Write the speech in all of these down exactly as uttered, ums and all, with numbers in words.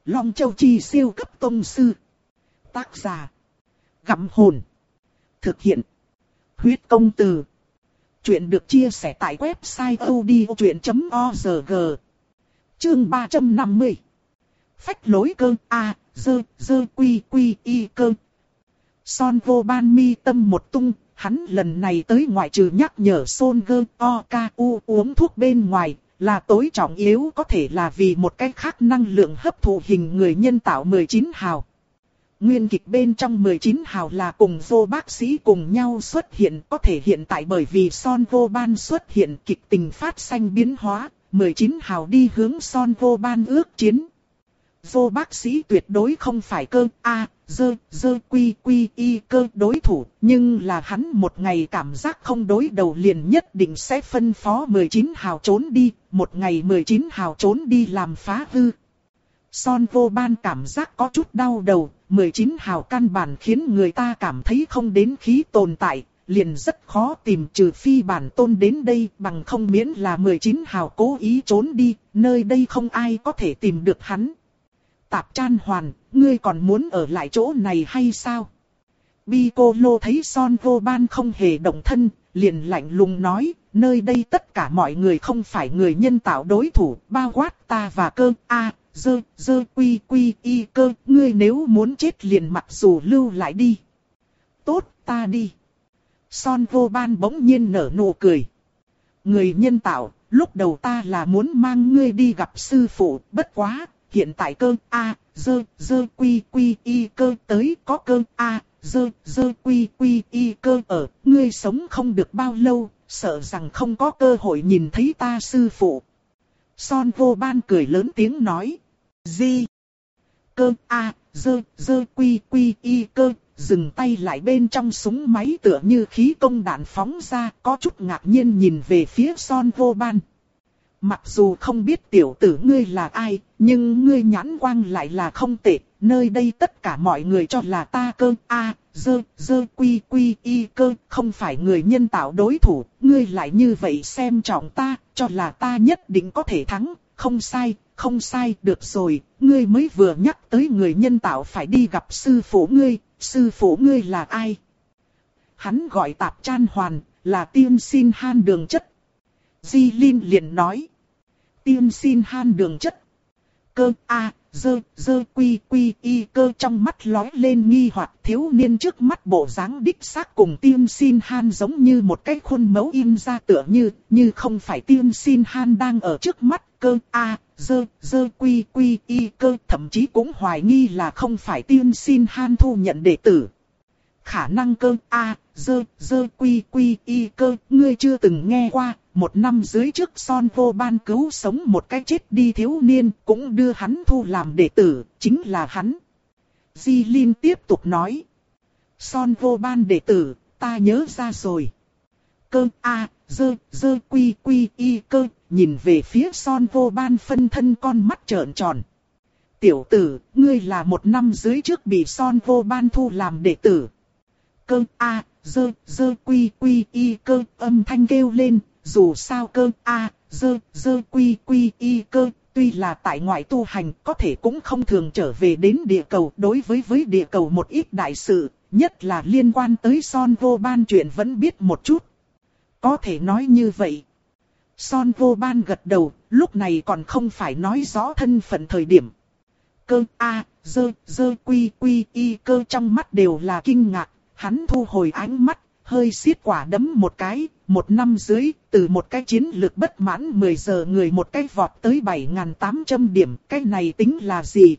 Long Châu Chi siêu cấp tông sư. Tác giả. Gặm hồn. Thực hiện. Huyết công từ. Chuyện được chia sẻ tại website odchuyện chấm org. Chương ba trăm năm mươi. Phách lối cơ A, dơ, dơ quy quy y cơ. Son vô ban mi tâm một tung, hắn lần này tới ngoại trừ nhắc nhở Son gơ o ca u uống thuốc bên ngoài, là tối trọng yếu có thể là vì một cái khác năng lượng hấp thụ hình người nhân tạo mười chín hào. Nguyên kịch bên trong mười chín hào là cùng vô bác sĩ cùng nhau xuất hiện, có thể hiện tại bởi vì Son vô ban xuất hiện kịch tình phát sinh biến hóa, mười chín hào đi hướng Son vô ban ước chiến. Vô bác sĩ tuyệt đối không phải cơ A, dơ, dơ quy quy y cơ đối thủ, nhưng là hắn một ngày cảm giác không đối đầu liền nhất định sẽ phân phó mười chín hào trốn đi, một ngày mười chín hào trốn đi làm phá hư. Son vô ban cảm giác có chút đau đầu, mười chín hào căn bản khiến người ta cảm thấy không đến khí tồn tại, liền rất khó tìm trừ phi bản tôn đến đây bằng không miễn là mười chín hào cố ý trốn đi, nơi đây không ai có thể tìm được hắn. Tạp Chan Hoàn, ngươi còn muốn ở lại chỗ này hay sao? Piccolo thấy Son vô ban không hề động thân, liền lạnh lùng nói, nơi đây tất cả mọi người không phải người nhân tạo đối thủ, bao quát ta và cơ A, dơ, dơ quy quy y cơ, ngươi nếu muốn chết liền mặc dù lưu lại đi. Tốt, ta đi. Son vô ban bỗng nhiên nở nụ cười. Người nhân tạo, lúc đầu ta là muốn mang ngươi đi gặp sư phụ, bất quá. Hiện tại cơ A, dơ, dơ quy quy y cơ tới có cơ A, dơ, dơ quy quy y cơ ở, ngươi sống không được bao lâu, sợ rằng không có cơ hội nhìn thấy ta sư phụ. Son vô ban cười lớn tiếng nói. Gì? Cơ A, dơ, dơ quy quy y cơ, dừng tay lại bên trong súng máy tựa như khí công đạn phóng ra, có chút ngạc nhiên nhìn về phía Son vô ban. Mặc dù không biết tiểu tử ngươi là ai, nhưng ngươi nhãn quang lại là không tệ, nơi đây tất cả mọi người cho là ta cơ A, dơ, dơ quy quy y cơ, không phải người nhân tạo đối thủ, ngươi lại như vậy xem trọng ta, cho là ta nhất định có thể thắng, không sai, không sai, được rồi, ngươi mới vừa nhắc tới người nhân tạo phải đi gặp sư phụ ngươi, sư phụ ngươi là ai? Hắn gọi Tạp Chan Hoàn, là tiên xin han đường chất. Di Linh liền nói. Tiên xin han đường chất. Cơ A, dơ, dơ quy quy y cơ trong mắt lóe lên nghi hoặc thiếu niên trước mắt bộ dáng đích xác cùng tiên xin han giống như một cái khuôn mẫu in ra tựa như, như không phải tiên xin han đang ở trước mắt. Cơ A, dơ, dơ quy quy y cơ thậm chí cũng hoài nghi là không phải tiên xin han thu nhận đệ tử. Khả năng cơ A, dơ, dơ quy quy y cơ, ngươi chưa từng nghe qua. Một năm dưới trước Son vô ban cứu sống một cái chết đi thiếu niên, cũng đưa hắn thu làm đệ tử, chính là hắn. Di Linh tiếp tục nói. Son vô ban đệ tử, ta nhớ ra rồi. Cơ A, dơ, dơ quy quy y cơ, nhìn về phía Son vô ban phân thân con mắt trợn tròn. Tiểu tử, ngươi là một năm dưới trước bị Son vô ban thu làm đệ tử. Cơ A, dơ, dơ quy quy y cơ, âm thanh kêu lên. Dù sao cơ A, dơ, dơ quy quy y cơ, tuy là tại ngoại tu hành có thể cũng không thường trở về đến địa cầu. Đối với với địa cầu một ít đại sự, nhất là liên quan tới Son vô ban chuyện vẫn biết một chút. Có thể nói như vậy. Son vô ban gật đầu, lúc này còn không phải nói rõ thân phận thời điểm. Cơ A, dơ, dơ quy quy y cơ trong mắt đều là kinh ngạc, hắn thu hồi ánh mắt. Hơi xiết quả đấm một cái, một năm dưới, từ một cái chiến lược bất mãn mười giờ người một cái vọt tới bảy nghìn tám trăm điểm, cái này tính là gì?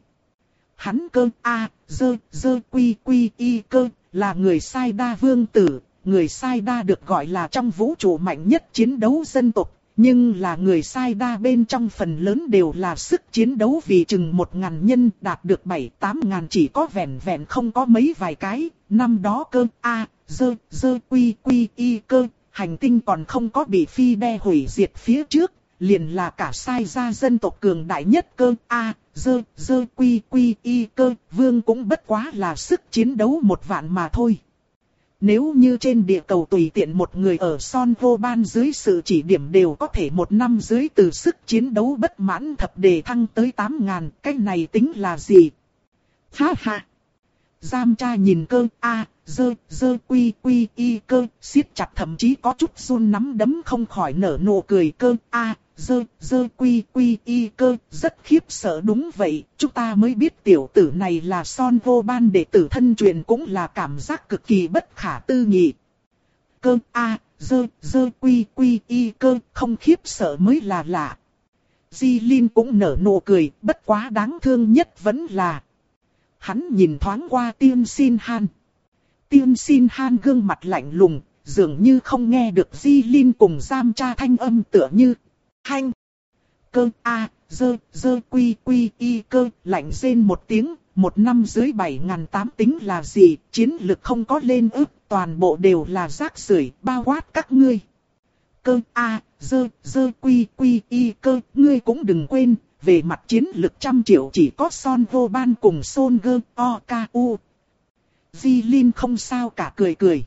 Hắn cơ A, dơ, dơ quy quy y cơ, là người sai đa vương tử, người sai đa được gọi là trong vũ trụ mạnh nhất chiến đấu dân tộc, nhưng là người sai đa bên trong phần lớn đều là sức chiến đấu vì chừng một ngàn nhân đạt được bảy tám ngàn chỉ có vẹn vẹn không có mấy vài cái, năm đó cơ A. Dơ, dơ quy quy y cơ, hành tinh còn không có bị phi đe hủy diệt phía trước, liền là cả sai ra dân tộc cường đại nhất cơ A, dơ, dơ quy quy y cơ, vương cũng bất quá là sức chiến đấu một vạn mà thôi. Nếu như trên địa cầu tùy tiện một người ở Son Vô Ban dưới sự chỉ điểm đều có thể một năm dưới từ sức chiến đấu bất mãn thập đề thăng tới tám ngàn, cái này tính là gì? Ha ha! Giam cha nhìn cơ a, dơ, dơ quy quy y cơ, siết chặt thậm chí có chút run nắm đấm không khỏi nở nụ cười cơ a, dơ, dơ quy quy y cơ, rất khiếp sợ đúng vậy, chúng ta mới biết tiểu tử này là Son Vô Ban đệ tử thân truyền cũng là cảm giác cực kỳ bất khả tư nghị. Cơ a, dơ, dơ quy quy y cơ, không khiếp sợ mới là lạ. Di Linh cũng nở nụ cười, bất quá đáng thương nhất vẫn là. Hắn nhìn thoáng qua Tiên Xin Han. Tiên Xin Han gương mặt lạnh lùng, dường như không nghe được Di Linh cùng giam cha thanh âm tựa như. Hanh! Cơ a, dơ, dơ quy quy y cơ, lạnh rên một tiếng, một năm dưới bảy ngàn tám tính là gì, chiến lực không có lên ức, toàn bộ đều là rác rưởi, bao quát các ngươi. Cơ a, dơ, dơ quy quy y cơ, ngươi cũng đừng quên. Về mặt chiến lực trăm triệu chỉ có Son Vô Ban cùng Son Gơ O K U. Di Linh không sao cả cười cười.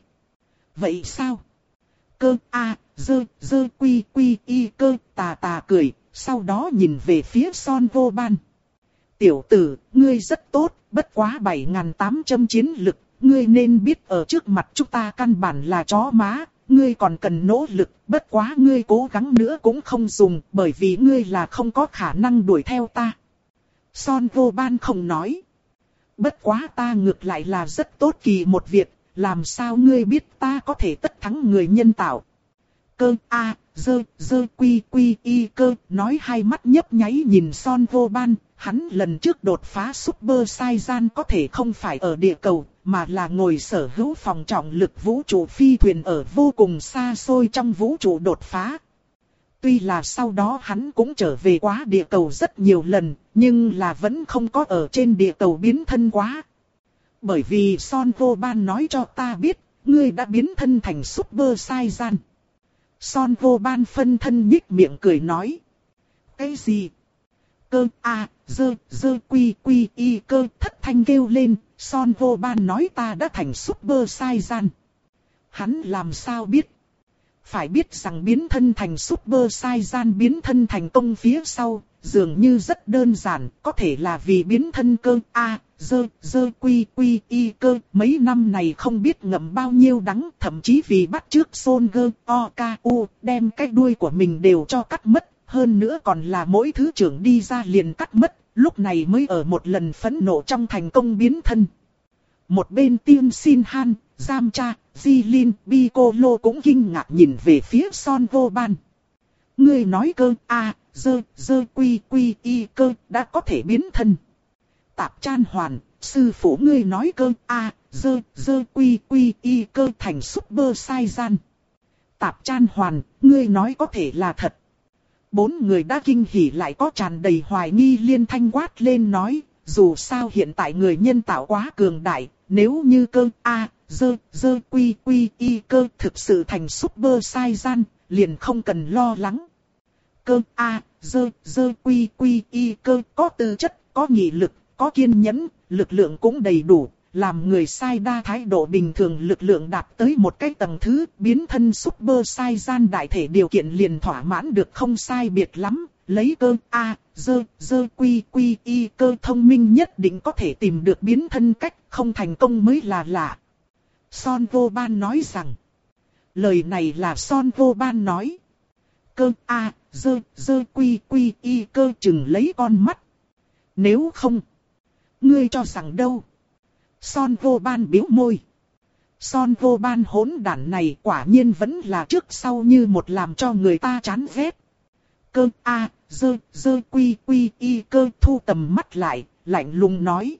Vậy sao? Cơ a, dơ, dơ quy quy y cơ, tà tà cười, sau đó nhìn về phía Son Vô Ban. Tiểu tử, ngươi rất tốt, bất quá bảy nghìn tám trăm chiến lực, ngươi nên biết ở trước mặt chúng ta căn bản là chó má. Ngươi còn cần nỗ lực, bất quá ngươi cố gắng nữa cũng không dùng, bởi vì ngươi là không có khả năng đuổi theo ta. Son Vô Ban không nói. Bất quá ta ngược lại là rất tốt kỳ một việc, làm sao ngươi biết ta có thể tất thắng người nhân tạo. Cơ a, dơ, dơ quy quy y cơ, nói hai mắt nhấp nháy nhìn Son Vô Ban, hắn lần trước đột phá Super Saiyan có thể không phải ở địa cầu, mà là ngồi sở hữu phòng trọng lực vũ trụ phi thuyền ở vô cùng xa xôi trong vũ trụ đột phá. Tuy là sau đó hắn cũng trở về quá địa cầu rất nhiều lần, nhưng là vẫn không có ở trên địa cầu biến thân quá. Bởi vì Son Vô Ban nói cho ta biết, ngươi đã biến thân thành Super Saiyan. Son Vô Ban phân thân nhích miệng cười nói. Cái gì? Cơ a, dơ, dơ quy quy y cơ thất thanh kêu lên, Son Vô Ban nói ta đã thành Super Saiyan. Hắn làm sao biết? Phải biết rằng biến thân thành Super Saiyan biến thân thành công phía sau, dường như rất đơn giản, có thể là vì biến thân cơ a, dơ, dơ quy quy y cơ, mấy năm này không biết ngậm bao nhiêu đắng, thậm chí vì bắt trước Son Gơ O K U, đem cái đuôi của mình đều cho cắt mất, hơn nữa còn là mỗi thứ trưởng đi ra liền cắt mất, lúc này mới ở một lần phẫn nộ trong thành công biến thân. Một bên Tiên Xin Han, Giam Cha, Di Linh, Piccolo cũng kinh ngạc nhìn về phía Son Vô Ban. Ngươi nói cơ a, dơ, dơ quy quy y cơ, đã có thể biến thân. Tạp Chan Hoàn, sư phụ ngươi nói cơ a, dơ, dơ quy quy y cơ thành Super Saiyan. Tạp Chan Hoàn, ngươi nói có thể là thật. Bốn người đã kinh hỉ lại có tràn đầy hoài nghi liên thanh quát lên nói, dù sao hiện tại người nhân tạo quá cường đại, nếu như cơ a, dơ, dơ quy quy y cơ thực sự thành Super Saiyan, liền không cần lo lắng. Cơ a, dơ, dơ quy quy y cơ có tư chất, có nghị lực, có kiên nhẫn, lực lượng cũng đầy đủ, làm người sai đa thái độ bình thường lực lượng đạt tới một cái tầng thứ, biến thân Super Saiyan đại thể điều kiện liền thỏa mãn được không sai biệt lắm, lấy cơ a, dơ, dơ quy quy y cơ thông minh nhất định có thể tìm được biến thân cách, không thành công mới là lạ. Son Vô Ban nói rằng, lời này là Son Vô Ban nói. Cơ a, dơ, dơ quy quy y cơ chừng lấy con mắt. Nếu không, ngươi cho rằng đâu? Son Vô Ban bĩu môi. Son Vô Ban hỗn đản này quả nhiên vẫn là trước sau như một làm cho người ta chán ghét. Cơ a, dơ, dơ quy quy y cơ thu tầm mắt lại, lạnh lùng nói.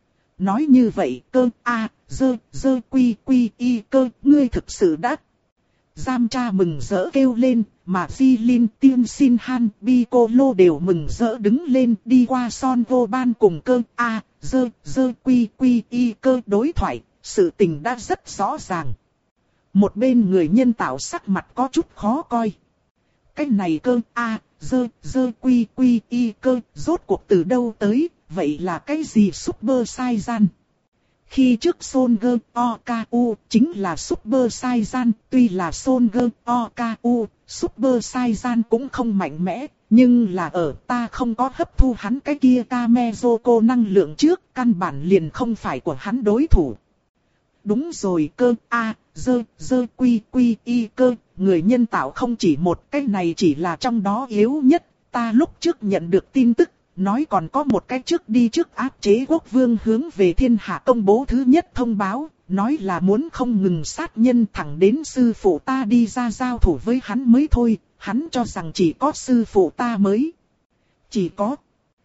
Nói như vậy cơ a, dơ, dơ quy quy y cơ, ngươi thực sự đã. Giam Cha mừng rỡ kêu lên, mà Di Linh, Tiên Xin Han, Piccolo đều mừng rỡ đứng lên đi qua Son Vô Ban cùng cơ a, dơ, dơ quy quy y cơ đối thoại, sự tình đã rất rõ ràng. Một bên người nhân tạo sắc mặt có chút khó coi. Cái này cơ a, dơ, dơ quy quy y cơ, rốt cuộc từ đâu tới, vậy là cái gì Super Saiyan? Khi trước Son-gu Okaku chính là Super Saiyan, tuy là Son-gu Okaku, Super Saiyan cũng không mạnh mẽ, nhưng là ở ta không có hấp thu hắn cái kia Kamezoko năng lượng trước, căn bản liền không phải của hắn đối thủ. Đúng rồi cơ, a, dơ, dơ quy quy y cơ, người nhân tạo không chỉ một, cái này chỉ là trong đó yếu nhất, ta lúc trước nhận được tin tức. Nói còn có một cái trước đi trước áp chế quốc vương hướng về thiên hạ công bố thứ nhất thông báo, nói là muốn không ngừng sát nhân thẳng đến sư phụ ta đi ra giao thủ với hắn mới thôi, hắn cho rằng chỉ có sư phụ ta mới. Chỉ có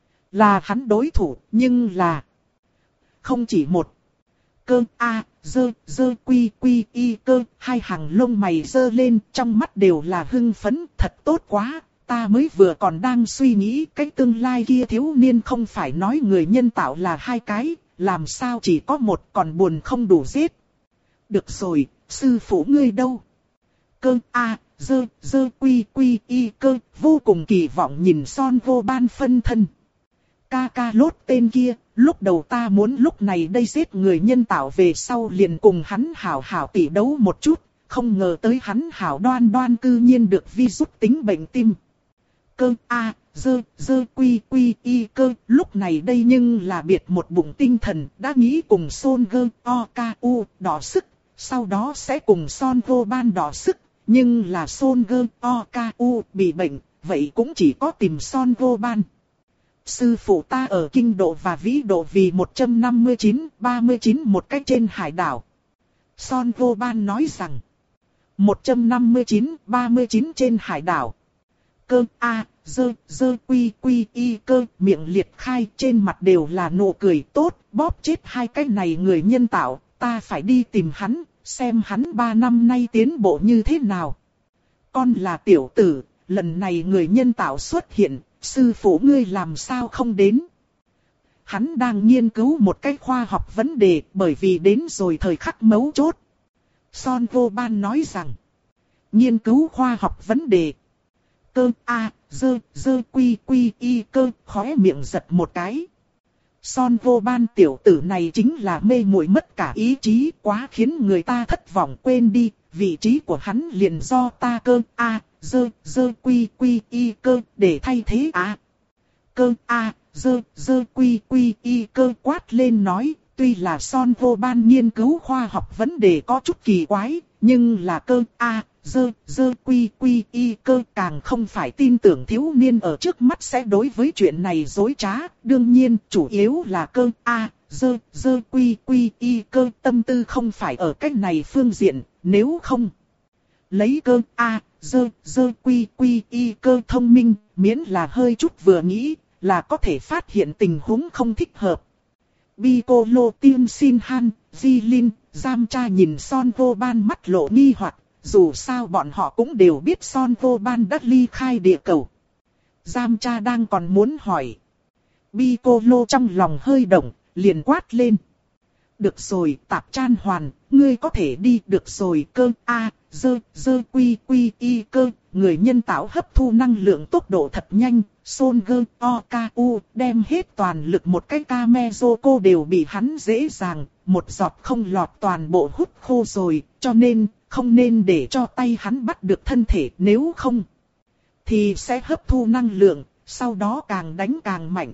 là hắn đối thủ, nhưng là không chỉ một. Cơ a, dơ, dơ quy quy y cơ, hai hàng lông mày dơ lên, trong mắt đều là hưng phấn, thật tốt quá. Ta mới vừa còn đang suy nghĩ cái tương lai kia thiếu niên không phải nói người nhân tạo là hai cái, làm sao chỉ có một còn buồn không đủ giết. Được rồi, sư phụ ngươi đâu? Cơ a, dơ, dơ quy quy y cơ, vô cùng kỳ vọng nhìn Son Vô Ban phân thân. Ca ca lốt tên kia, lúc đầu ta muốn lúc này đây giết người nhân tạo về sau liền cùng hắn hảo hảo tỉ đấu một chút, không ngờ tới hắn hảo đoan đoan cư nhiên được virus tính bệnh tim. Cơ a, dơ, dơ quy quy y cơ, lúc này đây nhưng là biệt một bụng tinh thần, đã nghĩ cùng Son-gu Okaku đỏ sức, sau đó sẽ cùng Son Vô Ban đỏ sức, nhưng là Son-gu Okaku bị bệnh, vậy cũng chỉ có tìm Son Vô Ban. Sư phụ ta ở kinh độ và vĩ độ vì một trăm năm mươi chín, ba mươi chín một cách trên hải đảo. Son Vô Ban nói rằng, một trăm năm mươi chín, ba mươi chín trên hải đảo. Cơ a, dơ, dơ quy quy y cơ, miệng liệt khai trên mặt đều là nụ cười tốt, bóp chết hai cái này người nhân tạo, ta phải đi tìm hắn, xem hắn ba năm nay tiến bộ như thế nào. Con là tiểu tử, lần này người nhân tạo xuất hiện, sư phụ ngươi làm sao không đến. Hắn đang nghiên cứu một cái khoa học vấn đề, bởi vì đến rồi thời khắc mấu chốt. Son Vô Ban nói rằng, nghiên cứu khoa học vấn đề. Cơ a, dơ, dơ quy quy y cơ, khóe miệng giật một cái. Son Vô Ban tiểu tử này chính là mê muội mất cả ý chí, quá khiến người ta thất vọng, quên đi, vị trí của hắn liền do ta cơ a, dơ, dơ quy quy y cơ, để thay thế a. Cơ a, dơ, dơ quy quy y cơ quát lên nói, tuy là Son Vô Ban nghiên cứu khoa học vấn đề có chút kỳ quái, nhưng là cơ a, dơ, dơ quy quy y cơ càng không phải tin tưởng thiếu niên ở trước mắt sẽ đối với chuyện này dối trá. Đương nhiên, chủ yếu là cơ a, dơ, dơ quy quy y cơ tâm tư không phải ở cách này phương diện, nếu không. Lấy cơ a, dơ, dơ quy quy y cơ thông minh, miễn là hơi chút vừa nghĩ, là có thể phát hiện tình huống không thích hợp. Piccolo Tiên Xin Han, Di Linh, Giam Cha nhìn Son Vô Ban mắt lộ nghi hoặc. Dù sao bọn họ cũng đều biết Son Vô Ban đã ly khai địa cầu. Giam Cha đang còn muốn hỏi. Piccolo trong lòng hơi động, liền quát lên. Được rồi, Tạp Chan Hoàn, ngươi có thể đi. Được rồi, cơ a, dơ, dơ quy quy y cơ, người nhân tạo hấp thu năng lượng tốc độ thật nhanh. Son-gu Okaku đem hết toàn lực một cái Kamezoko đều bị hắn dễ dàng, một giọt không lọt toàn bộ hút khô rồi, cho nên không nên để cho tay hắn bắt được thân thể, nếu không thì sẽ hấp thu năng lượng, sau đó càng đánh càng mạnh.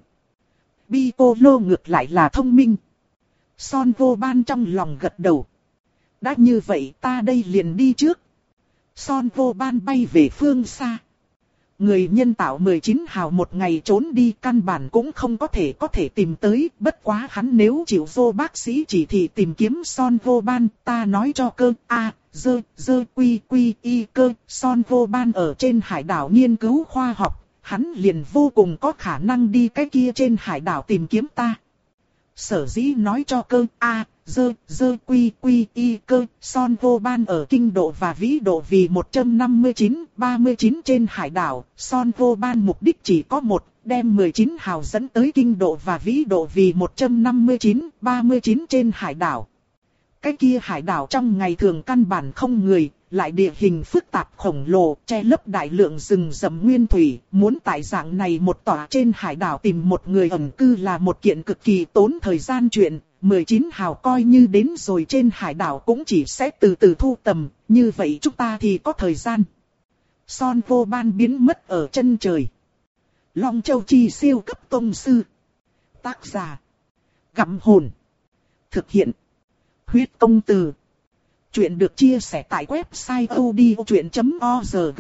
Piccolo ngược lại là thông minh. Son Vô Ban trong lòng gật đầu. Đã như vậy ta đây liền đi trước. Son Vô Ban bay về phương xa. Người nhân tạo mười chín hào một ngày trốn đi căn bản cũng không có thể có thể tìm tới. Bất quá hắn nếu chịu vô bác sĩ chỉ thị tìm kiếm Son Vô Ban, ta nói cho cơ a, dơ, dơ quy quy y cơ. Son Vô Ban ở trên hải đảo nghiên cứu khoa học, hắn liền vô cùng có khả năng đi cái kia trên hải đảo tìm kiếm ta. Sở dĩ nói cho cơ a, dơ, dơ quy quy y cơ, Son Vô Ban ở kinh độ và vĩ độ vì một trăm năm mươi chín, ba mươi chín trên hải đảo. Son Vô Ban mục đích chỉ có một, đem mười chín hào dẫn tới kinh độ và vĩ độ vì một trăm năm mươi chín, ba mươi chín trên hải đảo. Cái kia hải đảo trong ngày thường căn bản không người, lại địa hình phức tạp khổng lồ, che lấp đại lượng rừng rậm nguyên thủy, muốn tại dạng này một tòa trên hải đảo tìm một người ẩn cư là một kiện cực kỳ tốn thời gian chuyện, mười chín hào coi như đến rồi trên hải đảo cũng chỉ sẽ từ từ thu tầm, như vậy chúng ta thì có thời gian. Son Vô Ban biến mất ở chân trời. Long Châu Chi siêu cấp tông sư. Tác giả. Gặm hồn. Thực hiện. Huyết công từ. Chuyện được chia sẻ tại website odchuyện chấm org.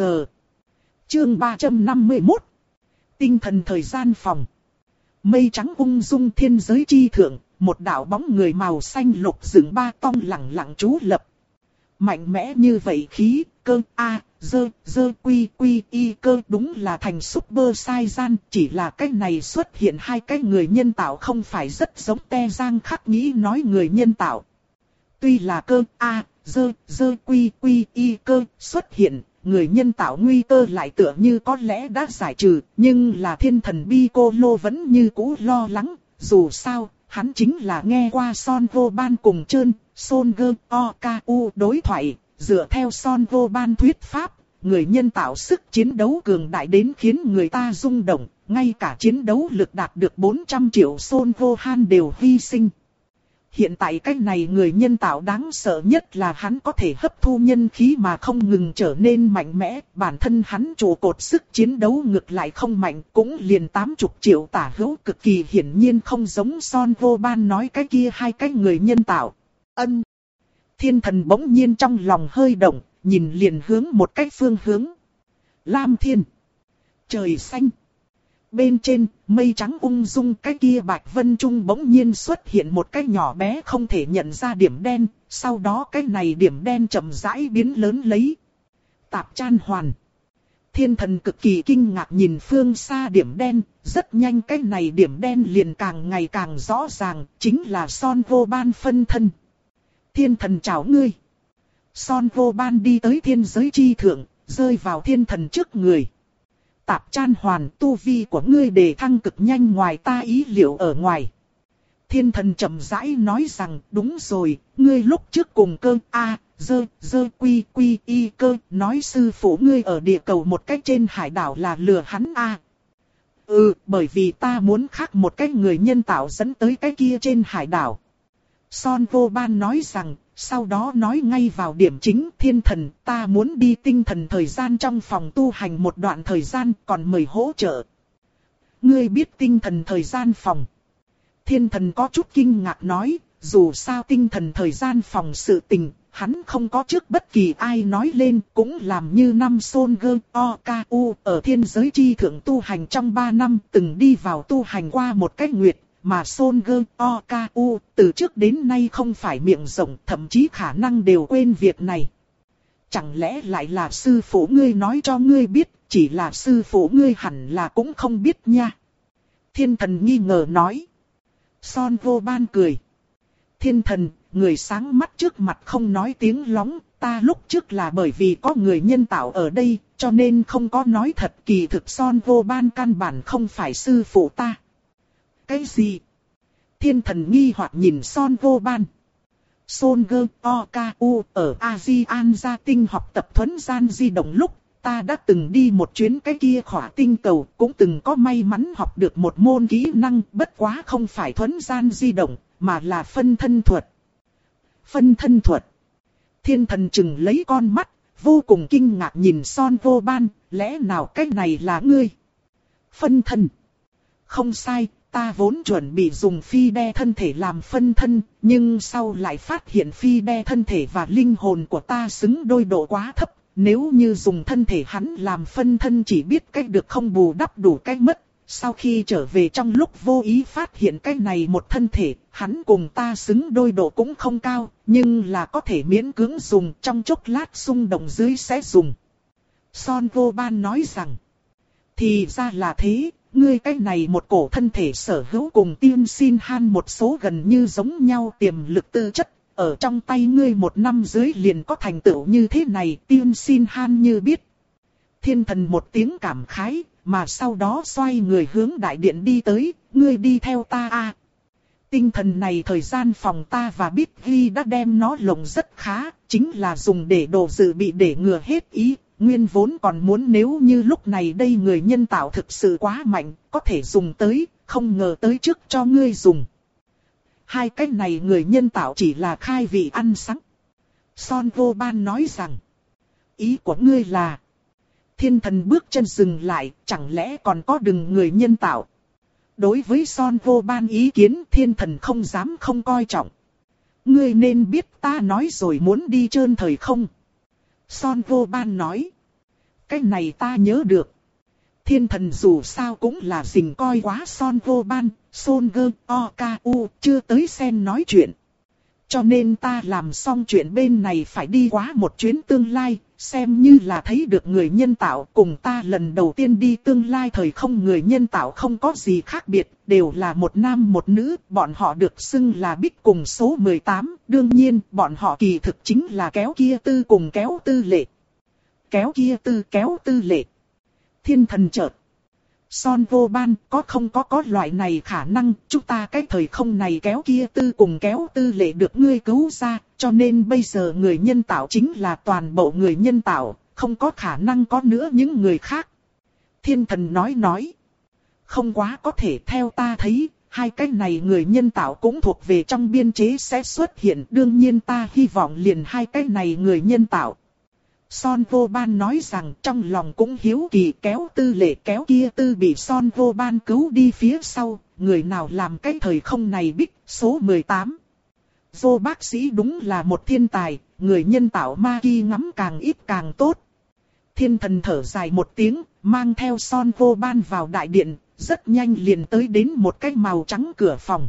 Chương ba trăm năm mươi mốt. Tinh thần thời gian phòng. Mây trắng ung dung thiên giới chi thượng, một đạo bóng người màu xanh lục dựng ba tông lẳng lặng trú lập. Mạnh mẽ như vậy khí, cơ, a, dơ, dơ quy quy y cơ đúng là thành super sai gian, chỉ là cái này xuất hiện hai cái người nhân tạo không phải rất giống te giang khắc nghĩ nói người nhân tạo. Tuy là cơ, a, dơ, dơ quy quy y cơ xuất hiện, người nhân tạo nguy cơ lại tựa như có lẽ đã giải trừ, nhưng là thiên thần Piccolo vẫn như cũ lo lắng, dù sao, hắn chính là nghe qua Son Vô Ban cùng Trơn, Son Gơ, O, K, U đối thoại, dựa theo Son Vô Ban thuyết pháp, người nhân tạo sức chiến đấu cường đại đến khiến người ta rung động, ngay cả chiến đấu lực đạt được bốn trăm triệu Son Vô Han đều hy sinh. Hiện tại cái này người nhân tạo đáng sợ nhất là hắn có thể hấp thu nhân khí mà không ngừng trở nên mạnh mẽ, bản thân hắn trụ cột sức chiến đấu ngược lại không mạnh, cũng liền tám mươi triệu tả hữu, cực kỳ hiển nhiên không giống Son Vô Ban nói cái kia hai cái người nhân tạo. Ân. Thiên thần bỗng nhiên trong lòng hơi động, nhìn liền hướng một cái phương hướng. Lam thiên. Trời xanh. Bên trên, mây trắng ung dung, cái kia bạch vân trung bỗng nhiên xuất hiện một cái nhỏ bé không thể nhận ra điểm đen, sau đó cái này điểm đen chậm rãi biến lớn lấy. Tạp Chan Hoàn. Thiên thần cực kỳ kinh ngạc nhìn phương xa điểm đen, rất nhanh cái này điểm đen liền càng ngày càng rõ ràng, chính là Son Vô Ban phân thân. Thiên thần chào ngươi. Son Vô Ban đi tới thiên giới chi thượng, rơi vào thiên thần trước người. Tạp Chan Hoàn, tu vi của ngươi đề thăng cực nhanh ngoài ta ý liệu ở ngoài. Thiên thần chậm rãi nói rằng, đúng rồi, ngươi lúc trước cùng cơ a, dơ, dơ quy quy y cơ, nói sư phụ ngươi ở địa cầu một cách trên hải đảo là lừa hắn a. Ừ, bởi vì ta muốn khác một cái người nhân tạo dẫn tới cái kia trên hải đảo. Son Vô Ban nói rằng, sau đó nói ngay vào điểm chính, thiên thần, ta muốn đi tinh thần thời gian trong phòng tu hành một đoạn thời gian, còn mời hỗ trợ. Ngươi biết tinh thần thời gian phòng. Thiên thần có chút kinh ngạc nói, dù sao tinh thần thời gian phòng sự tình, hắn không có trước bất kỳ ai nói lên, cũng làm như năm Son Gơ, O, K, U, ở thiên giới chi thượng tu hành trong ba năm, từng đi vào tu hành qua một cái nguyệt. Mà Son Gơ, O, K, U, từ trước đến nay không phải miệng rộng, thậm chí khả năng đều quên việc này. Chẳng lẽ lại là sư phụ ngươi nói cho ngươi biết, chỉ là sư phụ ngươi hẳn là cũng không biết nha. Thiên thần nghi ngờ nói. Son Vô Ban cười. Thiên thần, người sáng mắt trước mặt không nói tiếng lóng, ta lúc trước là bởi vì có người nhân tạo ở đây, cho nên không có nói thật, kỳ thực Son Vô Ban căn bản không phải sư phụ ta. Cái gì? Thiên thần nghi hoặc nhìn Son Vô Ban. Son Gơ, O, K, U, ở A-di-an gia tinh học tập thuấn gian di động lúc, ta đã từng đi một chuyến cái kia khỏa tinh cầu, cũng từng có may mắn học được một môn kỹ năng, bất quá không phải thuấn gian di động, mà là phân thân thuật. Phân thân thuật. Thiên thần chừng lấy con mắt, vô cùng kinh ngạc nhìn Son Vô Ban, lẽ nào cái này là ngươi? Phân thân. Không sai. Ta vốn chuẩn bị dùng phi đe thân thể làm phân thân, nhưng sau lại phát hiện phi đe thân thể và linh hồn của ta xứng đôi độ quá thấp. Nếu như dùng thân thể hắn làm phân thân chỉ biết cách được không bù đắp đủ cách mất. Sau khi trở về trong lúc vô ý phát hiện cái này một thân thể, hắn cùng ta xứng đôi độ cũng không cao, nhưng là có thể miễn cưỡng dùng, trong chốc lát xung động dưới sẽ dùng. Son Vô Ban nói rằng, thì ra là thế. Ngươi cái này một cổ thân thể sở hữu cùng Tiên Xin Han một số gần như giống nhau tiềm lực tư chất, ở trong tay ngươi một năm dưới liền có thành tựu như thế này, Tiên Xin Han như biết. Thiên thần một tiếng cảm khái, mà sau đó xoay người hướng đại điện đi tới, ngươi đi theo ta a. Tinh thần này thời gian phòng ta và Bít Ghi đã đem nó lồng rất khá, chính là dùng để đồ dự bị để ngừa hết ý. Nguyên vốn còn muốn nếu như lúc này đây người nhân tạo thực sự quá mạnh, có thể dùng tới, không ngờ tới trước cho ngươi dùng. hai cái này người nhân tạo chỉ là khai vị ăn sáng. Son vô ban nói rằng, ý của ngươi là, thiên thần bước chân dừng lại, chẳng lẽ còn có đừng người nhân tạo. Đối với Son vô ban ý kiến, thiên thần không dám không coi trọng. Ngươi nên biết ta nói rồi muốn đi trơn thời không. Son vô ban nói, cái này ta nhớ được. Thiên thần dù sao cũng là dình coi quá Son vô ban, Son gơ, o ca u, chưa tới sen nói chuyện. Cho nên ta làm xong chuyện bên này phải đi quá một chuyến tương lai, xem như là thấy được người nhân tạo. Cùng ta lần đầu tiên đi tương lai thời không người nhân tạo không có gì khác biệt, đều là một nam một nữ, bọn họ được xưng là Bích cùng số mười tám, đương nhiên bọn họ kỳ thực chính là kéo kia tư cùng kéo tư lệ. Kéo kia tư kéo tư lệ. Thiên thần chợt. Son vô ban, có không có có loại này khả năng, chúng ta cái thời không này kéo kia tư cùng kéo tư lệ được ngươi cứu ra, cho nên bây giờ người nhân tạo chính là toàn bộ người nhân tạo, không có khả năng có nữa những người khác. Thiên thần nói nói, không quá có thể theo ta thấy, hai cái này người nhân tạo cũng thuộc về trong biên chế sẽ xuất hiện, đương nhiên ta hy vọng liền hai cái này người nhân tạo. Son vô ban nói rằng trong lòng cũng hiếu kỳ kéo tư lệ kéo kia tư bị Son vô ban cứu đi phía sau, người nào làm cái thời không này Bích số mười tám. Vô bác sĩ đúng là một thiên tài, người nhân tạo ma ki ngắm càng ít càng tốt. Thiên thần thở dài một tiếng, mang theo Son vô ban vào đại điện, rất nhanh liền tới đến một cái màu trắng cửa phòng.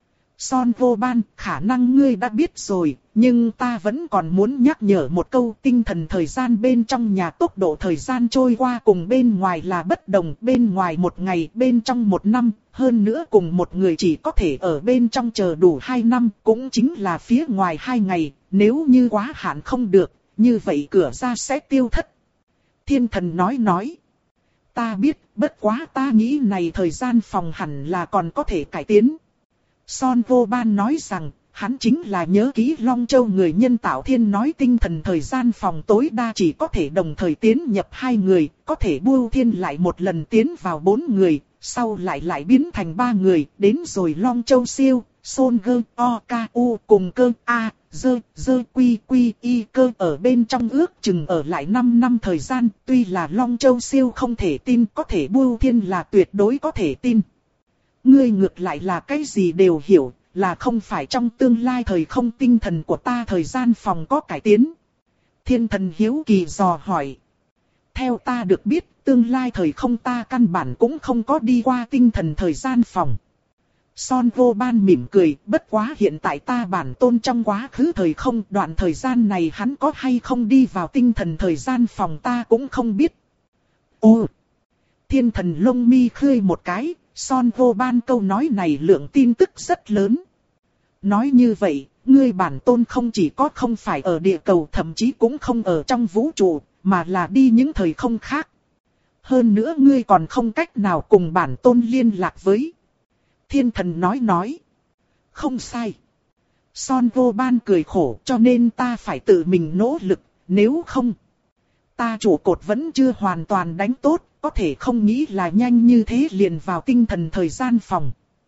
Son vô ban, khả năng ngươi đã biết rồi, nhưng ta vẫn còn muốn nhắc nhở một câu, tinh thần thời gian bên trong nhà tốc độ thời gian trôi qua cùng bên ngoài là bất đồng, bên ngoài một ngày, bên trong một năm, hơn nữa cùng một người chỉ có thể ở bên trong chờ đủ hai năm, cũng chính là phía ngoài hai ngày, nếu như quá hạn không được, như vậy cửa ra sẽ tiêu thất. Thiên thần nói nói, ta biết, bất quá ta nghĩ này thời gian phòng hẳn là còn có thể cải tiến. Son vô ban nói rằng, hắn chính là nhớ kỹ Long Châu người nhân tạo thiên nói tinh thần thời gian phòng tối đa chỉ có thể đồng thời tiến nhập hai người, có thể bưu thiên lại một lần tiến vào bốn người, sau lại lại biến thành ba người, đến rồi Long Châu siêu, Son gơ, o, ca, u cùng cơ, a, dơ, dơ, quy, quy, y cơ ở bên trong ước chừng ở lại năm năm thời gian, tuy là Long Châu siêu không thể tin, có thể bưu thiên là tuyệt đối có thể tin. Ngươi ngược lại là cái gì đều hiểu, là không phải trong tương lai thời không tinh thần của ta thời gian phòng có cải tiến. Thiên thần hiếu kỳ dò hỏi. Theo ta được biết, tương lai thời không ta căn bản cũng không có đi qua tinh thần thời gian phòng. Son vô ban mỉm cười, bất quá hiện tại ta bản tôn trong quá khứ thời không, đoạn thời gian này hắn có hay không đi vào tinh thần thời gian phòng ta cũng không biết. Ồ! Thiên thần lông mi khơi một cái. Son vô ban câu nói này lượng tin tức rất lớn. Nói như vậy, ngươi bản tôn không chỉ có không phải ở địa cầu thậm chí cũng không ở trong vũ trụ, mà là đi những thời không khác. Hơn nữa ngươi còn không cách nào cùng bản tôn liên lạc với. Thiên thần nói nói. Không sai. Son vô ban cười khổ cho nên ta phải tự mình nỗ lực, nếu không. Ta trụ cột vẫn chưa hoàn toàn đánh tốt. Có thể không nghĩ là nhanh như thế liền vào tinh thần thời gian phòng.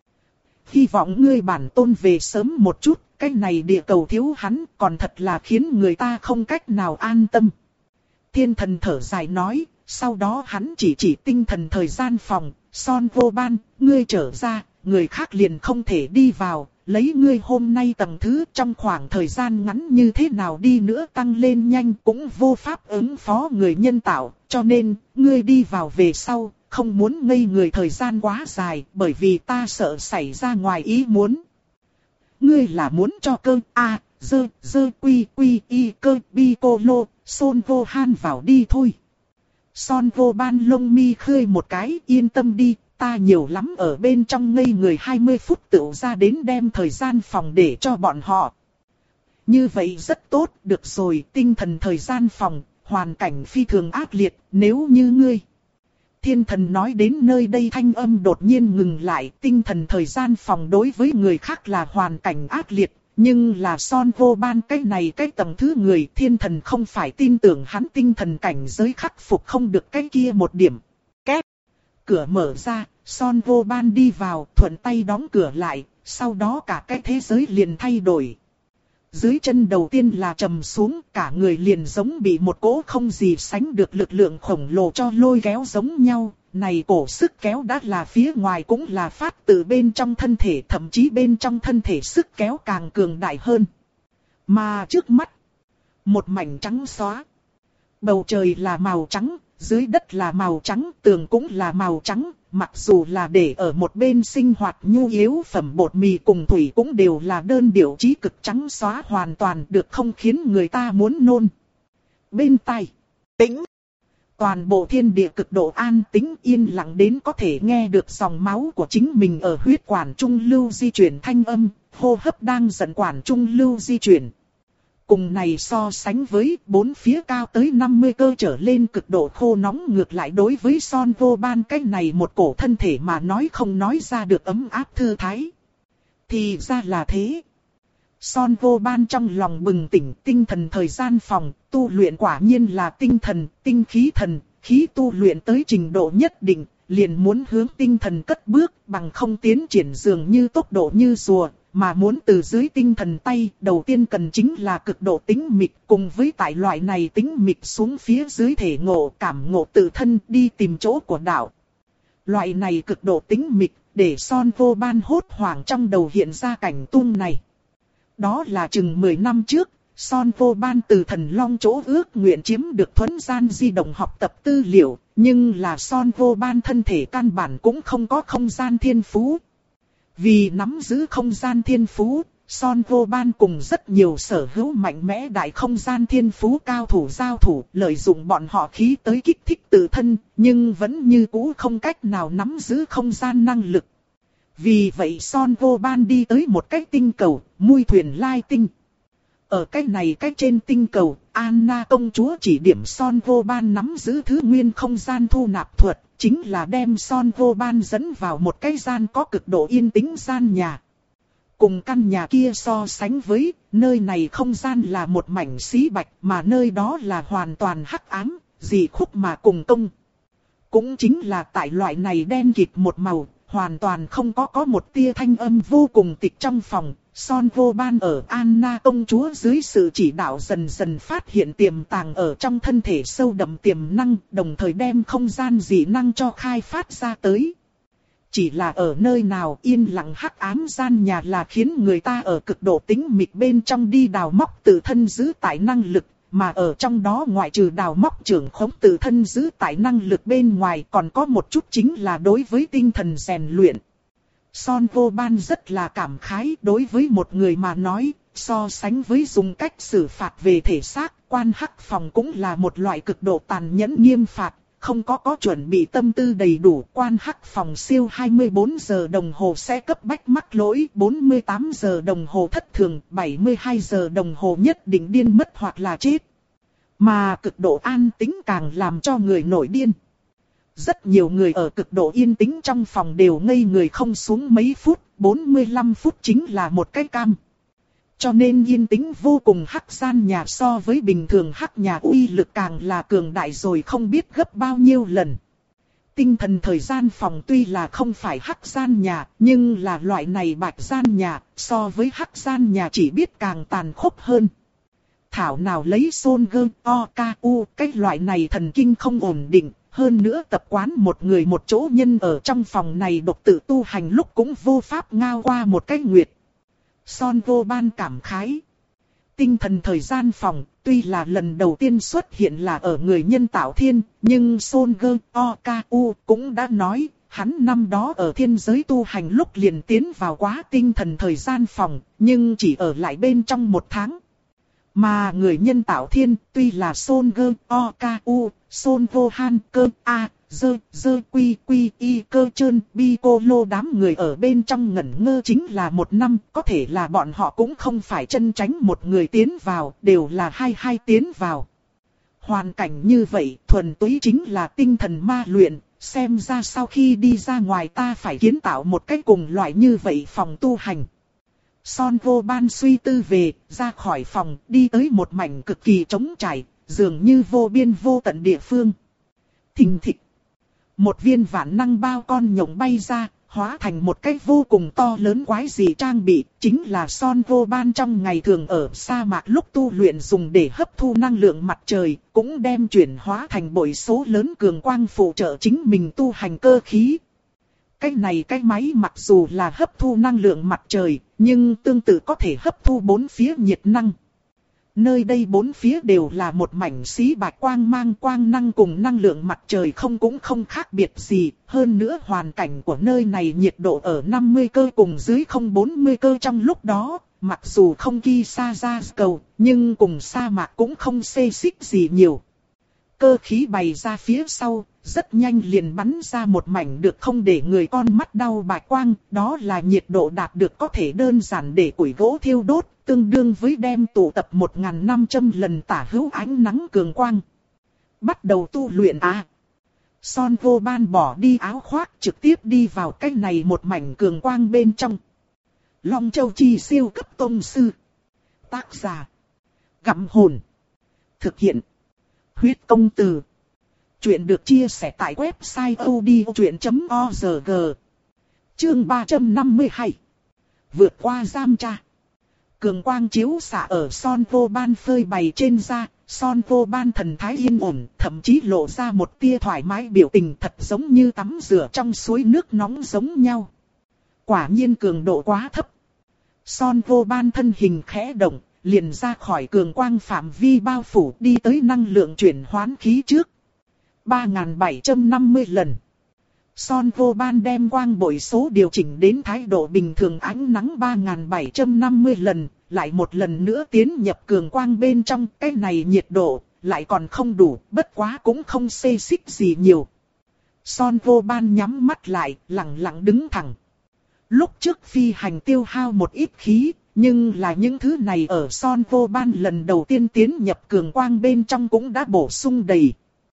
Hy vọng ngươi bản tôn về sớm một chút, cái này địa cầu thiếu hắn còn thật là khiến người ta không cách nào an tâm. Thiên thần thở dài nói, sau đó hắn chỉ chỉ tinh thần thời gian phòng, Son vô ban, ngươi trở ra, người khác liền không thể đi vào, lấy ngươi hôm nay tầng thứ trong khoảng thời gian ngắn như thế nào đi nữa tăng lên nhanh cũng vô pháp ứng phó người nhân tạo, cho nên, ngươi đi vào về sau, không muốn ngây người thời gian quá dài, bởi vì ta sợ xảy ra ngoài ý muốn. Ngươi là muốn cho cơ a, dơ, dơ quy quy y cơ bi cô lô, Son vô han vào đi thôi. Son vô ban lông mi khơi một cái, yên tâm đi. Ta nhiều lắm ở bên trong ngây người hai mươi phút tựu ra đến đem thời gian phòng để cho bọn họ. Như vậy rất tốt, được rồi, tinh thần thời gian phòng, hoàn cảnh phi thường ác liệt, nếu như ngươi. Thiên thần nói đến nơi đây thanh âm đột nhiên ngừng lại, tinh thần thời gian phòng đối với người khác là hoàn cảnh ác liệt, nhưng là Son vô ban cái này cái tầng thứ người thiên thần không phải tin tưởng hắn tinh thần cảnh giới khắc phục không được cái kia một điểm. Két! Cửa mở ra, Son Vô Ban đi vào, thuận tay đóng cửa lại, sau đó cả cái thế giới liền thay đổi. Dưới chân đầu tiên là trầm xuống, cả người liền giống bị một cỗ không gì sánh được lực lượng khổng lồ cho lôi kéo giống nhau. Này cổ sức kéo đã là phía ngoài cũng là phát từ bên trong thân thể, thậm chí bên trong thân thể sức kéo càng cường đại hơn. Mà trước mắt, một mảnh trắng xóa. Bầu trời là màu trắng, dưới đất là màu trắng, tường cũng là màu trắng. Mặc dù là để ở một bên sinh hoạt nhu yếu phẩm bột mì cùng thủy cũng đều là đơn điệu trí cực trắng xóa, hoàn toàn được không khiến người ta muốn nôn. Bên tai, tĩnh. Toàn bộ thiên địa cực độ an tĩnh, yên lặng đến có thể nghe được dòng máu của chính mình ở huyết quản trung lưu di chuyển thanh âm, hô hấp đang dẫn quản trung lưu di chuyển. Cùng này so sánh với bốn phía cao tới năm mươi cơ trở lên cực độ khô nóng, ngược lại đối với Son Vô Ban cái này một cổ thân thể mà nói không nói ra được ấm áp thư thái. Thì ra là thế. Son Vô Ban trong lòng bừng tỉnh, tinh thần thời gian phòng, tu luyện quả nhiên là tinh thần, tinh khí thần, khí tu luyện tới trình độ nhất định, liền muốn hướng tinh thần cất bước, bằng không tiến triển dường như tốc độ như rùa, mà muốn từ dưới tinh thần tay, đầu tiên cần chính là cực độ tĩnh mịch, cùng với tại loại này tĩnh mịch xuống phía dưới thể ngộ, cảm ngộ tự thân, đi tìm chỗ của đạo. Loại này cực độ tĩnh mịch, để Son Vô Ban hốt hoảng trong đầu hiện ra cảnh tung này. Đó là chừng mười năm trước, Son Vô Ban từ Thần Long chỗ ước nguyện chiếm được thuấn gian di động học tập tư liệu, nhưng là Son Vô Ban thân thể căn bản cũng không có không gian thiên phú. Vì nắm giữ không gian thiên phú, Son Vô Ban cùng rất nhiều sở hữu mạnh mẽ đại không gian thiên phú cao thủ giao thủ, lợi dụng bọn họ khí tới kích thích tự thân, nhưng vẫn như cũ không cách nào nắm giữ không gian năng lực. Vì vậy Son Vô Ban đi tới một cái tinh cầu, Mui Thuyền Lai Tinh. Ở cái này cái trên tinh cầu, Anna công chúa chỉ điểm Son Vô Ban nắm giữ thứ nguyên không gian thu nạp thuật, chính là đem Son Vô Ban dẫn vào một cái gian có cực độ yên tĩnh gian nhà. Cùng căn nhà kia so sánh với, nơi này không gian là một mảnh xí bạch, mà nơi đó là hoàn toàn hắc ám, dị khúc mà cùng công. Cũng chính là tại loại này đen kịt một màu, hoàn toàn không có có một tia thanh âm vô cùng tịch trong phòng. Son Vô Ban ở Anna công chúa dưới sự chỉ đạo dần dần phát hiện tiềm tàng ở trong thân thể sâu đậm tiềm năng, đồng thời đem không gian dị năng cho khai phát ra tới. Chỉ là ở nơi nào yên lặng hắc ám gian nhà là khiến người ta ở cực độ tĩnh mịch bên trong đi đào móc tự thân giữ tại năng lực, mà ở trong đó ngoại trừ đào móc trưởng khống tự thân giữ tại năng lực bên ngoài còn có một chút chính là đối với tinh thần rèn luyện. Son Vô Ban rất là cảm khái, đối với một người mà nói, so sánh với dùng cách xử phạt về thể xác, quan hắc phòng cũng là một loại cực độ tàn nhẫn nghiêm phạt, không có có chuẩn bị tâm tư đầy đủ. Quan hắc phòng siêu hai mươi bốn giờ đồng hồ sẽ cấp bách mắc lỗi, bốn mươi tám giờ đồng hồ thất thường, bảy mươi hai giờ đồng hồ nhất định điên mất hoặc là chết. Mà cực độ an tĩnh càng làm cho người nổi điên. Rất nhiều người ở cực độ yên tĩnh trong phòng đều ngây người không xuống mấy phút, bốn mươi lăm phút chính là một cái cam. Cho nên yên tĩnh vô cùng hắc gian nhà so với bình thường hắc nhà uy lực càng là cường đại rồi không biết gấp bao nhiêu lần. Tinh thần thời gian phòng tuy là không phải hắc gian nhà, nhưng là loại này bạch gian nhà, so với hắc gian nhà chỉ biết càng tàn khốc hơn. Thảo nào lấy Son Gơ O K U, cái loại này thần kinh không ổn định. Hơn nữa tập quán một người một chỗ nhân ở trong phòng này độc tự tu hành lúc cũng vô pháp ngao qua một cái nguyệt. Son Vô Ban cảm khái. Tinh thần thời gian phòng, tuy là lần đầu tiên xuất hiện là ở người nhân tạo thiên, nhưng Son Gơ O K U cũng đã nói, hắn năm đó ở thiên giới tu hành lúc liền tiến vào quá tinh thần thời gian phòng, nhưng chỉ ở lại bên trong một tháng. Mà người nhân tạo thiên, tuy là Son Gơ O K U, Son Vô Han Cơ A, Dơ, Dơ Quy Quy Y Cơ Trơn Bi Cô Lô đám người ở bên trong ngẩn ngơ chính là một năm, có thể là bọn họ cũng không phải chân tránh một người tiến vào, đều là hai hai tiến vào. Hoàn cảnh như vậy, thuần túy chính là tinh thần ma luyện, xem ra sau khi đi ra ngoài ta phải kiến tạo một cái cùng loại như vậy phòng tu hành. Son Vô Ban suy tư về, ra khỏi phòng, đi tới một mảnh cực kỳ trống trải, dường như vô biên vô tận địa phương. Thình thịch. Một viên vạn năng bao con nhộng bay ra, hóa thành một cái vô cùng to lớn quái dị trang bị, chính là Son Vô Ban trong ngày thường ở sa mạc lúc tu luyện dùng để hấp thu năng lượng mặt trời, cũng đem chuyển hóa thành bội số lớn cường quang phụ trợ chính mình tu hành cơ khí. Cái này cái máy mặc dù là hấp thu năng lượng mặt trời, nhưng tương tự có thể hấp thu bốn phía nhiệt năng. Nơi đây bốn phía đều là một mảnh xí bạch quang mang, quang năng cùng năng lượng mặt trời không cũng không khác biệt gì. Hơn nữa hoàn cảnh của nơi này nhiệt độ ở năm mươi cơ cùng dưới không bốn mươi cơ trong lúc đó. Mặc dù không kỳ xa ra cầu, nhưng cùng sa mạc cũng không xê xích gì nhiều. Cơ khí bày ra phía sau, rất nhanh liền bắn ra một mảnh được không để người con mắt đau bạch quang. Đó là nhiệt độ đạt được có thể đơn giản để củi gỗ thiêu đốt, tương đương với đem tụ tập một nghìn năm trăm lần tả hữu ánh nắng cường quang. Bắt đầu tu luyện à. Son Vô Ban bỏ đi áo khoác trực tiếp đi vào cái này một mảnh cường quang bên trong. Long Châu Chi siêu cấp tông sư. Tác giả. Gặm hồn. Thực hiện. Huyết công từ. Chuyện được chia sẻ tại website odchuyện chấm org. Chương ba trăm năm mươi hai. Vượt qua giam tra. Cường quang chiếu xạ ở Son Vô Ban phơi bày trên da, Son Vô Ban thần thái yên ổn, thậm chí lộ ra một tia thoải mái biểu tình thật giống như tắm rửa trong suối nước nóng giống nhau. Quả nhiên cường độ quá thấp. Son Vô Ban thân hình khẽ động, liền ra khỏi cường quang phạm vi bao phủ đi tới năng lượng chuyển hoán khí trước. ba nghìn bảy trăm năm mươi lần. Son Vô Ban đem quang bội số điều chỉnh đến thái độ bình thường ánh nắng ba nghìn bảy trăm năm mươi lần, lại một lần nữa tiến nhập cường quang bên trong. Cái này nhiệt độ, lại còn không đủ, bất quá cũng không xê xích gì nhiều. Son Vô Ban nhắm mắt lại, lặng lặng đứng thẳng. Lúc trước phi hành tiêu hao một ít khí, nhưng là những thứ này ở Son Vô Ban lần đầu tiên tiến nhập cường quang bên trong cũng đã bổ sung đầy.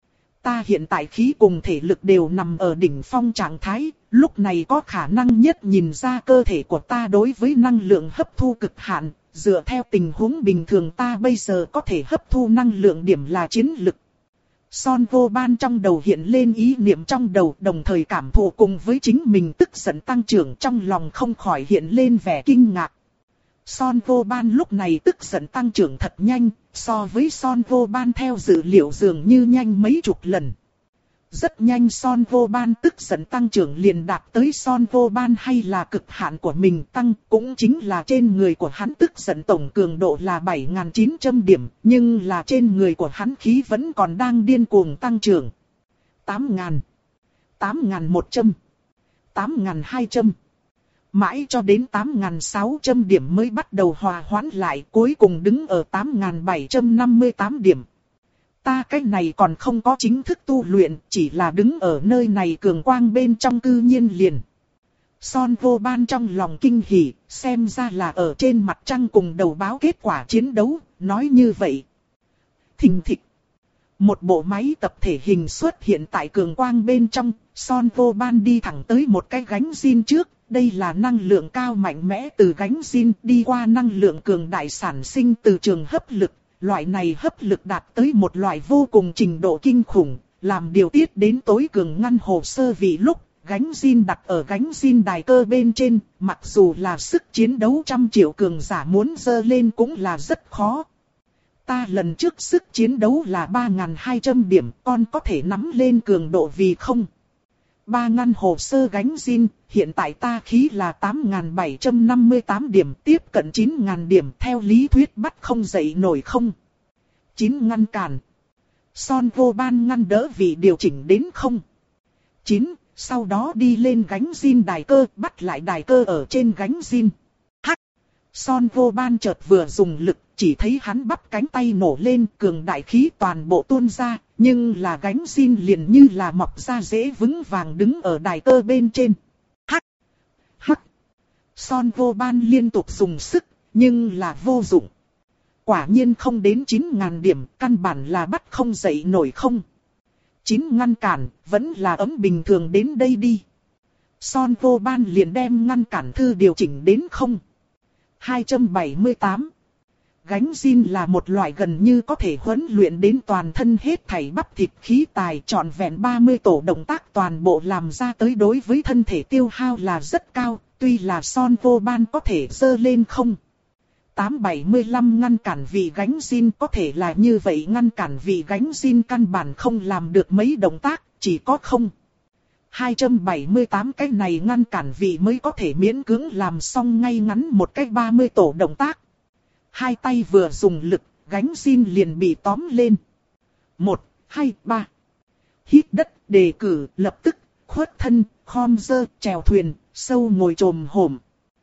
Ta hiện tại khí cùng thể lực đều nằm ở đỉnh phong trạng thái, lúc này có khả năng nhất nhìn ra cơ thể của ta đối với năng lượng hấp thu cực hạn, dựa theo tình huống bình thường ta bây giờ có thể hấp thu năng lượng điểm là chiến lực. Son Vô Ban trong đầu hiện lên ý niệm trong đầu, đồng thời cảm thụ cùng với chính mình tức giận tăng trưởng, trong lòng không khỏi hiện lên vẻ kinh ngạc. Son Vô Ban lúc này tức giận tăng trưởng thật nhanh, so với Son Vô Ban theo dự liệu dường như nhanh mấy chục lần. Rất nhanh Son Vô Ban tức giận tăng trưởng liền đạt tới Son Vô Ban hay là cực hạn của mình tăng, cũng chính là trên người của hắn tức giận tổng cường độ là bảy nghìn chín trăm điểm, nhưng là trên người của hắn khí vẫn còn đang điên cuồng tăng trưởng. tám nghìn, tám nghìn một trăm, tám nghìn hai trăm. Mãi cho đến tám nghìn sáu trăm điểm mới bắt đầu hòa hoãn lại, cuối cùng đứng ở tám nghìn bảy trăm năm mươi tám điểm. Ta cái này còn không có chính thức tu luyện, chỉ là đứng ở nơi này cường quang bên trong cư nhiên liền. Son Vô Ban trong lòng kinh hỉ, xem ra là ở trên mặt trăng cùng đầu báo kết quả chiến đấu, nói như vậy. Thình thịch. Một bộ máy tập thể hình xuất hiện tại cường quang bên trong, Son Vô Ban đi thẳng tới một cái gánh zin trước. Đây là năng lượng cao mạnh mẽ từ gánh zin đi qua năng lượng cường đại sản sinh từ trường hấp lực. Loại này hấp lực đạt tới một loại vô cùng trình độ kinh khủng, làm điều tiết đến tối cường ngăn hồ sơ vì lúc gánh zin đặt ở gánh zin đài cơ bên trên, mặc dù là sức chiến đấu trăm triệu cường giả muốn dơ lên cũng là rất khó. Ta lần trước sức chiến đấu là ba nghìn hai trăm điểm, con có thể nắm lên cường độ vì không. Ba ngăn hồ sơ gánh zin, hiện tại ta khí là tám nghìn bảy trăm năm mươi tám điểm, tiếp cận chín nghìn điểm, theo lý thuyết bắt không dậy nổi không. chín ngăn cản. Son Vô Ban ngăn đỡ vì điều chỉnh đến không. chín, sau đó đi lên gánh zin đài cơ, bắt lại đài cơ ở trên gánh zin. Hắc. Son Vô Ban chợt vừa dùng lực, chỉ thấy hắn bắp cánh tay nổ lên, cường đại khí toàn bộ tuôn ra, nhưng là gánh zin liền như là mọc ra dễ vững vàng đứng ở đài cơ bên trên. Hắc. Hắc. Son Vô Ban liên tục dùng sức, nhưng là vô dụng. Quả nhiên không đến chín nghìn điểm, căn bản là bắt không dậy nổi không. chín ngăn cản, vẫn là ấm bình thường đến đây đi. Son Vô Ban liền đem ngăn cản thư điều chỉnh đến không. hai trăm bảy mươi tám. gánh zin là một loại gần như có thể huấn luyện đến toàn thân hết thảy bắp thịt khí tài, trọn vẹn ba mươi tổ động tác toàn bộ làm ra tới đối với thân thể tiêu hao là rất cao, tuy là Son Vô Ban có thể dơ lên không. tám bảy mươi lăm ngăn cản vì gánh zin có thể là như vậy, ngăn cản vì gánh zin căn bản không làm được mấy động tác, chỉ có không. hai trăm bảy mươi tám cái này ngăn cản vì mới có thể miễn cưỡng làm xong ngay ngắn một cái ba mươi tổ động tác. Hai tay vừa dùng lực, gánh zin liền bị tóm lên. Một, hai, ba. Hít đất, đề cử, lập tức, khuất thân, khom dơ, chèo thuyền, sâu ngồi trồm hổm.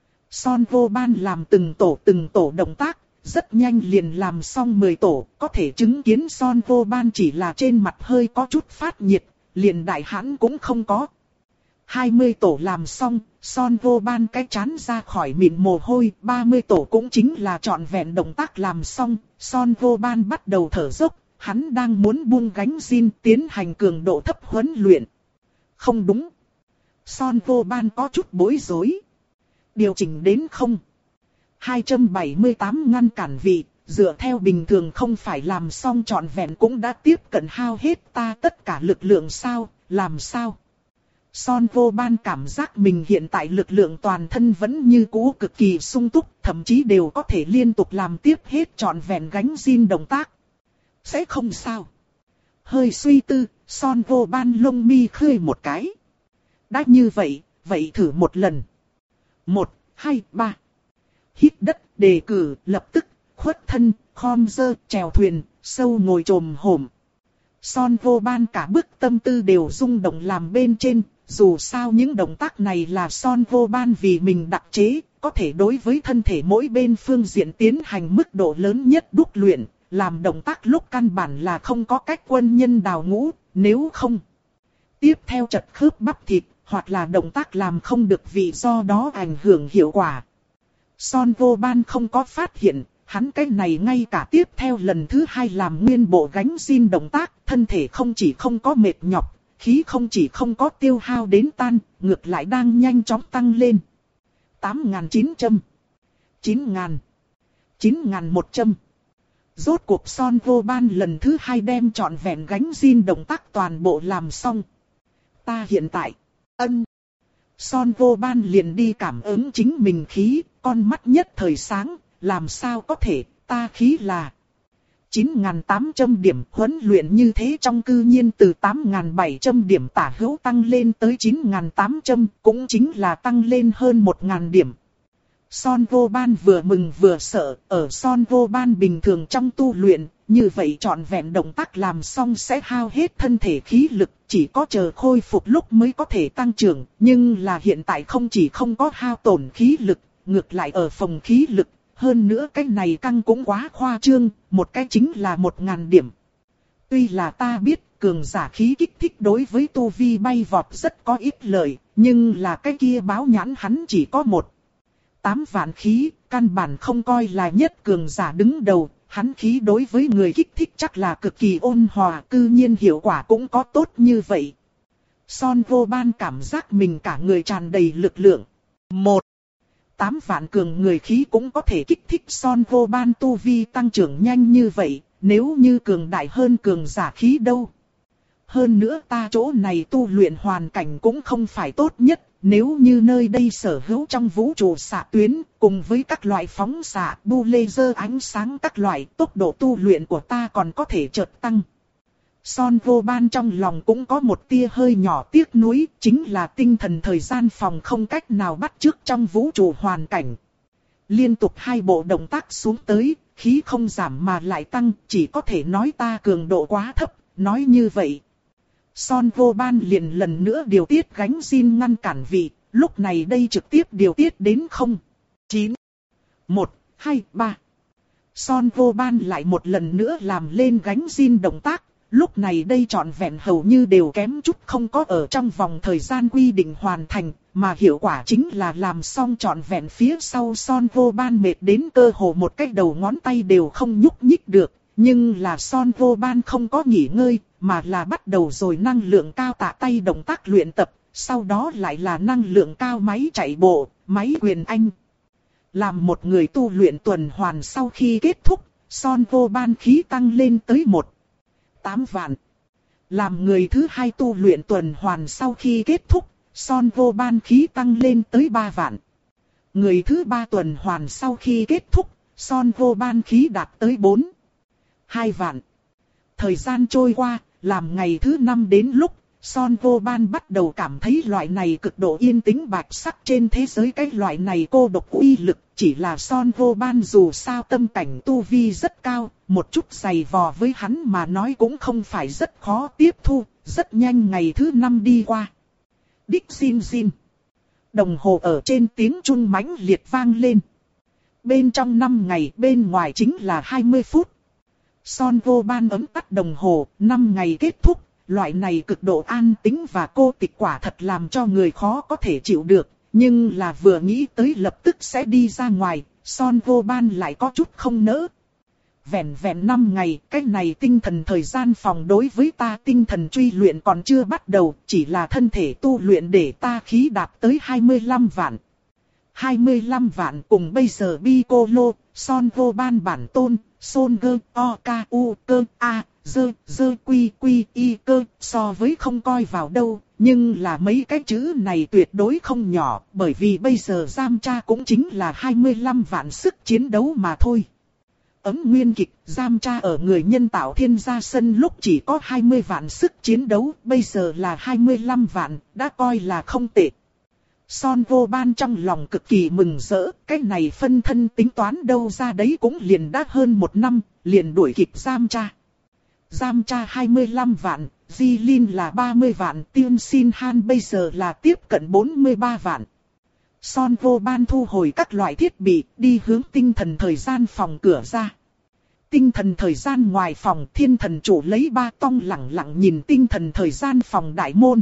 Son Vô Ban làm từng tổ từng tổ động tác, rất nhanh liền làm xong mười tổ, có thể chứng kiến Son Vô Ban chỉ là trên mặt hơi có chút phát nhiệt, liền đại hãn cũng không có. hai mươi tổ làm xong, Son Vô Ban cái chán ra khỏi mịn mồ hôi, ba mươi tổ cũng chính là trọn vẹn động tác làm xong, Son Vô Ban bắt đầu thở dốc, hắn đang muốn buông gánh zin tiến hành cường độ thấp huấn luyện. Không đúng. Son Vô Ban có chút bối rối. Điều chỉnh đến không. hai trăm bảy mươi tám ngăn cản vị, dựa theo bình thường không phải làm xong trọn vẹn cũng đã tiếp cận hao hết ta tất cả lực lượng sao, làm sao? Son Vô Ban cảm giác mình hiện tại lực lượng toàn thân vẫn như cũ cực kỳ sung túc, thậm chí đều có thể liên tục làm tiếp hết trọn vẹn gánh zin động tác. Sẽ không sao. Hơi suy tư, Son Vô Ban lông mi khơi một cái. Đã như vậy, vậy thử một lần. Một, hai, ba. Hít đất, đề cử, lập tức, khuất thân, khom dơ, chèo thuyền, sâu ngồi trồm hổm. Son Vô Ban cả bức tâm tư đều rung động làm bên trên, dù sao những động tác này là Son Vô Ban vì mình đặc chế, có thể đối với thân thể mỗi bên phương diện tiến hành mức độ lớn nhất đúc luyện, làm động tác lúc căn bản là không có cách quân nhân đào ngũ, nếu không. Tiếp theo chật khớp bắp thịt, hoặc là động tác làm không được vì do đó ảnh hưởng hiệu quả. Son Vô Ban không có phát hiện, hắn cái này ngay cả tiếp theo lần thứ hai làm nguyên bộ gánh zin động tác, thân thể không chỉ không có mệt nhọc, khí không chỉ không có tiêu hao đến tan, ngược lại đang nhanh chóng tăng lên. tám nghìn chín trăm, chín nghìn, chín nghìn một trăm. Rốt cuộc Son Vô Ban lần thứ hai đem trọn vẹn gánh zin động tác toàn bộ làm xong. Ta hiện tại, ân. Son Vô Ban liền đi cảm ứng chính mình khí, con mắt nhất thời sáng, làm sao có thể, ta khí là chín nghìn tám trăm điểm, huấn luyện như thế trong cư nhiên từ tám nghìn bảy trăm điểm tả hữu tăng lên tới chín nghìn tám trăm, cũng chính là tăng lên hơn một nghìn điểm. Son Vô Ban vừa mừng vừa sợ, ở Son Vô Ban bình thường trong tu luyện, như vậy trọn vẹn động tác làm xong sẽ hao hết thân thể khí lực, chỉ có chờ khôi phục lúc mới có thể tăng trưởng, nhưng là hiện tại không chỉ không có hao tổn khí lực, ngược lại ở phòng khí lực, hơn nữa cái này căng cũng quá khoa trương, một cái chính là một ngàn điểm. Tuy là ta biết cường giả khí kích thích đối với tu vi bay vọt rất có ích lợi, nhưng là cái kia báo nhãn hắn chỉ có một. Tám vạn khí, căn bản không coi là nhất cường giả đứng đầu, hắn khí đối với người kích thích chắc là cực kỳ ôn hòa, cư nhiên hiệu quả cũng có tốt như vậy. Son Vô Ban cảm giác mình cả người tràn đầy lực lượng. Một, tám vạn cường người khí cũng có thể kích thích Son Vô Ban tu vi tăng trưởng nhanh như vậy, nếu như cường đại hơn cường giả khí đâu. Hơn nữa ta chỗ này tu luyện hoàn cảnh cũng không phải tốt nhất. Nếu như nơi đây sở hữu trong vũ trụ xạ tuyến, cùng với các loại phóng xạ, bu laser ánh sáng các loại, tốc độ tu luyện của ta còn có thể chợt tăng. Son Vô Ban trong lòng cũng có một tia hơi nhỏ tiếc nuối, chính là tinh thần thời gian phòng không cách nào bắt chước trong vũ trụ hoàn cảnh. Liên tục hai bộ động tác xuống tới, khí không giảm mà lại tăng, chỉ có thể nói ta cường độ quá thấp, nói như vậy. Son Vô Ban liền lần nữa điều tiết gánh zin ngăn cản vị, lúc này đây trực tiếp điều tiết đến không. chín, một, hai, ba. Son Vô Ban lại một lần nữa làm lên gánh zin động tác, lúc này đây trọn vẹn hầu như đều kém chút không có ở trong vòng thời gian quy định hoàn thành, mà hiệu quả chính là làm xong trọn vẹn phía sau Son Vô Ban mệt đến cơ hồ một cái đầu ngón tay đều không nhúc nhích được. Nhưng là Son Vô Ban không có nghỉ ngơi, mà là bắt đầu rồi năng lượng cao tạ tay động tác luyện tập, sau đó lại là năng lượng cao máy chạy bộ, máy quyền anh. Làm một người tu luyện tuần hoàn sau khi kết thúc, Son vô ban khí tăng lên tới một phẩy tám vạn. Làm người thứ hai tu luyện tuần hoàn sau khi kết thúc, Son vô ban khí tăng lên tới ba vạn. Người thứ ba tuần hoàn sau khi kết thúc, Son vô ban khí đạt tới bốn phẩy hai vạn. Thời gian trôi qua, làm ngày thứ năm đến lúc, Son vô ban bắt đầu cảm thấy loại này cực độ yên tĩnh bạch sắc trên thế giới, cái loại này cô độc uy lực. Chỉ là Son vô ban dù sao tâm cảnh tu vi rất cao, một chút giày vò với hắn mà nói cũng không phải rất khó tiếp thu. Rất nhanh ngày thứ năm đi qua. Đích xin xin. Đồng hồ ở trên tiếng chun mãnh liệt vang lên. Bên trong năm ngày, bên ngoài chính là hai mươi phút. Son vô ban ấm tắt đồng hồ, năm ngày kết thúc. Loại này cực độ an tĩnh và cô tịch quả thật làm cho người khó có thể chịu được. Nhưng là vừa nghĩ tới lập tức sẽ đi ra ngoài, Son vô ban lại có chút không nỡ. Vẹn vẹn năm ngày, cái này tinh thần thời gian phòng đối với ta tinh thần truy luyện còn chưa bắt đầu, chỉ là thân thể tu luyện để ta khí đạt tới hai mươi lăm vạn. hai mươi lăm vạn cùng bây giờ Piccolo, Son vô ban bản tôn, Son gơ, o, ca, u, cơ, a, dơ, dơ, quy, quy, y, cơ, so với không coi vào đâu. Nhưng là mấy cái chữ này tuyệt đối không nhỏ, bởi vì bây giờ Giam Tra cũng chính là hai mươi lăm vạn sức chiến đấu mà thôi. Ấm nguyên kịch, Giam Tra ở người nhân tạo thiên gia sân lúc chỉ có hai mươi vạn sức chiến đấu, bây giờ là hai mươi lăm vạn, đã coi là không tệ. Son vô ban trong lòng cực kỳ mừng rỡ, cái này phân thân tính toán đâu ra đấy cũng liền đã hơn một năm, liền đuổi kịp Giam Tra. Giam Tra hai mươi lăm vạn, Di Linh là ba mươi vạn, Tiên Xin Han bây giờ là tiếp cận bốn mươi ba vạn. Son vô ban thu hồi các loại thiết bị, đi hướng tinh thần thời gian phòng cửa ra. Tinh thần thời gian ngoài phòng, thiên thần chủ lấy ba tong lẳng lặng nhìn tinh thần thời gian phòng đại môn.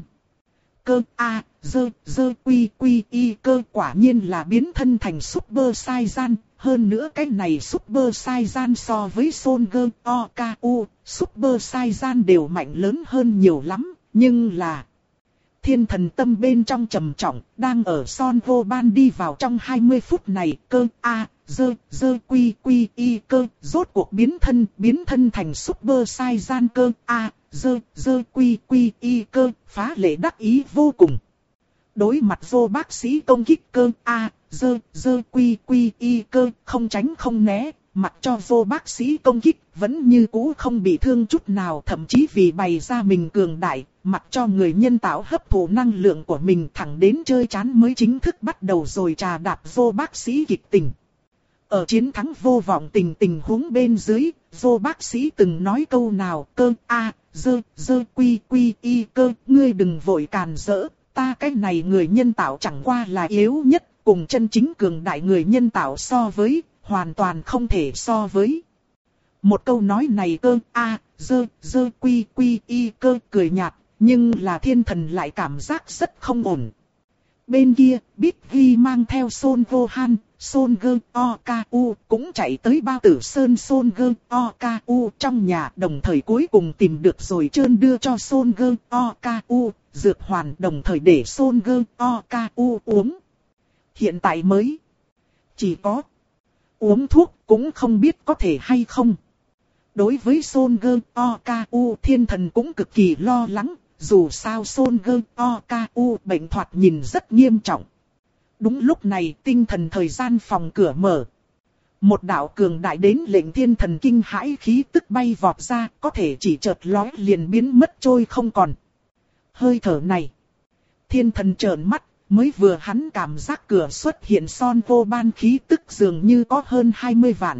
Cơ A, dơ, dơ quy quy y cơ quả nhiên là biến thân thành Super Saiyan. Hơn nữa cái này Super Saiyan so với Son gơ, o, ca, u, Super Saiyan đều mạnh lớn hơn nhiều lắm. Nhưng là thiên thần tâm bên trong trầm trọng, đang ở Son vô ban đi vào trong hai mươi phút này, cơ A, dơ, dơ quy quy y cơ, rốt cuộc biến thân, biến thân thành Super Saiyan cơ A, dơ, dơ quy quy y cơ, phá lệ đắc ý vô cùng. Đối mặt vô bác sĩ công kích cơ A, dơ, dơ quy quy y cơ, không tránh không né, mặc cho vô bác sĩ công kích, vẫn như cũ không bị thương chút nào, thậm chí vì bày ra mình cường đại, mặc cho người nhân tạo hấp thụ năng lượng của mình thẳng đến chơi chán mới chính thức bắt đầu rồi trà đạp vô bác sĩ kịch tình. Ở chiến thắng vô vọng tình tình huống bên dưới, vô bác sĩ từng nói câu nào, cơ A, dơ, dơ quy quy y cơ, ngươi đừng vội càn rỡ, ta cái này người nhân tạo chẳng qua là yếu nhất, cùng chân chính cường đại người nhân tạo so với, hoàn toàn không thể so với. Một câu nói này cơ A, dơ, dơ quy quy y cơ cười nhạt, nhưng là thiên thần lại cảm giác rất không ổn. Bên kia, Bích Ghi mang theo Son vô han, Son gơ, o, ca, u, cũng chạy tới bao tử sơn Son gơ, o, ca, u trong nhà, đồng thời cuối cùng tìm được rồi trơn đưa cho Son gơ, o, ca, u, dược hoàn, đồng thời để Son gơ, o, ca, u uống. Hiện tại mới chỉ có uống thuốc, cũng không biết có thể hay không. Đối với Son gơ, o, ca, u, thiên thần cũng cực kỳ lo lắng. Dù sao Son gơ, o, ca, u bệnh thoạt nhìn rất nghiêm trọng. Đúng lúc này tinh thần thời gian phòng cửa mở. Một đạo cường đại đến lệnh thiên thần kinh hãi khí tức bay vọt ra, có thể chỉ chợt lóe liền biến mất trôi không còn. Hơi thở này. Thiên thần trợn mắt, mới vừa hắn cảm giác cửa xuất hiện Son vô ban khí tức dường như có hơn hai mươi vạn.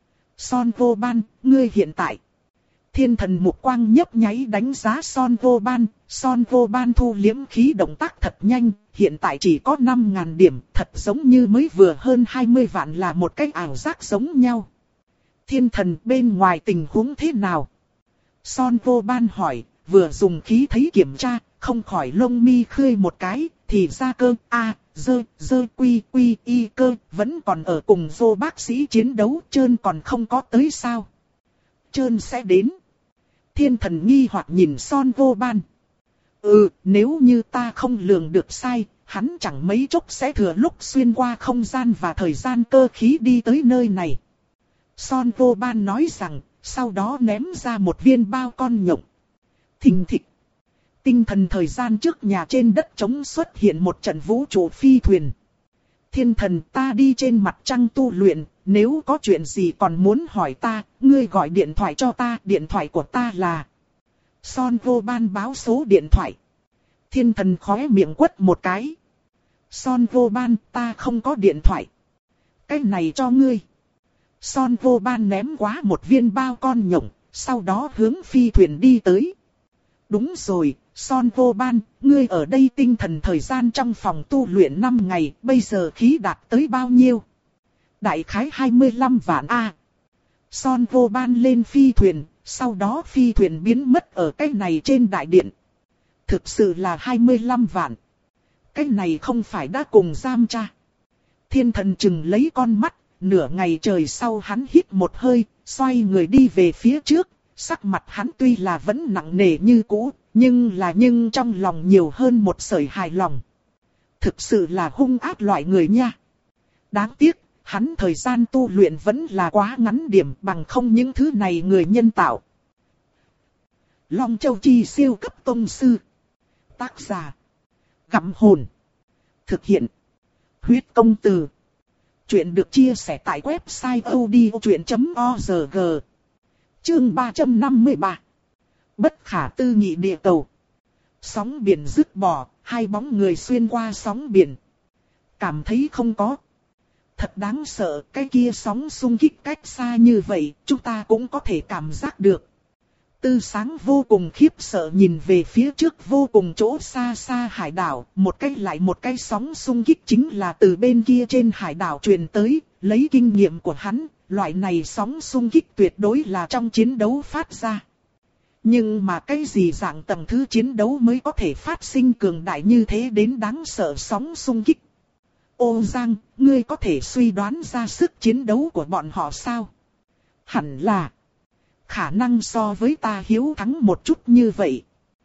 Son vô ban, ngươi hiện tại. Thiên thần mục quang nhấp nháy đánh giá Son vô ban, Son vô ban thu liếm khí động tác thật nhanh, hiện tại chỉ có năm ngàn điểm, thật giống như mới vừa hơn hai mươi vạn là một cái ảo giác giống nhau. Thiên thần bên ngoài tình huống thế nào? Son vô ban hỏi, vừa dùng khí thấy kiểm tra, không khỏi lông mi khơi một cái, thì ra cơ A, dơ, dơ quy quy y cơ, vẫn còn ở cùng vô bác sĩ chiến đấu, trơn còn không có tới sao? Trơn sẽ đến. Thiên thần nghi hoặc nhìn Son vô ban. Ừ, nếu như ta không lường được sai, hắn chẳng mấy chốc sẽ thừa lúc xuyên qua không gian và thời gian cơ khí đi tới nơi này. Son vô ban nói rằng, sau đó ném ra một viên bao con nhộng. Thình thịch. Tinh thần thời gian trước nhà trên đất trống xuất hiện một trận vũ trụ phi thuyền. Thiên thần, ta đi trên mặt trăng tu luyện, nếu có chuyện gì còn muốn hỏi ta, ngươi gọi điện thoại cho ta, điện thoại của ta là... Son vô ban báo số điện thoại. Thiên thần khóe miệng quất một cái. Son vô ban, ta không có điện thoại. Cái này cho ngươi. Son vô ban ném quá một viên bao con nhộng, sau đó hướng phi thuyền đi tới. Đúng rồi, Son vô ban, ngươi ở đây tinh thần thời gian trong phòng tu luyện năm ngày, bây giờ khí đạt tới bao nhiêu? Đại khái hai mươi lăm vạn A. Son vô ban lên phi thuyền, sau đó phi thuyền biến mất ở cái này trên đại điện. Thực sự là hai mươi lăm vạn. Cái này không phải đã cùng giam cha. Thiên thần chừng lấy con mắt, nửa ngày trời sau hắn hít một hơi, xoay người đi về phía trước. Sắc mặt hắn tuy là vẫn nặng nề như cũ, nhưng là nhưng trong lòng nhiều hơn một sợi hài lòng. Thực sự là hung ác loại người nha. Đáng tiếc, hắn thời gian tu luyện vẫn là quá ngắn điểm bằng không những thứ này người nhân tạo. Long Châu Chi siêu cấp tông sư. Tác giả. Gặm hồn. Thực hiện. Huyết công từ. Chuyện được chia sẻ tại website odchuyện chấm org. Chương ba trăm năm mươi ba. Bất khả tư nghị địa cầu. Sóng biển dứt bỏ, hai bóng người xuyên qua sóng biển. Cảm thấy không có. Thật đáng sợ, cái kia sóng xung kích cách xa như vậy, chúng ta cũng có thể cảm giác được. Tư Sáng vô cùng khiếp sợ nhìn về phía trước vô cùng chỗ xa xa hải đảo, một cái lại một cái sóng xung kích chính là từ bên kia trên hải đảo truyền tới, lấy kinh nghiệm của hắn, loại này sóng xung kích tuyệt đối là trong chiến đấu phát ra. Nhưng mà cái gì dạng tầng thứ chiến đấu mới có thể phát sinh cường đại như thế đến đáng sợ sóng xung kích? Ô Giang, ngươi có thể suy đoán ra sức chiến đấu của bọn họ sao? Hẳn là khả năng so với ta hiếu thắng một chút như vậy.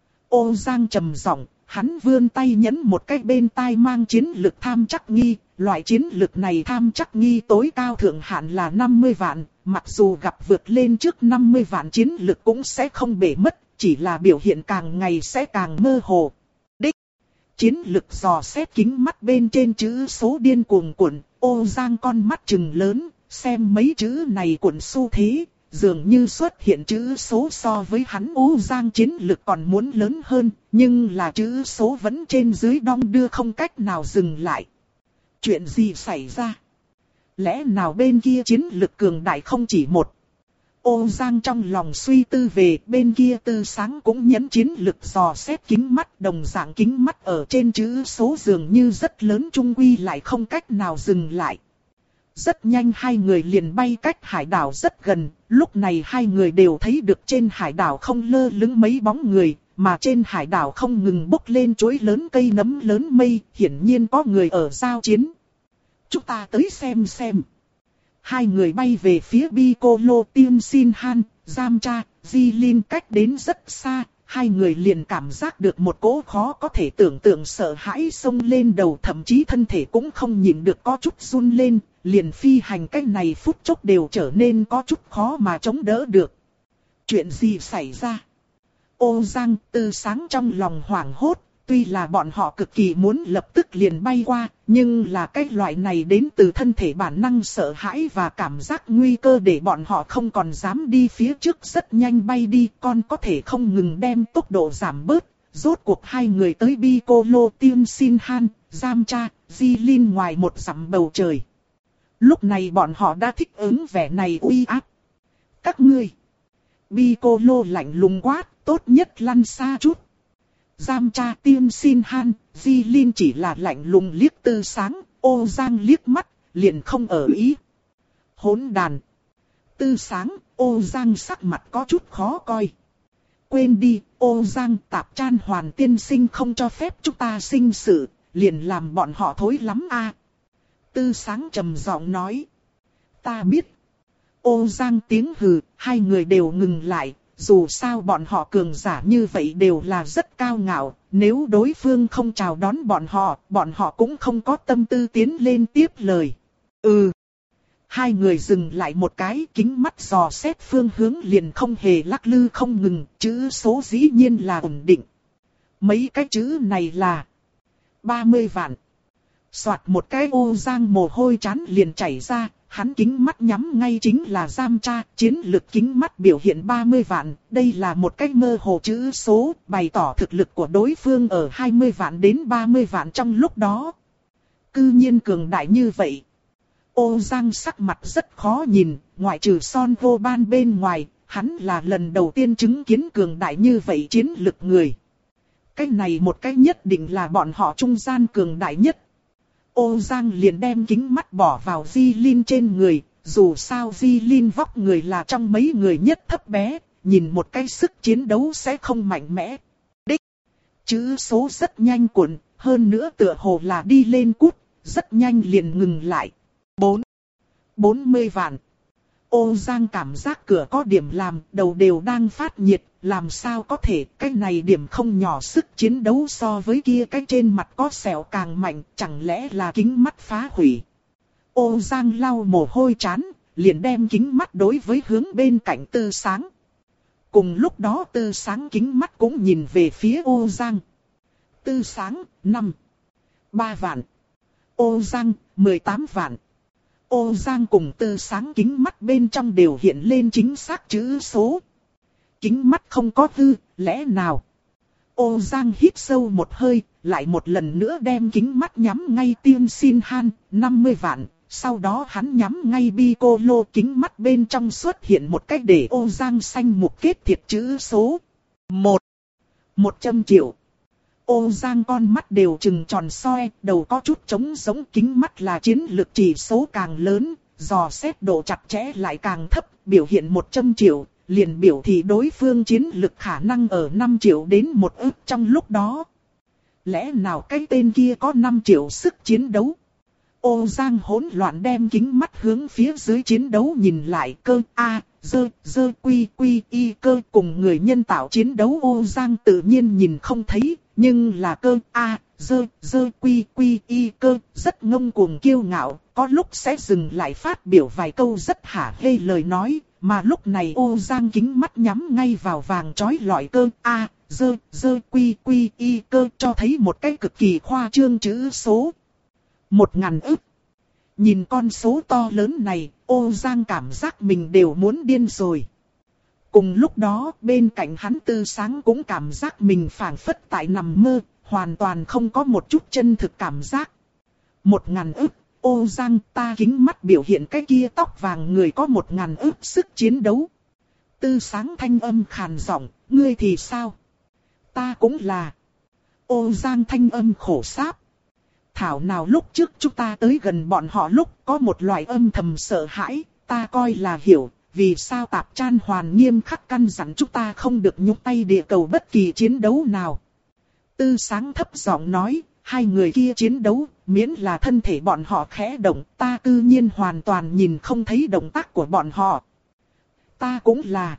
Ô Giang trầm giọng, hắn vươn tay nhấn một cái bên tai mang chiến lực tham chắc nghi. Loại chiến lực này tham chắc nghi tối cao thượng hạn là năm mươi vạn, mặc dù gặp vượt lên trước năm mươi vạn chiến lực cũng sẽ không bể mất, chỉ là biểu hiện càng ngày sẽ càng mơ hồ. Đích. Chiến lực dò xét kính mắt bên trên chữ số điên cuồng cuộn, Ô Giang con mắt trừng lớn, xem mấy chữ này cuộn xu thế, dường như xuất hiện chữ số so với hắn Ô Giang chiến lực còn muốn lớn hơn, nhưng là chữ số vẫn trên dưới đong đưa không cách nào dừng lại. Chuyện gì xảy ra? Lẽ nào bên kia chiến lực cường đại không chỉ một? Ô Giang trong lòng suy tư về, bên kia Tư Sáng cũng nhấn chiến lực dò xét kính mắt, đồng dạng kính mắt ở trên chữ số dường như rất lớn trung quy lại không cách nào dừng lại. Rất nhanh hai người liền bay cách hải đảo rất gần, lúc này hai người đều thấy được trên hải đảo không lơ lửng mấy bóng người, mà trên hải đảo không ngừng bốc lên chuỗi lớn cây nấm lớn mây, hiển nhiên có người ở giao chiến. Chúng ta tới xem xem. Hai người bay về phía Piccolo, Tiêm Xin Han, Giam Cha, Di Lin cách đến rất xa, hai người liền cảm giác được một cỗ khó có thể tưởng tượng sợ hãi xông lên đầu, thậm chí thân thể cũng không nhịn được có chút run lên, liền phi hành cách này phút chốc đều trở nên có chút khó mà chống đỡ được. Chuyện gì xảy ra? Ô Giang, Tư Sáng trong lòng hoảng hốt. Tuy là bọn họ cực kỳ muốn lập tức liền bay qua, nhưng là cái loại này đến từ thân thể bản năng sợ hãi và cảm giác nguy cơ để bọn họ không còn dám đi phía trước, rất nhanh bay đi, còn có thể không ngừng đem tốc độ giảm bớt. Rốt cuộc hai người tới Piccolo, Tiêm Xin Han, Giam Cha, Di Lin ngoài một dặm bầu trời. Lúc này bọn họ đã thích ứng vẻ này uy áp. Các ngươi. Piccolo lạnh lùng quát, tốt nhất lăn xa chút. Giam Cha, Tiêm Xin Han, Di Lin chỉ là lạnh lùng liếc Tư Sáng, Ô Giang liếc mắt, liền không ở ý. Hỗn đàn. Tư Sáng, Ô Giang sắc mặt có chút khó coi. Quên đi, Ô Giang, Tạp Chan Hoàn tiên sinh không cho phép chúng ta sinh sự, liền làm bọn họ thối lắm a. Tư Sáng trầm giọng nói. Ta biết. Ô Giang tiếng hừ, hai người đều ngừng lại. dù sao bọn họ cường giả như vậy đều là rất cao ngạo, nếu đối phương không chào đón bọn họ, bọn họ cũng không có tâm tư tiến lên tiếp lời. Ừ. Hai người dừng lại một cái, kính mắt dò xét phương hướng liền không hề lắc lư không ngừng, chữ số dĩ nhiên là ổn định. Mấy cái chữ này là ba mươi vạn. Soạt một cái, Ô Giang mồ hôi trán liền chảy ra, hắn kính mắt nhắm ngay chính là giam tra, chiến lực kính mắt biểu hiện ba mươi vạn, đây là một cái mơ hồ chữ số, bày tỏ thực lực của đối phương ở hai mươi vạn đến ba mươi vạn trong lúc đó. Cư nhiên cường đại như vậy. Ô Giang sắc mặt rất khó nhìn, ngoại trừ Son Vô Ban bên ngoài, hắn là lần đầu tiên chứng kiến cường đại như vậy chiến lực người. Cái này một cái nhất định là bọn họ trung gian cường đại nhất. Ô Giang liền đem kính mắt bỏ vào Di Linh trên người, dù sao Di Linh vóc người là trong mấy người nhất thấp bé, nhìn một cái sức chiến đấu sẽ không mạnh mẽ. Đích! Chữ số rất nhanh cuộn, hơn nữa tựa hồ là đi lên cút, rất nhanh liền ngừng lại. Bốn. Bốn mươi vạn. Ô Giang cảm giác cửa có điểm làm, đầu đều đang phát nhiệt, làm sao có thể, cái này điểm không nhỏ sức chiến đấu so với kia cái trên mặt có sẹo càng mạnh, chẳng lẽ là kính mắt phá hủy. Ô Giang lau mồ hôi trán, liền đem kính mắt đối với hướng bên cạnh Tư Sáng. Cùng lúc đó Tư Sáng kính mắt cũng nhìn về phía Ô Giang. Tư Sáng, năm. ba vạn. Ô Giang, mười tám vạn. Ô Giang cùng Tư Sáng kính mắt bên trong đều hiện lên chính xác chữ số. Kính mắt không có hư, lẽ nào? Ô Giang hít sâu một hơi, lại một lần nữa đem kính mắt nhắm ngay Tiên Xin Han, năm mươi vạn. Sau đó hắn nhắm ngay Piccolo, kính mắt bên trong xuất hiện một cách để Ô Giang xanh mục kết thiệt chữ số. Một. Một trăm triệu. Ô Giang con mắt đều trừng tròn soi, đầu có chút trống giống, kính mắt là chiến lực chỉ số càng lớn, dò xét độ chặt chẽ lại càng thấp, biểu hiện một trăm triệu, liền biểu thị đối phương chiến lực khả năng ở năm triệu đến một ức trong lúc đó. Lẽ nào cái tên kia có năm triệu sức chiến đấu? Ô Giang hỗn loạn đem kính mắt hướng phía dưới chiến đấu nhìn lại, cơ A, dơ, dơ quy quy y cơ cùng người nhân tạo chiến đấu Ô Giang tự nhiên nhìn không thấy, nhưng là cơ A, dơ, dơ quy quy y cơ rất ngông cuồng kiêu ngạo, có lúc sẽ dừng lại phát biểu vài câu rất hả hê lời nói, mà lúc này Ô Giang kính mắt nhắm ngay vào vàng chói lọi cơ A, dơ, dơ quy quy y cơ cho thấy một cái cực kỳ khoa trương chữ số. Một ngàn ức. Nhìn con số to lớn này, Ô Giang cảm giác mình đều muốn điên rồi. Cùng lúc đó, bên cạnh hắn Tư Sáng cũng cảm giác mình phảng phất tại nằm mơ, hoàn toàn không có một chút chân thực cảm giác. Một ngàn ức, Ô Giang ta kính mắt biểu hiện cái kia tóc vàng người có một ngàn ức sức chiến đấu. Tư Sáng thanh âm khàn giọng, ngươi thì sao? Ta cũng là. Ô Giang thanh âm khổ sáp. Thảo nào lúc trước chúng ta tới gần bọn họ lúc có một loại âm thầm sợ hãi, ta coi là hiểu, vì sao Tạp Chan Hoàn nghiêm khắc căn dặn chúng ta không được nhúc tay địa cầu bất kỳ chiến đấu nào. Tư Sáng thấp giọng nói, hai người kia chiến đấu, miễn là thân thể bọn họ khẽ động, ta tự nhiên hoàn toàn nhìn không thấy động tác của bọn họ. Ta cũng là.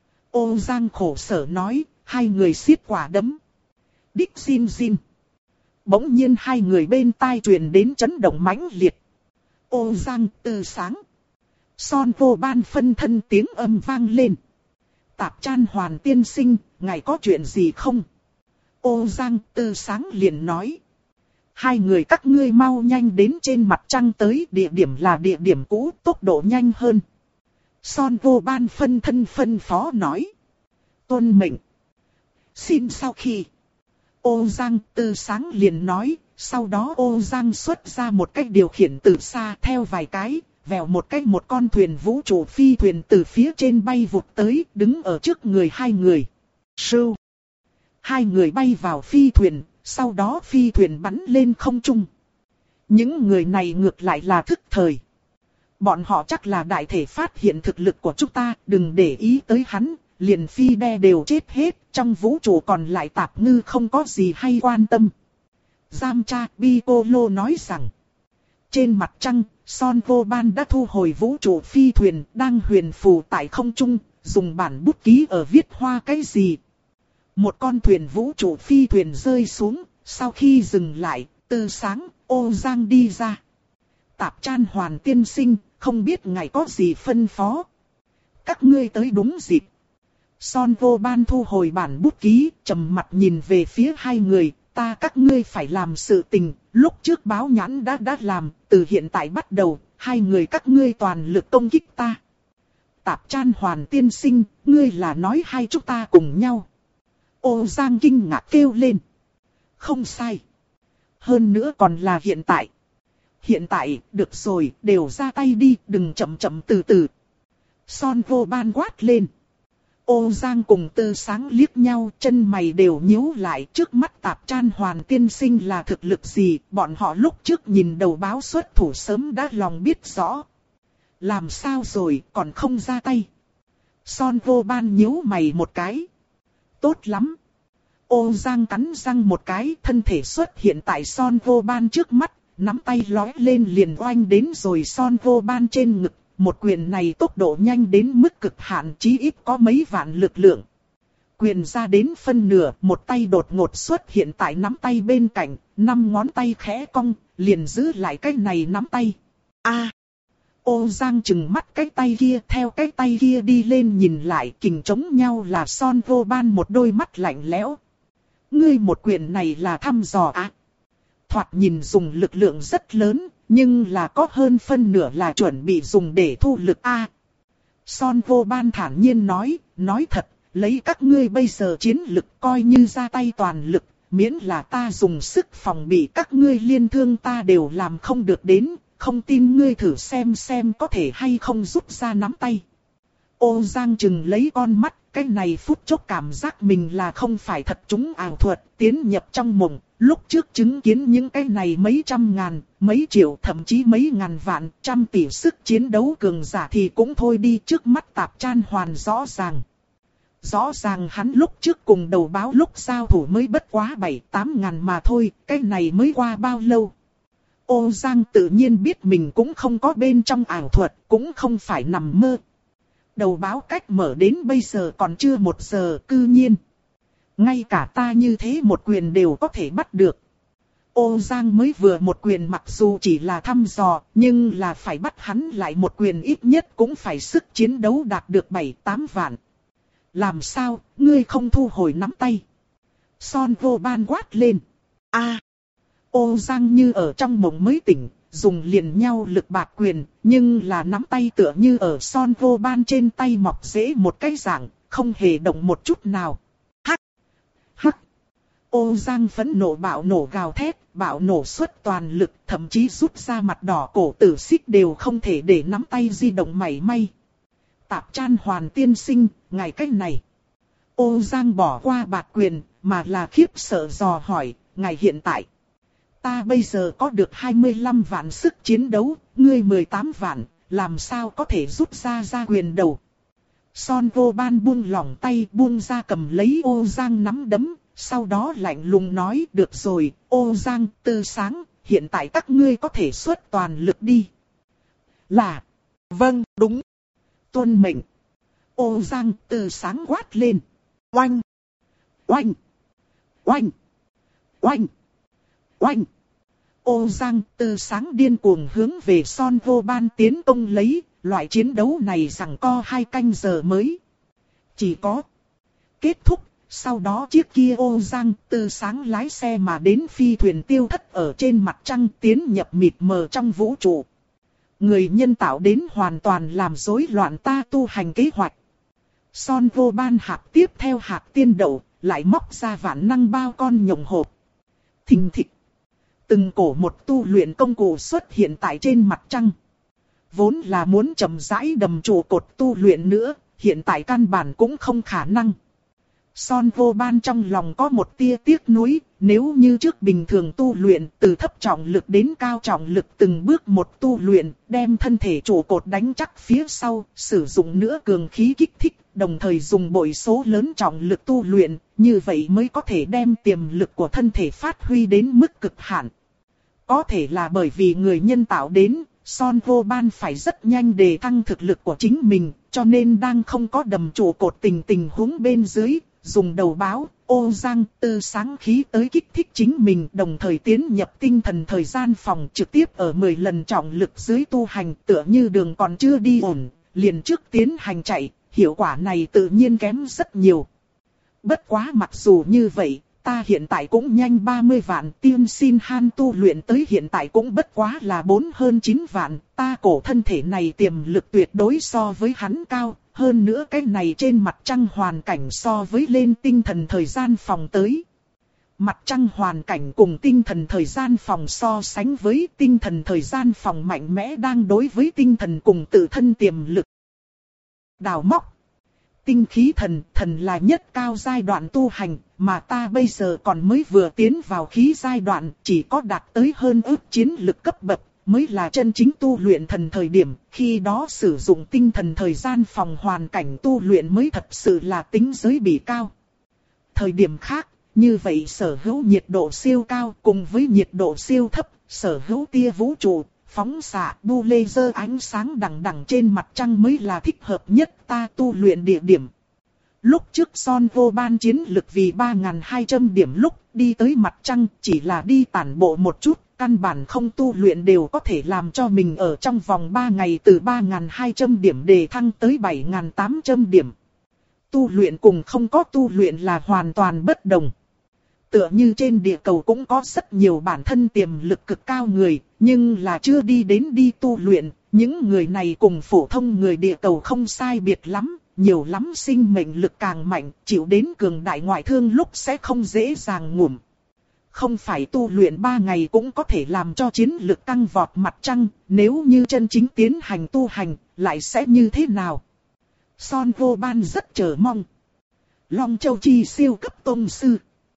Ô Giang khổ sở nói, hai người siết quả đấm. Đích xin xin. Bỗng nhiên hai người bên tai truyền đến chấn động mãnh liệt. Ô Giang, Tư Sáng. Son Vô Ban phân thân tiếng âm vang lên. Tạp Chan Hoàn tiên sinh, ngài có chuyện gì không? Ô Giang, Tư Sáng liền nói. Hai người các ngươi mau nhanh đến trên mặt trăng tới, địa điểm là địa điểm cũ, tốc độ nhanh hơn. Son Vô Ban phân thân phân phó nói. Tuân mệnh. Xin sau khi. Ô Giang, Tư Sáng liền nói, sau đó Ô Giang xuất ra một cách điều khiển từ xa theo vài cái, vèo một cách một con thuyền vũ trụ phi thuyền từ phía trên bay vụt tới, đứng ở trước người hai người. Sưu. Hai người bay vào phi thuyền, sau đó phi thuyền bắn lên không trung. Những người này ngược lại là thức thời. Bọn họ chắc là đại thể phát hiện thực lực của chúng ta, đừng để ý tới hắn. Liền phi đe đều chết hết, trong vũ trụ còn lại tạp ngư không có gì hay quan tâm. Giam cha Piccolo nói rằng, trên mặt trăng, Son Vô Ban đã thu hồi vũ trụ phi thuyền, đang huyền phù tại không trung, dùng bản bút ký ở viết hoa cái gì. Một con thuyền vũ trụ phi thuyền rơi xuống, sau khi dừng lại, Tư Sáng, Ô Giang đi ra. Tạp Chan Hoàn tiên sinh, không biết ngài có gì phân phó. Các ngươi tới đúng dịp. Son Vô Ban thu hồi bản bút ký, trầm mặt nhìn về phía hai người, ta các ngươi phải làm sự tình, lúc trước báo nhãn đã đã làm, từ hiện tại bắt đầu, hai người các ngươi toàn lực công kích ta. Tạp Chan Hoàn tiên sinh, ngươi là nói hai chúng ta cùng nhau. Ô Giang kinh ngạc kêu lên. Không sai. Hơn nữa còn là hiện tại. Hiện tại, được rồi, đều ra tay đi, đừng chậm chậm từ từ. Son Vô Ban quát lên. Ô Giang cùng Tư Sáng liếc nhau, chân mày đều nhíu lại, trước mắt Tạp Chan Hoàn tiên sinh là thực lực gì, bọn họ lúc trước nhìn đầu báo xuất thủ sớm đã lòng biết rõ. Làm sao rồi, còn không ra tay. Son Vô Ban nhíu mày một cái. Tốt lắm. Ô Giang cắn răng một cái, thân thể xuất hiện tại Son Vô Ban trước mắt, nắm tay lói lên liền oanh đến rồi Son Vô Ban trên ngực. Một quyền này tốc độ nhanh đến mức cực hạn, chí ít có mấy vạn lực lượng. Quyền ra đến phân nửa, một tay đột ngột xuất hiện tại nắm tay bên cạnh, năm ngón tay khẽ cong, liền giữ lại cái này nắm tay. A! Ô Giang chừng mắt cái tay kia, theo cái tay kia đi lên nhìn lại, kình chống nhau là Son Vô Ban một đôi mắt lạnh lẽo. Ngươi một quyền này là thăm dò á. Thoạt nhìn dùng lực lượng rất lớn, nhưng là có hơn phân nửa là chuẩn bị dùng để thu lực A. Son Vô Ban thản nhiên nói, nói thật, lấy các ngươi bây giờ chiến lực coi như ra tay toàn lực, miễn là ta dùng sức phòng bị các ngươi liên thương ta đều làm không được đến, không tin ngươi thử xem xem có thể hay không rút ra nắm tay. Ô Giang chừng lấy con mắt, cái này phút chốc cảm giác mình là không phải thật trúng ảo thuật, tiến nhập trong mộng. Lúc trước chứng kiến những cái này mấy trăm ngàn, mấy triệu thậm chí mấy ngàn vạn, trăm tỷ sức chiến đấu cường giả thì cũng thôi đi, trước mắt Tạp Chan Hoàn rõ ràng. Rõ ràng hắn lúc trước cùng đầu báo lúc giao thủ mới bất quá bảy tám ngàn mà thôi, cái này mới qua bao lâu. Ô Giang tự nhiên biết mình cũng không có bên trong ảo thuật, cũng không phải nằm mơ. Đầu báo cách mở đến bây giờ còn chưa một giờ, cư nhiên. Ngay cả ta như thế một quyền đều có thể bắt được. Ô Giang mới vừa một quyền mặc dù chỉ là thăm dò, nhưng là phải bắt hắn lại một quyền ít nhất cũng phải sức chiến đấu đạt được bảy tám vạn. Làm sao, ngươi không thu hồi nắm tay? Son Vô Ban quát lên. A! Ô Giang như ở trong mộng mới tỉnh, dùng liền nhau lực bạc quyền, nhưng là nắm tay tựa như ở Son Vô Ban trên tay mọc rễ một cái dạng, không hề động một chút nào. Hắc! Hắc! Ô Giang phẫn nộ bạo nổ gào thét, bạo nổ suốt toàn lực, thậm chí rút ra mặt đỏ cổ tử xích đều không thể để nắm tay di động mảy may. Tạp Chan Hoàn tiên sinh, ngài cách này. Ô Giang bỏ qua bạc quyền, mà là khiếp sợ dò hỏi, ngài hiện tại. Ta bây giờ có được hai mươi lăm vạn sức chiến đấu, ngươi mười tám vạn, làm sao có thể rút ra ra quyền đầu. Son Vô Ban buông lỏng tay buông ra cầm lấy Ô Giang nắm đấm, sau đó lạnh lùng nói được rồi, Ô Giang, Tư Sáng, hiện tại các ngươi có thể xuất toàn lực đi. Là, vâng, đúng. Tuân mệnh. Ô Giang, Tư Sáng quát lên. Oanh, oanh, oanh, oanh, oanh. Ô Giang, Tư Sáng điên cuồng hướng về Son Vô Ban tiến công lấy, loại chiến đấu này giằng co hai canh giờ mới. Chỉ có kết thúc, sau đó chiếc kia Ô Giang, Tư Sáng lái xe mà đến phi thuyền tiêu thất ở trên mặt trăng tiến nhập mịt mờ trong vũ trụ. Người nhân tạo đến hoàn toàn làm rối loạn ta tu hành kế hoạch. Son Vô Ban hạp tiếp theo hạp tiên đậu, lại móc ra vạn năng bao con nhộng hộp. Thình thịch. Từng cổ một tu luyện công cụ xuất hiện tại trên mặt trăng. Vốn là muốn chậm rãi đầm trụ cột tu luyện nữa, hiện tại căn bản cũng không khả năng. Son Vô Ban trong lòng có một tia tiếc nuối, nếu như trước bình thường tu luyện từ thấp trọng lực đến cao trọng lực từng bước một tu luyện, đem thân thể trụ cột đánh chắc phía sau, sử dụng nữa cường khí kích thích, đồng thời dùng bội số lớn trọng lực tu luyện, như vậy mới có thể đem tiềm lực của thân thể phát huy đến mức cực hạn. Có thể là bởi vì người nhân tạo đến, Son Vô Ban phải rất nhanh đề thăng thực lực của chính mình, cho nên đang không có đầm trụ cột tình tình huống bên dưới, dùng đầu báo, ô giang, tư sáng khí tới kích thích chính mình, đồng thời tiến nhập tinh thần thời gian phòng trực tiếp ở mười lần trọng lực dưới tu hành, tựa như đường còn chưa đi ổn, liền trước tiến hành chạy, hiệu quả này tự nhiên kém rất nhiều. Bất quá mặc dù như vậy, ta hiện tại cũng nhanh ba mươi vạn, Tiên Xin Han tu luyện tới hiện tại cũng bất quá là bốn hơn chín vạn, ta cổ thân thể này tiềm lực tuyệt đối so với hắn cao, hơn nữa cái này trên mặt trăng hoàn cảnh so với lên tinh thần thời gian phòng tới. Mặt trăng hoàn cảnh cùng tinh thần thời gian phòng so sánh với tinh thần thời gian phòng mạnh mẽ đang đối với tinh thần cùng tự thân tiềm lực. Đào móc. Tinh khí thần, thần là nhất cao giai đoạn tu hành, mà ta bây giờ còn mới vừa tiến vào khí giai đoạn, chỉ có đạt tới hơn ước chiến lực cấp bậc, mới là chân chính tu luyện thần thời điểm, khi đó sử dụng tinh thần thời gian phòng hoàn cảnh tu luyện mới thật sự là tính giới bị cao. Thời điểm khác, như vậy sở hữu nhiệt độ siêu cao cùng với nhiệt độ siêu thấp, sở hữu tia vũ trụ, phóng xạ, bu laser ánh sáng đằng đằng trên mặt trăng mới là thích hợp nhất ta tu luyện địa điểm. Lúc trước Son Vô Ban chiến lực vì ba nghìn hai trăm điểm lúc đi tới mặt trăng chỉ là đi tản bộ một chút, căn bản không tu luyện đều có thể làm cho mình ở trong vòng ba ngày từ ba nghìn hai trăm điểm đề thăng tới bảy nghìn tám trăm điểm. Tu luyện cùng không có tu luyện là hoàn toàn bất đồng. Tựa như trên địa cầu cũng có rất nhiều bản thân tiềm lực cực cao người, nhưng là chưa đi đến đi tu luyện, những người này cùng phổ thông người địa cầu không sai biệt lắm, nhiều lắm sinh mệnh lực càng mạnh, chịu đến cường đại ngoại thương lúc sẽ không dễ dàng ngủm. Không phải tu luyện ba ngày cũng có thể làm cho chiến lực tăng vọt mặt trăng, nếu như chân chính tiến hành tu hành, lại sẽ như thế nào? Son Vô Ban rất chờ mong. Long Châu Chi siêu cấp tông sư.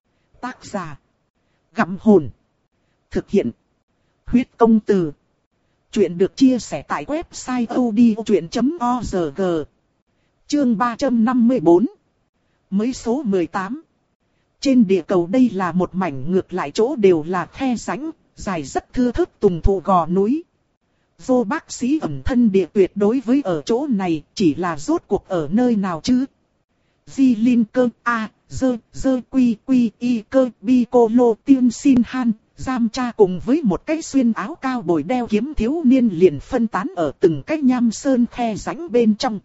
Tác giả. Gặm hồn. Thực hiện. Huyết công từ. Chuyện được chia sẻ tại website odchuyện chấm org. Chương ba trăm năm mươi tư. Mới số mười tám. Trên địa cầu đây là một mảnh ngược lại chỗ đều là khe rãnh, dài rất thưa thớt tùng thụ gò núi. Vô bác sĩ ẩn thân địa tuyệt đối với ở chỗ này chỉ là rốt cuộc ở nơi nào chứ? Di Linh Cơ A, Dơ, Dơ Quy Quy Y Cơ Bi Cô Lô Tiên Xin Han, giam cha cùng với một cái xuyên áo cao bồi đeo kiếm thiếu niên liền phân tán ở từng cái nham sơn khe rãnh bên trong.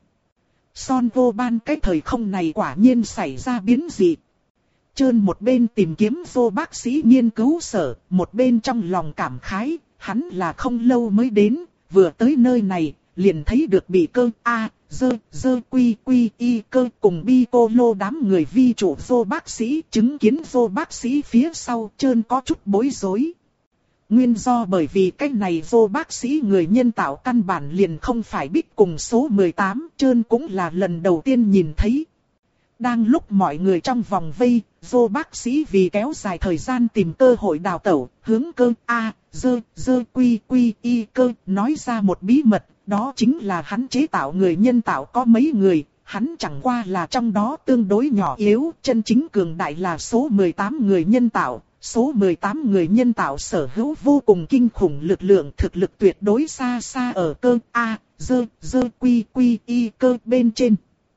Son Vô Ban cái thời không này quả nhiên xảy ra biến dị. Trơn một bên tìm kiếm vô bác sĩ nghiên cứu sở, một bên trong lòng cảm khái, hắn là không lâu mới đến, vừa tới nơi này, liền thấy được bị cơ A, Dơ, Dơ Quy Quy Y Cơ cùng Bi Cô Lô đám người vi chủ vô bác sĩ, chứng kiến vô bác sĩ phía sau Trơn có chút bối rối. Nguyên do bởi vì cách này vô bác sĩ người nhân tạo căn bản liền không phải Bích cùng số mười tám, Trơn cũng là lần đầu tiên nhìn thấy. Đang lúc mọi người trong vòng vây, vô bác sĩ vì kéo dài thời gian tìm cơ hội đào tẩu, hướng cơ A, Dơ, Dơ Quy Quy Y Cơ nói ra một bí mật, đó chính là hắn chế tạo người nhân tạo có mấy người, hắn chẳng qua là trong đó tương đối nhỏ yếu, chân chính cường đại là số mười tám người nhân tạo. Số mười tám người nhân tạo sở hữu vô cùng kinh khủng lực lượng, thực lực tuyệt đối xa xa ở cơ A, Dơ, Dơ Quy Quy Y Cơ bên trên.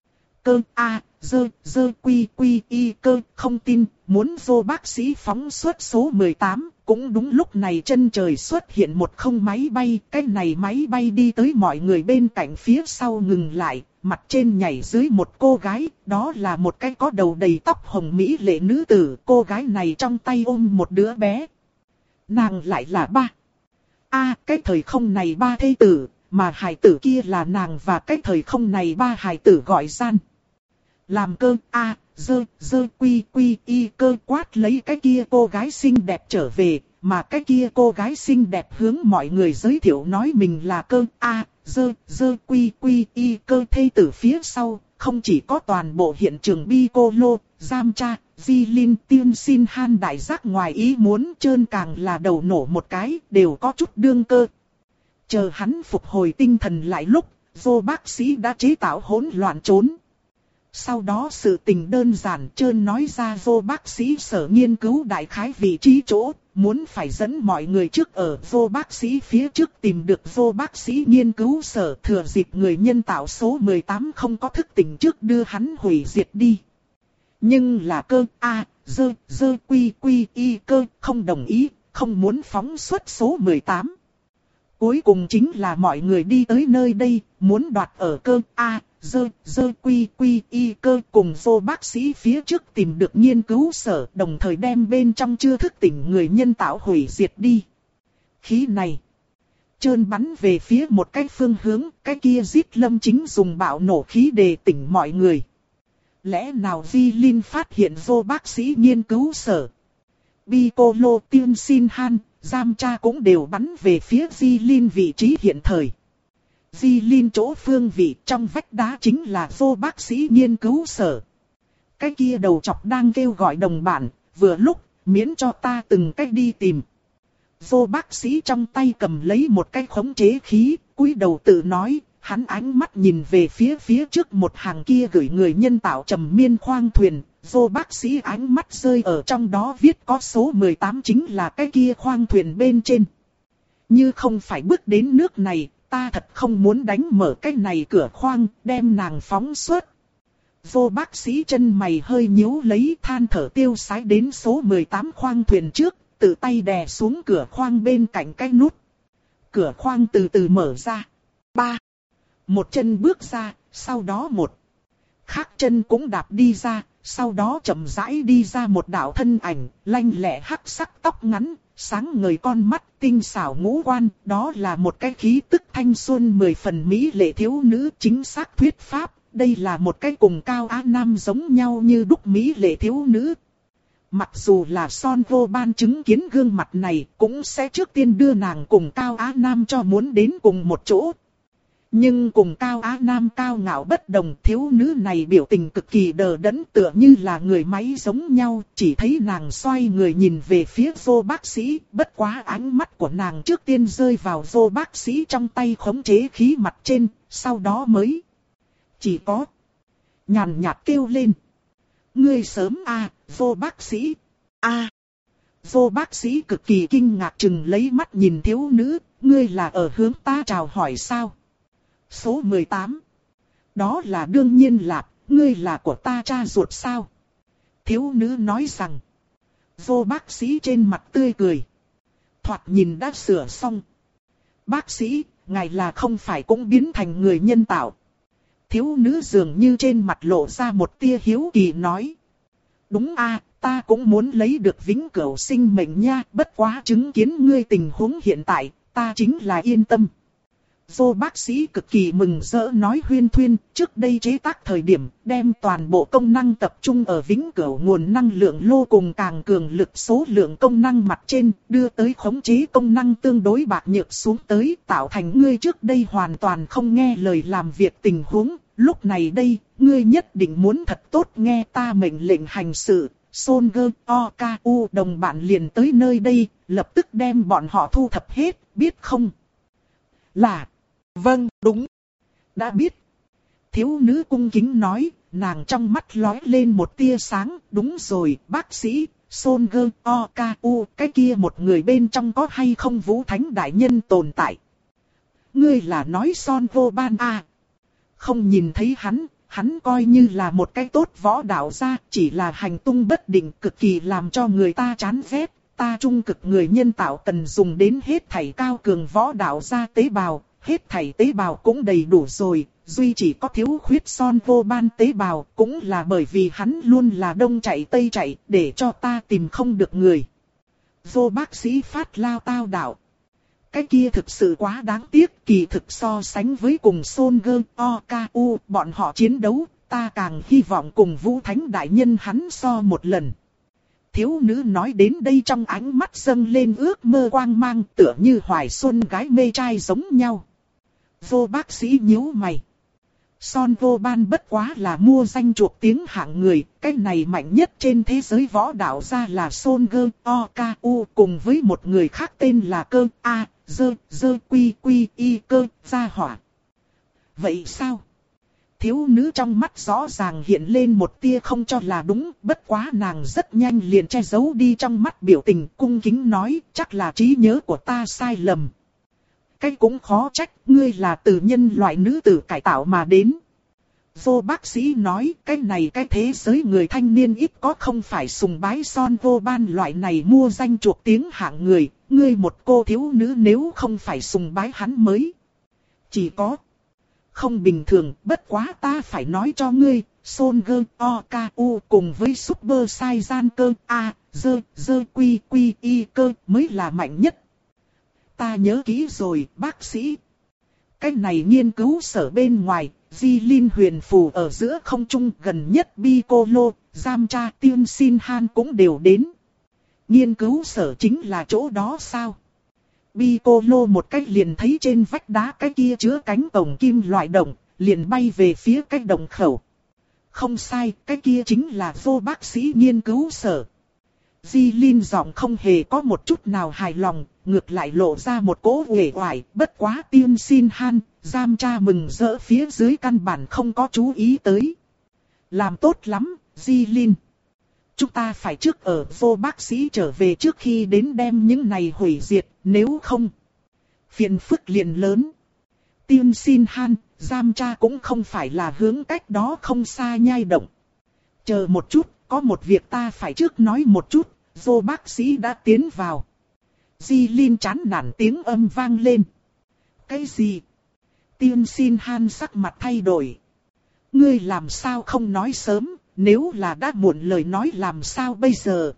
Cơ A, Dơ, Dơ Quy Quy Y Cơ không tin, muốn vô bác sĩ phóng xuất số mười tám, cũng đúng lúc này chân trời xuất hiện một không máy bay, cái này máy bay đi tới mọi người bên cạnh phía sau ngừng lại, mặt trên nhảy dưới một cô gái, đó là một cái có đầu đầy tóc hồng mỹ lệ nữ tử, cô gái này trong tay ôm một đứa bé. Nàng lại là ba. A, à, cái thời không này ba thê tử, mà hài tử kia là nàng và cái thời không này ba hài tử gọi gian. Làm cơ A, Dơ, Dơ Quy Quy Y Cơ quát lấy cái kia cô gái xinh đẹp trở về, mà cái kia cô gái xinh đẹp hướng mọi người giới thiệu nói mình là cơ A, Dơ, Dơ Quy Quy Y Cơ thê tử phía sau, không chỉ có toàn bộ hiện trường Bi Cô Lô, giam cha, Di Linh Tiên Xin Han đại giác ngoài ý muốn Trơn càng là đầu nổ một cái, đều có chút đương cơ. Chờ hắn phục hồi tinh thần lại lúc, vô bác sĩ đã chế tạo hỗn loạn trốn. Sau đó sự tình đơn giản trơn nói ra vô bác sĩ sở nghiên cứu đại khái vị trí chỗ, muốn phải dẫn mọi người trước ở vô bác sĩ phía trước tìm được vô bác sĩ nghiên cứu sở, thừa dịp người nhân tạo số mười tám không có thức tỉnh trước đưa hắn hủy diệt đi. Nhưng là cơ A, dơ, dơ quy quy y cơ không đồng ý, không muốn phóng xuất số mười tám. Cuối cùng chính là mọi người đi tới nơi đây, muốn đoạt ở cơ A, dơ, dơ quy quy y cơ cùng vô bác sĩ phía trước tìm được nghiên cứu sở, đồng thời đem bên trong chưa thức tỉnh người nhân tạo hủy diệt đi. Khí này trơn bắn về phía một cái phương hướng, cái kia giết Lâm Chính dùng bạo nổ khí để tỉnh mọi người. Lẽ nào Vi Linh phát hiện vô bác sĩ nghiên cứu sở? Piccolo, Tiên Xin Han, Giam Cha cũng đều bắn về phía Vi Linh vị trí hiện thời. Vi Linh chỗ phương vị trong vách đá chính là vô bác sĩ nghiên cứu sở. Cái kia đầu chọc đang kêu gọi đồng bạn, vừa lúc, miễn cho ta từng cách đi tìm. Vô bác sĩ trong tay cầm lấy một cái khống chế khí, cúi đầu tự nói, hắn ánh mắt nhìn về phía phía trước một hàng kia gửi người nhân tạo trầm miên khoang thuyền. Vô bác sĩ ánh mắt rơi ở trong đó viết có số mười tám chính là cái kia khoang thuyền bên trên. Như không phải bước đến nước này, ta thật không muốn đánh mở cái này cửa khoang, đem nàng phóng xuất. Vô bác sĩ chân mày hơi nhíu lấy, than thở tiêu sái đến số mười tám khoang thuyền trước, tự tay đè xuống cửa khoang bên cạnh cái nút. Cửa khoang từ từ mở ra. Ba. Một chân bước ra, sau đó một khác chân cũng đạp đi ra, sau đó chậm rãi đi ra một đạo thân ảnh, lanh lẹ hắc sắc tóc ngắn, sáng ngời con mắt, tinh xảo ngũ quan, đó là một cái khí tức thanh xuân mười phần mỹ lệ thiếu nữ, chính xác thuyết pháp, đây là một cái cùng Cao Á Nam giống nhau như đúc mỹ lệ thiếu nữ. Mặc dù là Son Vô Ban chứng kiến gương mặt này, cũng sẽ trước tiên đưa nàng cùng Cao Á Nam cho muốn đến cùng một chỗ. Nhưng cùng Cao Á Nam cao ngạo bất đồng, thiếu nữ này biểu tình cực kỳ đờ đẫn, tựa như là người máy giống nhau, chỉ thấy nàng xoay người nhìn về phía vô bác sĩ, bất quá ánh mắt của nàng trước tiên rơi vào vô bác sĩ trong tay khống chế khí mặt trên, sau đó mới chỉ có nhàn nhạt kêu lên. Ngươi sớm a à, vô bác sĩ, a à. Vô bác sĩ cực kỳ kinh ngạc chừng lấy mắt nhìn thiếu nữ, ngươi là ở hướng ta chào hỏi sao? Số mười tám. Đó là đương nhiên là, ngươi là của ta cha ruột sao? Thiếu nữ nói rằng. Vô bác sĩ trên mặt tươi cười. Thoạt nhìn đã sửa xong. Bác sĩ, ngài là không phải cũng biến thành người nhân tạo. Thiếu nữ dường như trên mặt lộ ra một tia hiếu kỳ nói. Đúng a, ta cũng muốn lấy được vĩnh cửu sinh mệnh nha, bất quá chứng kiến ngươi tình huống hiện tại, ta chính là yên tâm. Vô bác sĩ cực kỳ mừng rỡ nói huyên thuyên, trước đây chế tác thời điểm, đem toàn bộ công năng tập trung ở vĩnh cửu nguồn năng lượng lô cùng càng cường lực số lượng công năng mặt trên, đưa tới khống chế công năng tương đối bạc nhược xuống tới, tạo thành ngươi trước đây hoàn toàn không nghe lời làm việc tình huống. Lúc này đây, ngươi nhất định muốn thật tốt nghe ta mệnh lệnh hành sự. Son Gơ O K U đồng bạn liền tới nơi đây, lập tức đem bọn họ thu thập hết, biết không? Là, vâng, đúng, đã biết. Thiếu nữ cung kính nói, nàng trong mắt lóe lên một tia sáng, đúng rồi, bác sĩ, Son Gơ O K U, cái kia một người bên trong có hay không Vũ Thánh Đại Nhân tồn tại? Ngươi là nói Son Vô Ban à? Không nhìn thấy hắn, hắn coi như là một cái tốt võ đạo gia, chỉ là hành tung bất định cực kỳ làm cho người ta chán ghét. Ta trung cực người nhân tạo cần dùng đến hết thảy cao cường võ đạo gia tế bào, hết thảy tế bào cũng đầy đủ rồi, duy chỉ có thiếu khuyết Son Vô Ban tế bào, cũng là bởi vì hắn luôn là đông chạy tây chạy, để cho ta tìm không được người. Vô bác sĩ phát lao tao đạo. Cái kia thực sự quá đáng tiếc, kỳ thực so sánh với cùng Son Gơ O K U, bọn họ chiến đấu, ta càng hy vọng cùng Vũ Thánh Đại Nhân hắn so một lần. Thiếu nữ nói đến đây trong ánh mắt dâng lên ước mơ quang mang, tựa như hoài xuân gái mê trai giống nhau. Vô bác sĩ nhíu mày. Son Vô Ban bất quá là mua danh chuộc tiếng hạng người, cái này mạnh nhất trên thế giới võ đạo gia là Son Gơ O K U cùng với một người khác tên là Cơ A, Dơ, Dơ Quy Quy Y Cơ, gia hỏa. Vậy sao? thiếu nữ trong mắt rõ ràng hiện lên một tia không cho là đúng, bất quá nàng rất nhanh liền che giấu đi trong mắt biểu tình, cung kính nói, chắc là trí nhớ của ta sai lầm. Cái cũng khó trách, ngươi là từ nhân loại nữ tử cải tạo mà đến. Vô bác sĩ nói, cái này cái thế giới người thanh niên ít có không phải sùng bái Son Vô Ban loại này mua danh chuộc tiếng hạng người, ngươi một cô thiếu nữ nếu không phải sùng bái hắn mới. Chỉ có không bình thường, bất quá ta phải nói cho ngươi, Son Gơ O K U cùng với Super Saiyan cơ A, Dơ, Dơ Quy Quy Y cơ mới là mạnh nhất. Ta nhớ kỹ rồi, bác sĩ. Cái này nghiên cứu sở bên ngoài, Di Linh huyền phù ở giữa không trung gần nhất Piccolo, Yamcha, Tiên Sin Han cũng đều đến. Nghiên cứu sở chính là chỗ đó sao? Piccolo một cách liền thấy trên vách đá cái kia chứa cánh cổng kim loại động, liền bay về phía cái động khẩu. Không sai, cái kia chính là vô bác sĩ nghiên cứu sở. Di Linh giọng không hề có một chút nào hài lòng, ngược lại lộ ra một cỗ uể oải, bất quá Tiên Sin Han, Yamcha mừng rỡ phía dưới căn bản không có chú ý tới. Làm tốt lắm, Di Linh. Chúng ta phải trước ở vô bác sĩ trở về trước khi đến đem những này hủy diệt, nếu không phiền phức liền lớn. Tiên Sin Han, Yamcha cũng không phải là hướng cách đó không xa nhai động. Chờ một chút, có một việc ta phải trước nói một chút, vô bác sĩ đã tiến vào. Di Linh chán nản tiếng âm vang lên. Cái gì? Tiên Sin Han sắc mặt thay đổi. Ngươi làm sao không nói sớm, nếu là đã muộn lời nói làm sao bây giờ?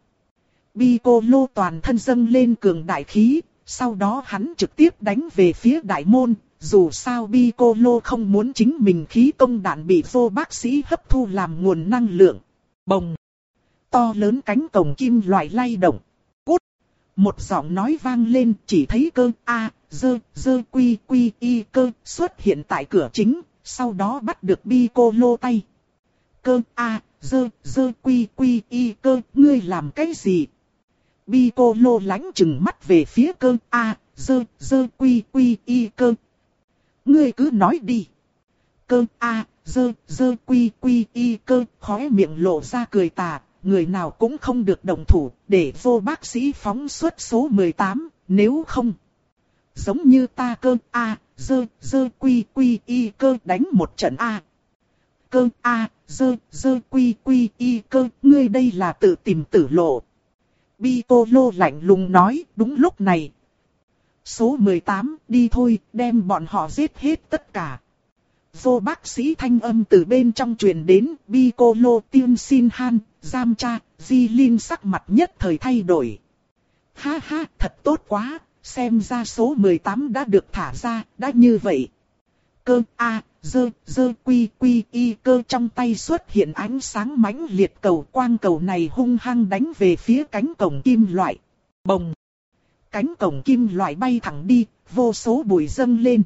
Piccolo toàn thân dâng lên cường đại khí, sau đó hắn trực tiếp đánh về phía đại môn. Dù sao Piccolo không muốn chính mình khí công đạn bị vô bác sĩ hấp thu làm nguồn năng lượng. Bồng! To lớn cánh cổng kim loại lay động. Cút! Một giọng nói vang lên, chỉ thấy cơ A, Dơ, Dơ Quy Quy Y cơ xuất hiện tại cửa chính, sau đó bắt được Piccolo tay. Cơ A, Dơ, Dơ Quy Quy Y cơ, ngươi làm cái gì? Piccolo lánh chừng mắt về phía cơ A, Dơ, Dơ Quy Quy Y cơ. Ngươi cứ nói đi. Cơ A, Dơ, Dơ Quy Quy Y cơ, khóe miệng lộ ra cười tà. Người nào cũng không được động thủ, để vô bác sĩ phóng xuất số mười tám, nếu không. Giống như ta cơ A, Dơ, Dơ Quy Quy Y cơ đánh một trận A. Cơ A, Dơ, Dơ Quy Quy Y cơ, ngươi đây là tự tìm tử lộ. Piccolo lạnh lùng nói, đúng lúc này. Số mười tám, đi thôi, đem bọn họ giết hết tất cả. Vô bác sĩ thanh âm từ bên trong truyền đến, Piccolo, Tiên Sin Han, Yamcha, Di Linh sắc mặt nhất thời thay đổi. Ha ha, thật tốt quá, xem ra số mười tám đã được thả ra, đã như vậy. Cơ A, Dơ, Dơ Quy Quy Y cơ trong tay xuất hiện ánh sáng mãnh liệt cầu, quang cầu này hung hăng đánh về phía cánh cổng kim loại. Bồng! Cánh cổng kim loại bay thẳng đi, vô số bụi dâng lên.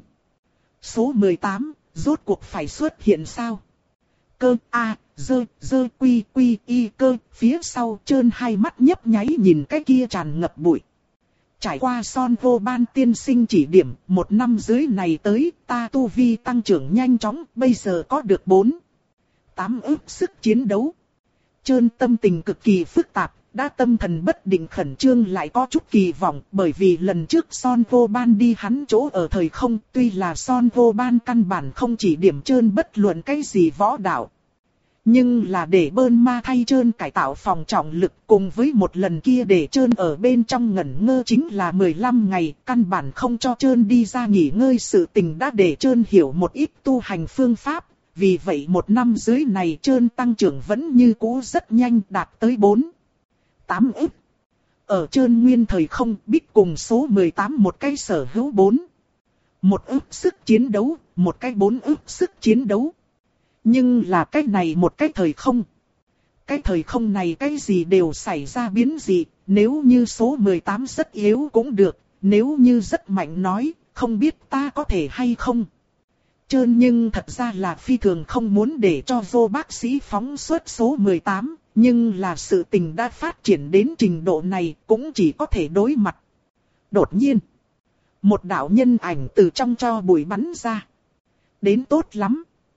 Số mười tám, rốt cuộc phải xuất hiện sao? Cơ A, Dơ, Dơ Quy Quy Y cơ, phía sau trơn hai mắt nhấp nháy nhìn cái kia tràn ngập bụi. Trải qua Son Vô Ban tiên sinh chỉ điểm, một năm dưới này tới, ta tu vi tăng trưởng nhanh chóng, bây giờ có được bốn, tám ức sức chiến đấu. Trơn tâm tình cực kỳ phức tạp, đã tâm thần bất định khẩn trương lại có chút kỳ vọng, bởi vì lần trước Son Vô Ban đi hắn chỗ ở thời không, tuy là Son Vô Ban căn bản không chỉ điểm Trơn bất luận cái gì võ đạo. Nhưng là để bơn ma thay Trơn cải tạo phòng trọng lực cùng với một lần kia để Trơn ở bên trong ngẩn ngơ chính là mười lăm ngày, căn bản không cho Trơn đi ra nghỉ ngơi, sự tình đã để Trơn hiểu một ít tu hành phương pháp, vì vậy một năm dưới này Trơn tăng trưởng vẫn như cũ rất nhanh, đạt tới bốn, tám ức. Ở Trơn nguyên thời không, Bích cùng số mười tám một cái sở hữu bốn, một ức sức chiến đấu, một cái bốn ức sức chiến đấu. Nhưng là cái này một cái thời không. Cái thời không này cái gì đều xảy ra biến dị, nếu như số mười tám rất yếu cũng được, nếu như rất mạnh nói, không biết ta có thể hay không. Trơn nhưng thật ra là phi thường không muốn để cho vô bác sĩ phóng xuất số mười tám, nhưng là sự tình đã phát triển đến trình độ này cũng chỉ có thể đối mặt. Đột nhiên, một đạo nhân ảnh từ trong tro bụi bắn ra. Đến tốt lắm.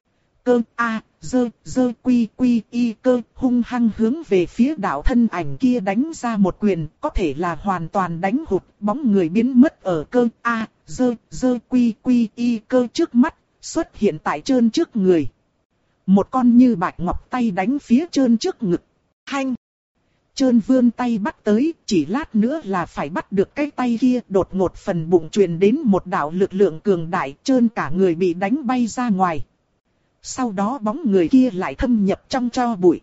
cơ a, dơ, dơ quy quy y cơ, hung hăng hướng về phía đạo thân ảnh kia đánh ra một quyền, có thể là hoàn toàn đánh hụt, bóng người biến mất ở cơ a, dơ, dơ quy quy y cơ trước mắt, xuất hiện tại trơn trước người. Một con như bạch ngọc tay đánh phía trơn trước ngực. Hanh! Trơn vươn tay bắt tới, chỉ lát nữa là phải bắt được cái tay kia, đột ngột phần bụng truyền đến một đạo lực lượng cường đại, trơn cả người bị đánh bay ra ngoài. Sau đó bóng người kia lại thâm nhập trong tro bụi.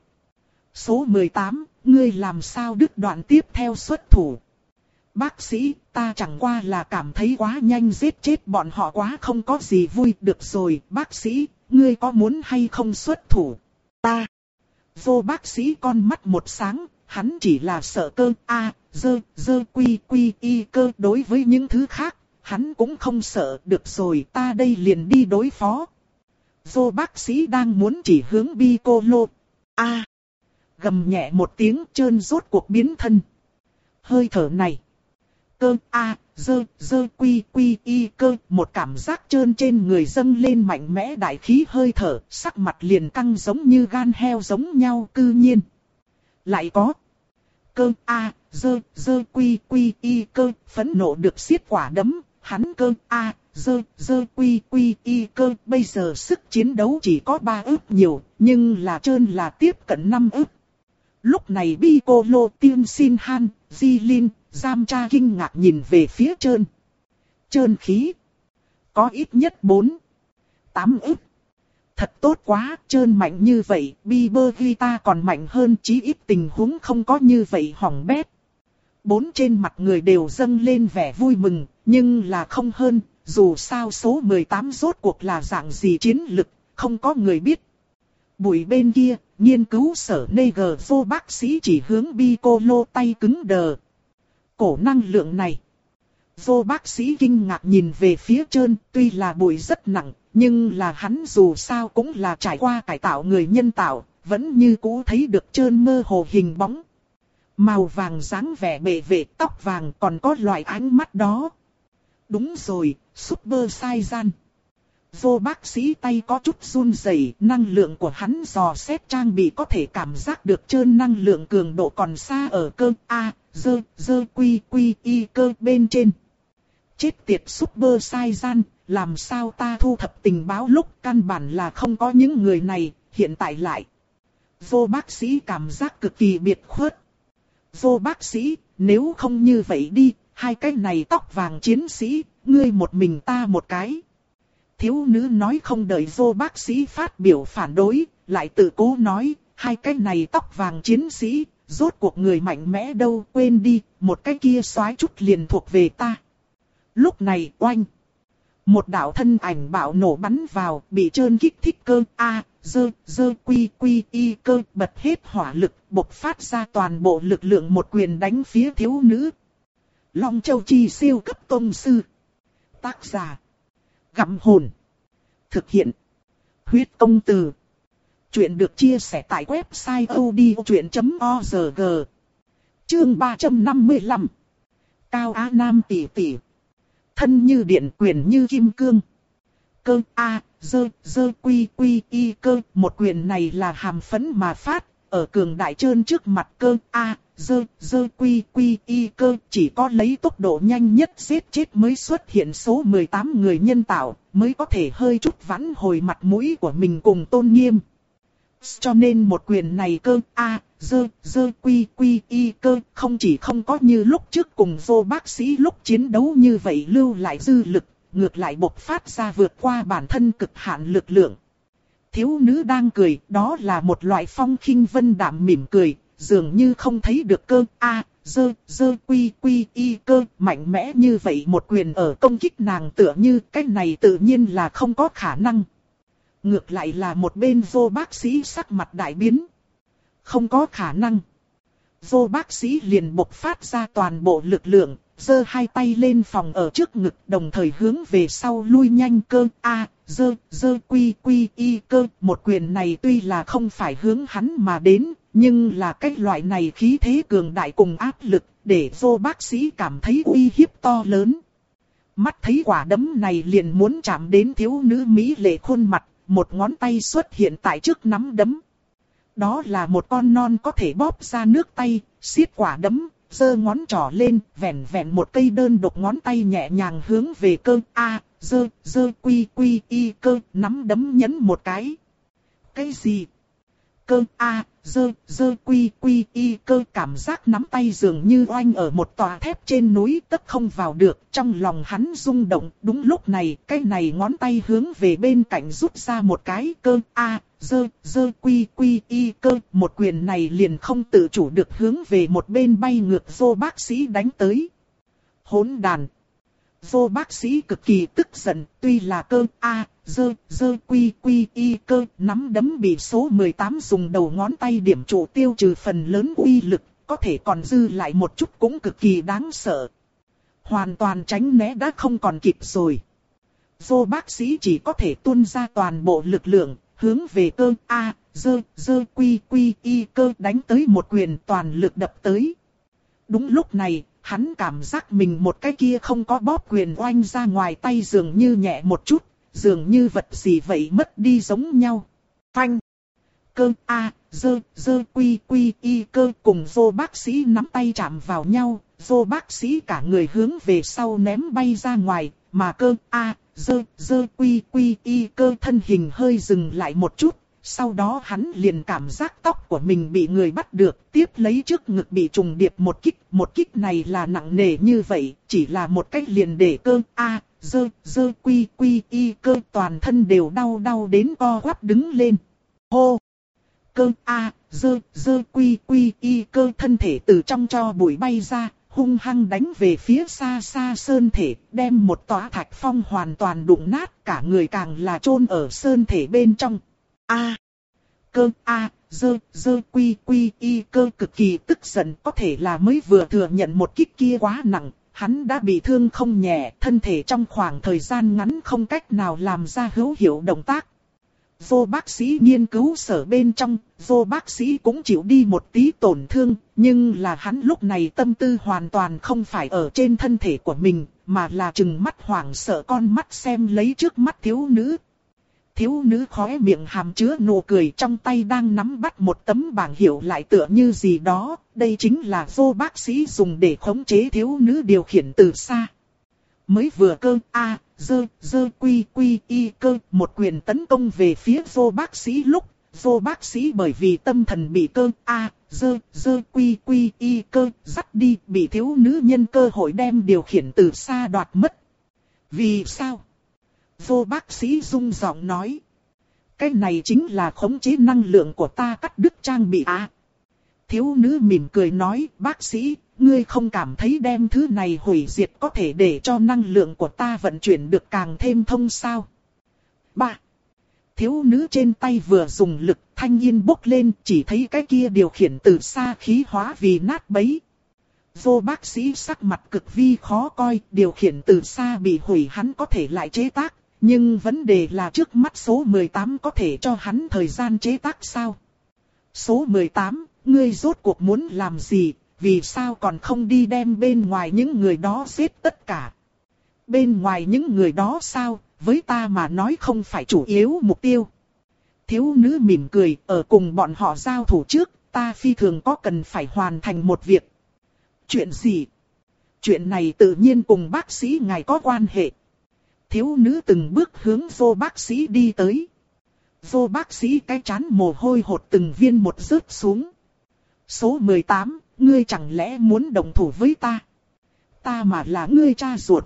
Số mười tám, ngươi làm sao đứt đoạn tiếp theo xuất thủ? Bác sĩ, ta chẳng qua là cảm thấy quá nhanh giết chết bọn họ quá không có gì vui. Được rồi, bác sĩ, ngươi có muốn hay không xuất thủ? Ta. Vô bác sĩ con mắt một sáng, hắn chỉ là sợ cơ a, dơ, dơ quy quy y cơ. Đối với những thứ khác, hắn cũng không sợ. Được rồi, ta đây liền đi đối phó. Vô bác sĩ đang muốn chỉ hướng Piccolo. A. Gầm nhẹ một tiếng, trơn rốt cuộc biến thân. Hơi thở này. Cơ a, dơ, dơ quy quy y cơ. Một cảm giác trơn trên người dâng lên mạnh mẽ đại khí hơi thở. Sắc mặt liền căng giống như gan heo giống nhau cư nhiên. Lại có. Cơ a, dơ, dơ quy quy y cơ. Phẫn nộ được xiết quả đấm. Hắn cơ a, dơ, dơ quy quy y cơ. Bây giờ sức chiến đấu chỉ có ba ức nhiều. Nhưng là trơn là tiếp cận năm ức. Lúc này Piccolo, Tiên Xin Han, Di Linh, Giam Cha kinh ngạc nhìn về phía trơn. Trơn khí. Có ít nhất bốn, tám ức. Thật tốt quá, trơn mạnh như vậy, Bieber Guitar còn mạnh hơn, chí ít tình huống không có như vậy hỏng bét. Bốn trên mặt người đều dâng lên vẻ vui mừng, nhưng là không hơn, dù sao số mười tám rốt cuộc là dạng gì chiến lực, không có người biết. Bụi bên kia, nghiên cứu sở Neger vô bác sĩ chỉ hướng Piccolo tay cứng đờ. Cổ năng lượng này. Vô bác sĩ kinh ngạc nhìn về phía trơn, tuy là bụi rất nặng, nhưng là hắn dù sao cũng là trải qua cải tạo người nhân tạo, vẫn như cũ thấy được trơn mơ hồ hình bóng. Màu vàng dáng vẻ bệ vệ, tóc vàng, còn có loại ánh mắt đó. Đúng rồi, Super Saiyan. Vô bác sĩ tay có chút run rẩy, năng lượng của hắn dò xét trang bị có thể cảm giác được trơn năng lượng cường độ còn xa ở cơ a, dơ, dơ quy quy y cơ bên trên. Chết tiệt Super Saiyan, làm sao ta thu thập tình báo lúc căn bản là không có những người này, hiện tại lại. Vô bác sĩ cảm giác cực kỳ biệt khuất. Vô bác sĩ, nếu không như vậy đi, hai cái này tóc vàng chiến sĩ, ngươi một mình ta một cái. Thiếu nữ nói không đợi vô bác sĩ phát biểu phản đối, lại tự cố nói, hai cái này tóc vàng chiến sĩ, rốt cuộc người mạnh mẽ đâu, quên đi, một cái kia soái chút liền thuộc về ta. Lúc này oanh, một đạo thân ảnh bạo nổ bắn vào, bị trơn kích thích cơ a, dơ, dơ quy quy y cơ, bật hết hỏa lực, bộc phát ra toàn bộ lực lượng một quyền đánh phía thiếu nữ. Long Châu Chi siêu cấp tông sư. Tác giả Gặm Hồn. Thực hiện Huyết Công Từ. Chuyện được chia sẻ tại website odchuyện chấm org. Chương ba trăm năm mươi lăm. Cao Á Nam tỷ tỷ. Thân như điện, quyền như kim cương. Cơ a, dơ, dơ quy quy y cơ. Một quyền này là hàm phấn mà phát. Ở cường đại trơn trước mặt cơ a, dơ, dơ quy quy y cơ. Chỉ có lấy tốc độ nhanh nhất giết chết mới xuất hiện số mười tám người nhân tạo, mới có thể hơi chút vãn hồi mặt mũi của mình cùng tôn nghiêm. Cho nên một quyền này cơ a, dơ, dơ quy quy y cơ không chỉ không có như lúc trước cùng vô bác sĩ lúc chiến đấu như vậy lưu lại dư lực, ngược lại bộc phát ra vượt qua bản thân cực hạn lực lượng. Thiếu nữ đang cười, đó là một loại phong khinh vân đạm mỉm cười, dường như không thấy được cơ a, dơ, dơ quy quy y cơ mạnh mẽ như vậy một quyền ở công kích nàng tựa như cái này tự nhiên là không có khả năng. Ngược lại là một bên vô bác sĩ sắc mặt đại biến. Không có khả năng. Vô bác sĩ liền bộc phát ra toàn bộ lực lượng, giơ hai tay lên phòng ở trước ngực đồng thời hướng về sau lui nhanh cơ a, dơ, dơ quy quy y cơ. Một quyền này tuy là không phải hướng hắn mà đến, nhưng là cái loại này khí thế cường đại cùng áp lực, để vô bác sĩ cảm thấy uy hiếp to lớn. Mắt thấy quả đấm này liền muốn chạm đến thiếu nữ mỹ lệ khuôn mặt, một ngón tay xuất hiện tại trước nắm đấm. Đó là một con non có thể bóp ra nước tay, siết quả đấm, giơ ngón trỏ lên, vẹn vẹn một cây đơn độc ngón tay nhẹ nhàng hướng về cơ A, giơ, giơ quy quy y cơ, nắm đấm nhấn một cái. Cái gì? Cơ A, giơ, giơ quy quy y cơ, cảm giác nắm tay dường như oanh ở một tòa thép trên núi, tất không vào được. Trong lòng hắn rung động. Đúng lúc này, cái này ngón tay hướng về bên cạnh rút ra một cái. Cơ A, giơ, giơ quy quy y cơ, một quyền này liền không tự chủ được hướng về một bên bay ngược vô bác sĩ đánh tới. Hỗn đàn! Vô bác sĩ cực kỳ tức giận, tuy là cơ A, giơ, giơ quy quy y cơ, nắm đấm bị số mười tám dùng đầu ngón tay điểm trụ tiêu trừ phần lớn uy lực, có thể còn dư lại một chút cũng cực kỳ đáng sợ. Hoàn toàn tránh né đã không còn kịp rồi. Vô bác sĩ chỉ có thể tuôn ra toàn bộ lực lượng, hướng về cơ A, giơ, giơ quy quy y cơ đánh tới một quyền toàn lực đập tới. Đúng lúc này, hắn cảm giác mình một cái kia không có bóp quyền oanh ra ngoài tay dường như nhẹ một chút, dường như vật gì vậy mất đi giống nhau. Phanh! Cơ A, giơ, giơ quy quy y cơ cùng vô bác sĩ nắm tay chạm vào nhau, vô bác sĩ cả người hướng về sau ném bay ra ngoài, mà cơ A, giơ, giơ quy quy y cơ thân hình hơi dừng lại một chút. Sau đó hắn liền cảm giác tóc của mình bị người bắt được, tiếp lấy trước ngực bị trùng điệp một kích. Một kích này là nặng nề như vậy, chỉ là một cách liền để cơ A, giơ, giơ quy quy y cơ toàn thân đều đau đau đến co quắp đứng lên. Hô! Cơ A, giơ, giơ quy quy y cơ thân thể từ trong tro bụi bay ra, hung hăng đánh về phía xa xa sơn thể, đem một tòa thạch phong hoàn toàn đụng nát, cả người càng là chôn ở sơn thể bên trong. A, cơ A, giơ, giơ quy quy y cơ cực kỳ tức giận, có thể là mới vừa thừa nhận một kích kia quá nặng, hắn đã bị thương không nhẹ, thân thể trong khoảng thời gian ngắn không cách nào làm ra hữu hiệu động tác. Vô bác sĩ nghiên cứu sở bên trong, vô bác sĩ cũng chịu đi một tí tổn thương, nhưng là hắn lúc này tâm tư hoàn toàn không phải ở trên thân thể của mình, mà là trừng mắt hoảng sợ con mắt xem lấy trước mắt thiếu nữ. Thiếu nữ khóe miệng hàm chứa nụ cười, trong tay đang nắm bắt một tấm bảng hiệu lại tựa như gì đó, đây chính là vô bác sĩ dùng để khống chế thiếu nữ điều khiển từ xa. Mới vừa cơ A, giơ, giơ quy quy y cơ, một quyền tấn công về phía vô bác sĩ lúc, vô bác sĩ bởi vì tâm thần bị cơ A, giơ, giơ quy quy y cơ, dắt đi, bị thiếu nữ nhân cơ hội đem điều khiển từ xa đoạt mất. Vì sao? Vô bác sĩ rung giọng nói. Cái này chính là khống chế năng lượng của ta cắt đứt trang bị à. Thiếu nữ mỉm cười nói, bác sĩ, ngươi không cảm thấy đem thứ này hủy diệt có thể để cho năng lượng của ta vận chuyển được càng thêm thông sao? Ba. Thiếu nữ trên tay vừa dùng lực thanh yên bốc lên, chỉ thấy cái kia điều khiển từ xa khí hóa vì nát bấy. Vô bác sĩ sắc mặt cực vi khó coi, điều khiển từ xa bị hủy hắn có thể lại chế tác. Nhưng vấn đề là trước mắt số mười tám có thể cho hắn thời gian chế tác sao? Số mười tám, ngươi rốt cuộc muốn làm gì? Vì sao còn không đi đem bên ngoài những người đó giết tất cả? Bên ngoài những người đó sao? Với ta mà nói không phải chủ yếu mục tiêu. Thiếu nữ mỉm cười, ở cùng bọn họ giao thủ trước, ta phi thường có cần phải hoàn thành một việc. Chuyện gì? Chuyện này tự nhiên cùng bác sĩ ngài có quan hệ. Thiếu nữ từng bước hướng vô bác sĩ đi tới. Vô bác sĩ cái trán mồ hôi hột từng viên một rớt xuống. Số mười tám, ngươi chẳng lẽ muốn đồng thủ với ta? Ta mà là ngươi cha ruột.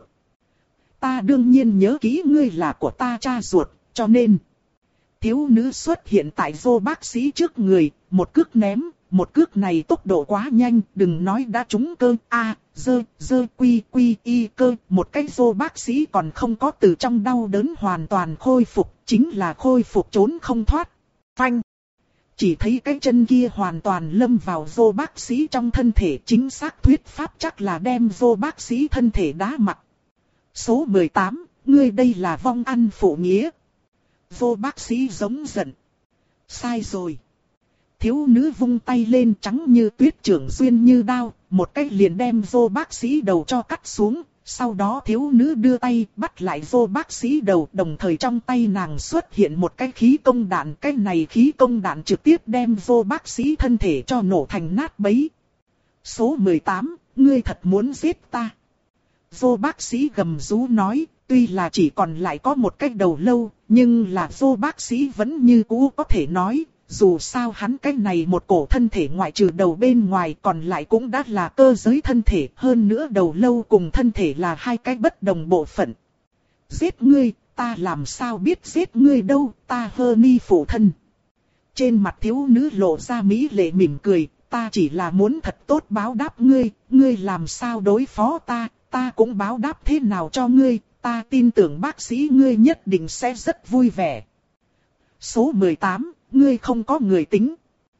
Ta đương nhiên nhớ kỹ ngươi là của ta cha ruột, cho nên. Thiếu nữ xuất hiện tại vô bác sĩ trước người, một cước ném. Một cước này tốc độ quá nhanh, đừng nói đã trúng cơ A, giơ, giơ quy quy y cơ. Một cái vô bác sĩ còn không có từ trong đau đớn hoàn toàn khôi phục, chính là khôi phục trốn không thoát. Phanh! Chỉ thấy cái chân kia hoàn toàn lâm vào vô bác sĩ trong thân thể, chính xác thuyết pháp chắc là đem vô bác sĩ thân thể đá mặt. Số mười tám, ngươi đây là vong ăn phụ nghĩa. Vô bác sĩ giống giận. Sai rồi. Thiếu nữ vung tay lên trắng như tuyết trưởng xuyên như đao, một cách liền đem vô bác sĩ đầu cho cắt xuống, Sau đó thiếu nữ đưa tay bắt lại vô bác sĩ đầu, đồng thời trong tay nàng xuất hiện một cái khí công đạn. Cái này khí công đạn trực tiếp đem vô bác sĩ thân thể cho nổ thành nát bấy. Số mười tám, ngươi thật muốn giết ta. Vô bác sĩ gầm rú nói, tuy là chỉ còn lại có một cái đầu lâu, nhưng là vô bác sĩ vẫn như cũ có thể nói. Dù sao hắn cái này một cổ thân thể ngoại trừ đầu bên ngoài còn lại cũng đã là cơ giới thân thể. Hơn nữa đầu lâu cùng thân thể là hai cái bất đồng bộ phận. Giết ngươi, ta làm sao biết giết ngươi đâu, ta hơ mi phụ thân. Trên mặt thiếu nữ lộ ra mỹ lệ mỉm cười, ta chỉ là muốn thật tốt báo đáp ngươi, ngươi làm sao đối phó ta, ta cũng báo đáp thế nào cho ngươi, ta tin tưởng bác sĩ ngươi nhất định sẽ rất vui vẻ. Số mười tám, ngươi không có người tính.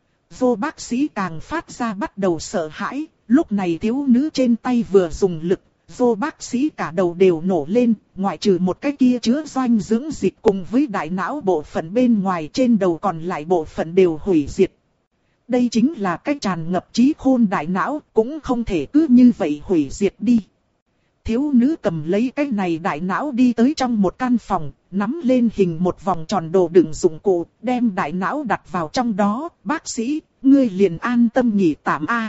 Vô bác sĩ càng phát ra bắt đầu sợ hãi, lúc này thiếu nữ trên tay vừa dùng lực, vô bác sĩ cả đầu đều nổ lên, ngoại trừ một cái kia chứa doanh dưỡng dịch cùng với đại não bộ phận bên ngoài, trên đầu còn lại bộ phận đều hủy diệt. Đây chính là cái tràn ngập trí khôn đại não, cũng không thể cứ như vậy hủy diệt đi. Thiếu nữ cầm lấy cái này đại não đi tới trong một căn phòng, nắm lên hình một vòng tròn đồ đựng dụng cụ, đem đại não đặt vào trong đó. Bác sĩ, ngươi liền an tâm nghỉ tạm a.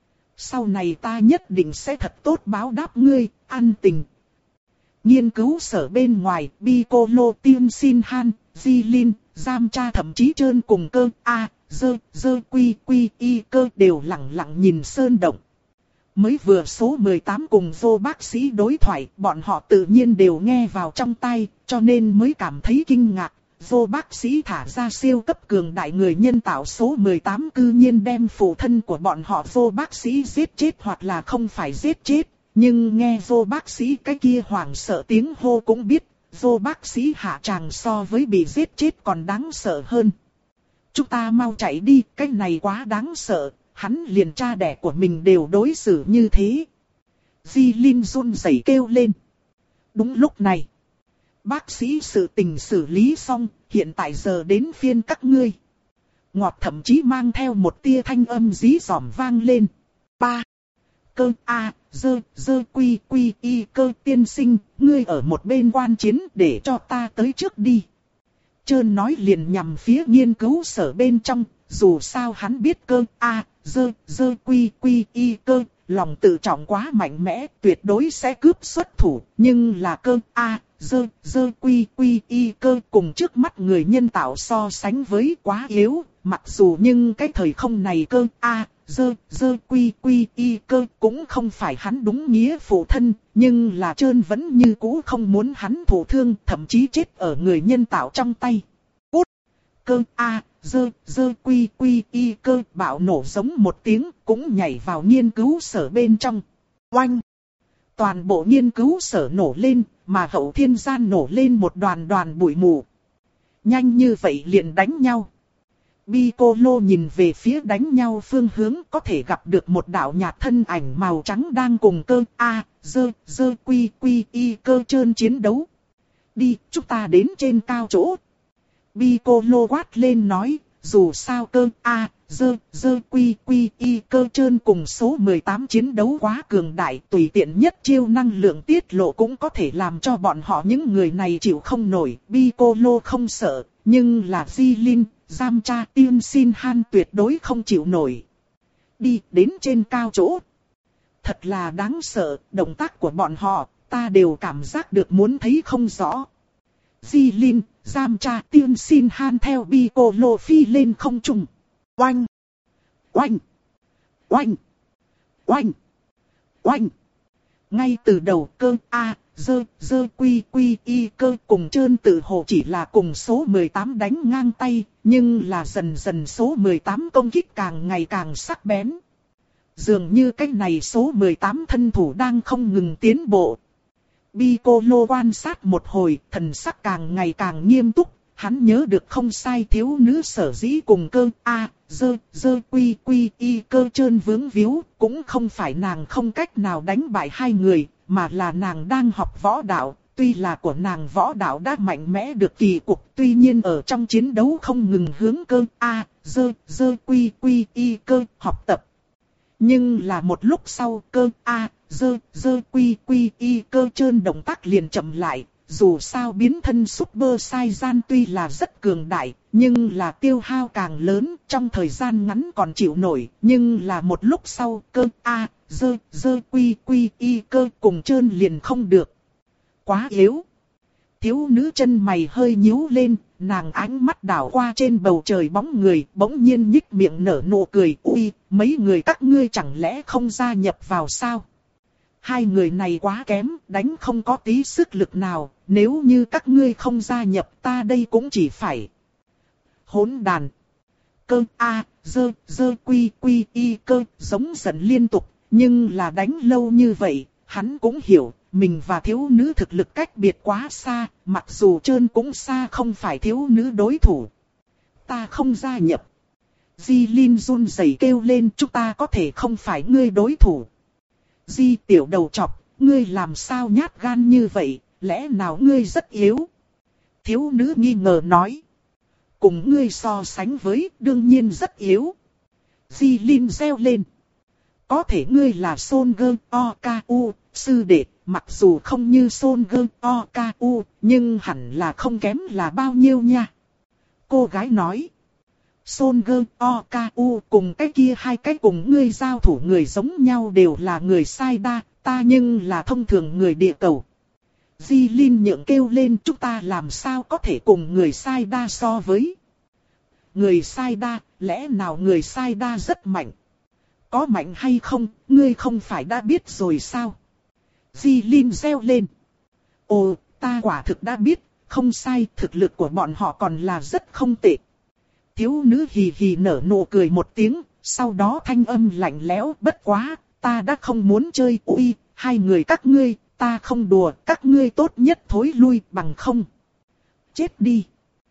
Sau này ta nhất định sẽ thật tốt báo đáp ngươi, an tình. Nghiên cứu sở bên ngoài, Piccolo, Tiên Sin Han, Jilin, Giam Cha thậm chí Trơn cùng Cơ, A, Dơ, Dơ, Quy, Quy, Y, Cơ đều lặng lặng nhìn Sơn Động. Mới vừa số mười tám cùng vô bác sĩ đối thoại, bọn họ tự nhiên đều nghe vào trong tai, cho nên mới cảm thấy kinh ngạc. Vô bác sĩ thả ra siêu cấp cường đại người nhân tạo số mười tám cư nhiên đem phụ thân của bọn họ vô bác sĩ giết chết hoặc là không phải giết chết. Nhưng nghe vô bác sĩ cái kia hoảng sợ tiếng hô cũng biết, vô bác sĩ hạ tràng so với bị giết chết còn đáng sợ hơn. Chúng ta mau chạy đi, cái này quá đáng sợ. Hắn liền cha đẻ của mình đều đối xử như thế. Jilin run rẩy kêu lên. Đúng lúc này, bác sĩ sự tình xử lý xong, hiện tại giờ đến phiên các ngươi. Ngọt thậm chí mang theo một tia thanh âm dí dỏm vang lên. Ba. Cơ A, Dơ, Dơ Quy Quy Y Cơ tiên sinh, ngươi ở một bên quan chiến để cho ta tới trước đi. Trơn nói liền nhằm phía nghiên cứu sở bên trong, dù sao hắn biết Cơ A, Dơ, Dơ Quy Quy Y Cơ, lòng tự trọng quá mạnh mẽ, tuyệt đối sẽ cướp xuất thủ, nhưng là Cơ A, Dơ, Dơ Quy Quy Y Cơ cùng trước mắt người nhân tạo so sánh với quá yếu, mặc dù nhưng cái thời không này Cơ A, Dơ, Dơ Quy Quy Y Cơ cũng không phải hắn đúng nghĩa phụ thân, nhưng là Trơn vẫn như cũ không muốn hắn thụ thương, thậm chí chết ở người nhân tạo trong tay. Cút! Cơ A, Dơ, Dơ Quy Quy Y Cơ bạo nổ giống một tiếng, cũng nhảy vào nghiên cứu sở bên trong. Oanh! Toàn bộ nghiên cứu sở nổ lên, mà hậu thiên gian nổ lên một đoàn đoàn bụi mù. Nhanh như vậy liền đánh nhau. Piccolo nhìn về phía đánh nhau phương hướng, có thể gặp được một đạo nhạt thân ảnh màu trắng đang cùng Cơ A, Dơ, Dơ Quy Quy Y Cơ trơn chiến đấu. Đi, chúng ta đến trên cao chỗ. Piccolo quát lên nói, dù sao Cơ A, Dơ, Dơ Quy Quy Y Cơ trơn cùng số mười tám chiến đấu quá cường đại, tùy tiện nhất chiêu năng lượng tiết lộ cũng có thể làm cho bọn họ những người này chịu không nổi. Piccolo không sợ, nhưng là Jilin, Giam Cha, Tiên Sin Han tuyệt đối không chịu nổi. Đi đến trên cao chỗ. Thật là đáng sợ, động tác của bọn họ, ta đều cảm giác được muốn thấy không rõ. Jilin, Giam Cha, Tiên Sin Han theo Piccolo phi lên không trung. Oanh! Oanh! Oanh! Oanh! Oanh! Ngay từ đầu Cơ A, Dơ, Dơ Quy Quy Y Cơ cùng Trơn tự hồ chỉ là cùng số mười tám đánh ngang tay, nhưng là dần dần số mười tám công kích càng ngày càng sắc bén. Dường như cái này số mười tám thân thủ đang không ngừng tiến bộ. Piccolo quan sát một hồi, thần sắc càng ngày càng nghiêm túc, hắn nhớ được không sai thiếu nữ sở dĩ cùng Cơ A, Dơ, Dơ Quy Quy Y Cơ Trơn vướng víu, cũng không phải nàng không cách nào đánh bại hai người, mà là nàng đang học võ đạo, tuy là của nàng võ đạo đã mạnh mẽ được kỳ cục, tuy nhiên ở trong chiến đấu không ngừng hướng Cơ A, Dơ, Dơ Quy Quy Y Cơ học tập. Nhưng là một lúc sau Cơ A, dơ, dơ quy quy y cơ trơn động tác liền chậm lại. Dù sao biến thân Super Saiyan tuy là rất cường đại, nhưng là tiêu hao càng lớn, trong thời gian ngắn còn chịu nổi, nhưng là một lúc sau cơ A, dơ, dơ quy quy y cơ cùng trơn liền không được. Quá yếu. Thiếu nữ chân mày hơi nhíu lên, nàng ánh mắt đảo qua trên bầu trời bóng người, bỗng nhiên nhích miệng nở nụ cười. Ui, mấy người các ngươi chẳng lẽ không gia nhập vào sao? Hai người này quá kém, đánh không có tí sức lực nào, nếu như các ngươi không gia nhập ta đây cũng chỉ phải. Hỗn đàn. Cơ A, dơ, dơ quy quy y cơ, giống giận liên tục, nhưng là đánh lâu như vậy, hắn cũng hiểu, mình và thiếu nữ thực lực cách biệt quá xa, mặc dù trơn cũng xa không phải thiếu nữ đối thủ. Ta không gia nhập. Di Linh run rẩy kêu lên, chúng ta có thể không phải ngươi đối thủ. Di tiểu đầu chọc, ngươi làm sao nhát gan như vậy, lẽ nào ngươi rất yếu? Thiếu nữ nghi ngờ nói. Cùng ngươi so sánh với, đương nhiên rất yếu. Di Linh reo lên. Có thể ngươi là Son Gơ Oku, sư đệ, mặc dù không như Son Gơ Oku, nhưng hẳn là không kém là bao nhiêu nha. Cô gái nói. Son Gơ Oku cùng cái kia hai cái cùng ngươi giao thủ người giống nhau đều là người sai đa, ta nhưng là thông thường người địa cầu. Di Linh nhượng kêu lên, chúng ta làm sao có thể cùng người sai đa so với. Người sai đa, lẽ nào người sai đa rất mạnh? Có mạnh hay không, ngươi không phải đã biết rồi sao? Di Linh reo lên. Ồ, ta quả thực đã biết, không sai, thực lực của bọn họ còn là rất không tệ. Thiếu nữ hì hì nở nụ cười một tiếng, sau đó thanh âm lạnh lẽo, bất quá, ta đã không muốn chơi. Ui, hai người các ngươi, ta không đùa, các ngươi tốt nhất thối lui bằng không. Chết đi.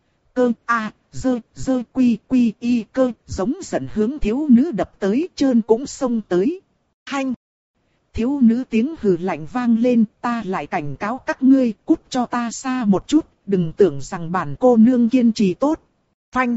Cơ A, dơ, dơ quy quy y cơ, giống giận hướng thiếu nữ đập tới, trơn cũng xông tới. Hanh. Thiếu nữ tiếng hừ lạnh vang lên, ta lại cảnh cáo các ngươi, cút cho ta xa một chút, đừng tưởng rằng bản cô nương kiên trì tốt. Phanh.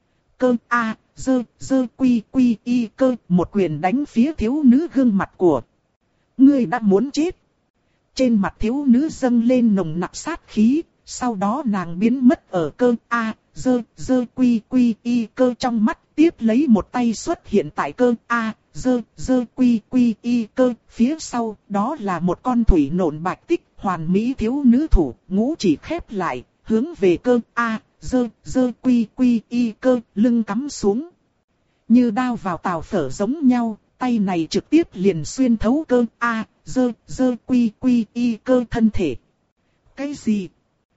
Cơ A, dơ, dơ quy quy y cơ, một quyền đánh phía thiếu nữ gương mặt của. Ngươi đã muốn chết. Trên mặt thiếu nữ dâng lên nồng nặc sát khí, sau đó nàng biến mất ở cơ A, dơ, dơ quy quy y cơ trong mắt, tiếp lấy một tay xuất hiện tại cơ A, dơ, dơ quy quy y cơ, phía sau, đó là một con thủy nộn bạch tích, hoàn mỹ thiếu nữ thủ, ngũ chỉ khép lại, hướng về cơ A, dơ, dơ quy quy y cơ, lưng cắm xuống. Như đao vào tàu phở giống nhau, tay này trực tiếp liền xuyên thấu cơ A, dơ, dơ quy quy y cơ thân thể. Cái gì?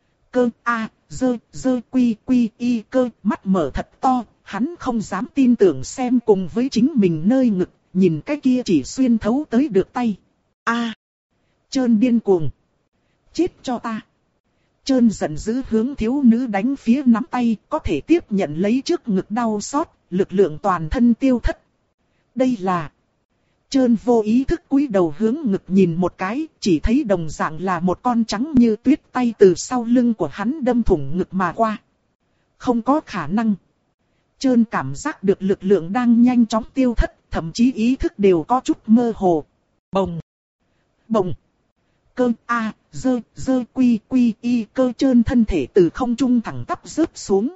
Cơ A, dơ, dơ quy quy y cơ, mắt mở thật to, hắn không dám tin tưởng xem cùng với chính mình nơi ngực, nhìn cái kia chỉ xuyên thấu tới được tay. A, trơn điên cuồng. Chết cho ta. Trơn giận dữ hướng thiếu nữ đánh phía nắm tay, có thể tiếp nhận lấy trước ngực đau xót, lực lượng toàn thân tiêu thất. Đây là... Trơn vô ý thức cúi đầu hướng ngực nhìn một cái, chỉ thấy đồng dạng là một con trắng như tuyết tay từ sau lưng của hắn đâm thủng ngực mà qua. Không có khả năng. Trơn cảm giác được lực lượng đang nhanh chóng tiêu thất, thậm chí ý thức đều có chút mơ hồ. Bồng! Bồng! Cơ A, dơ, dơ quy quy y cơ, trơn thân thể từ không trung thẳng tắp rớt xuống.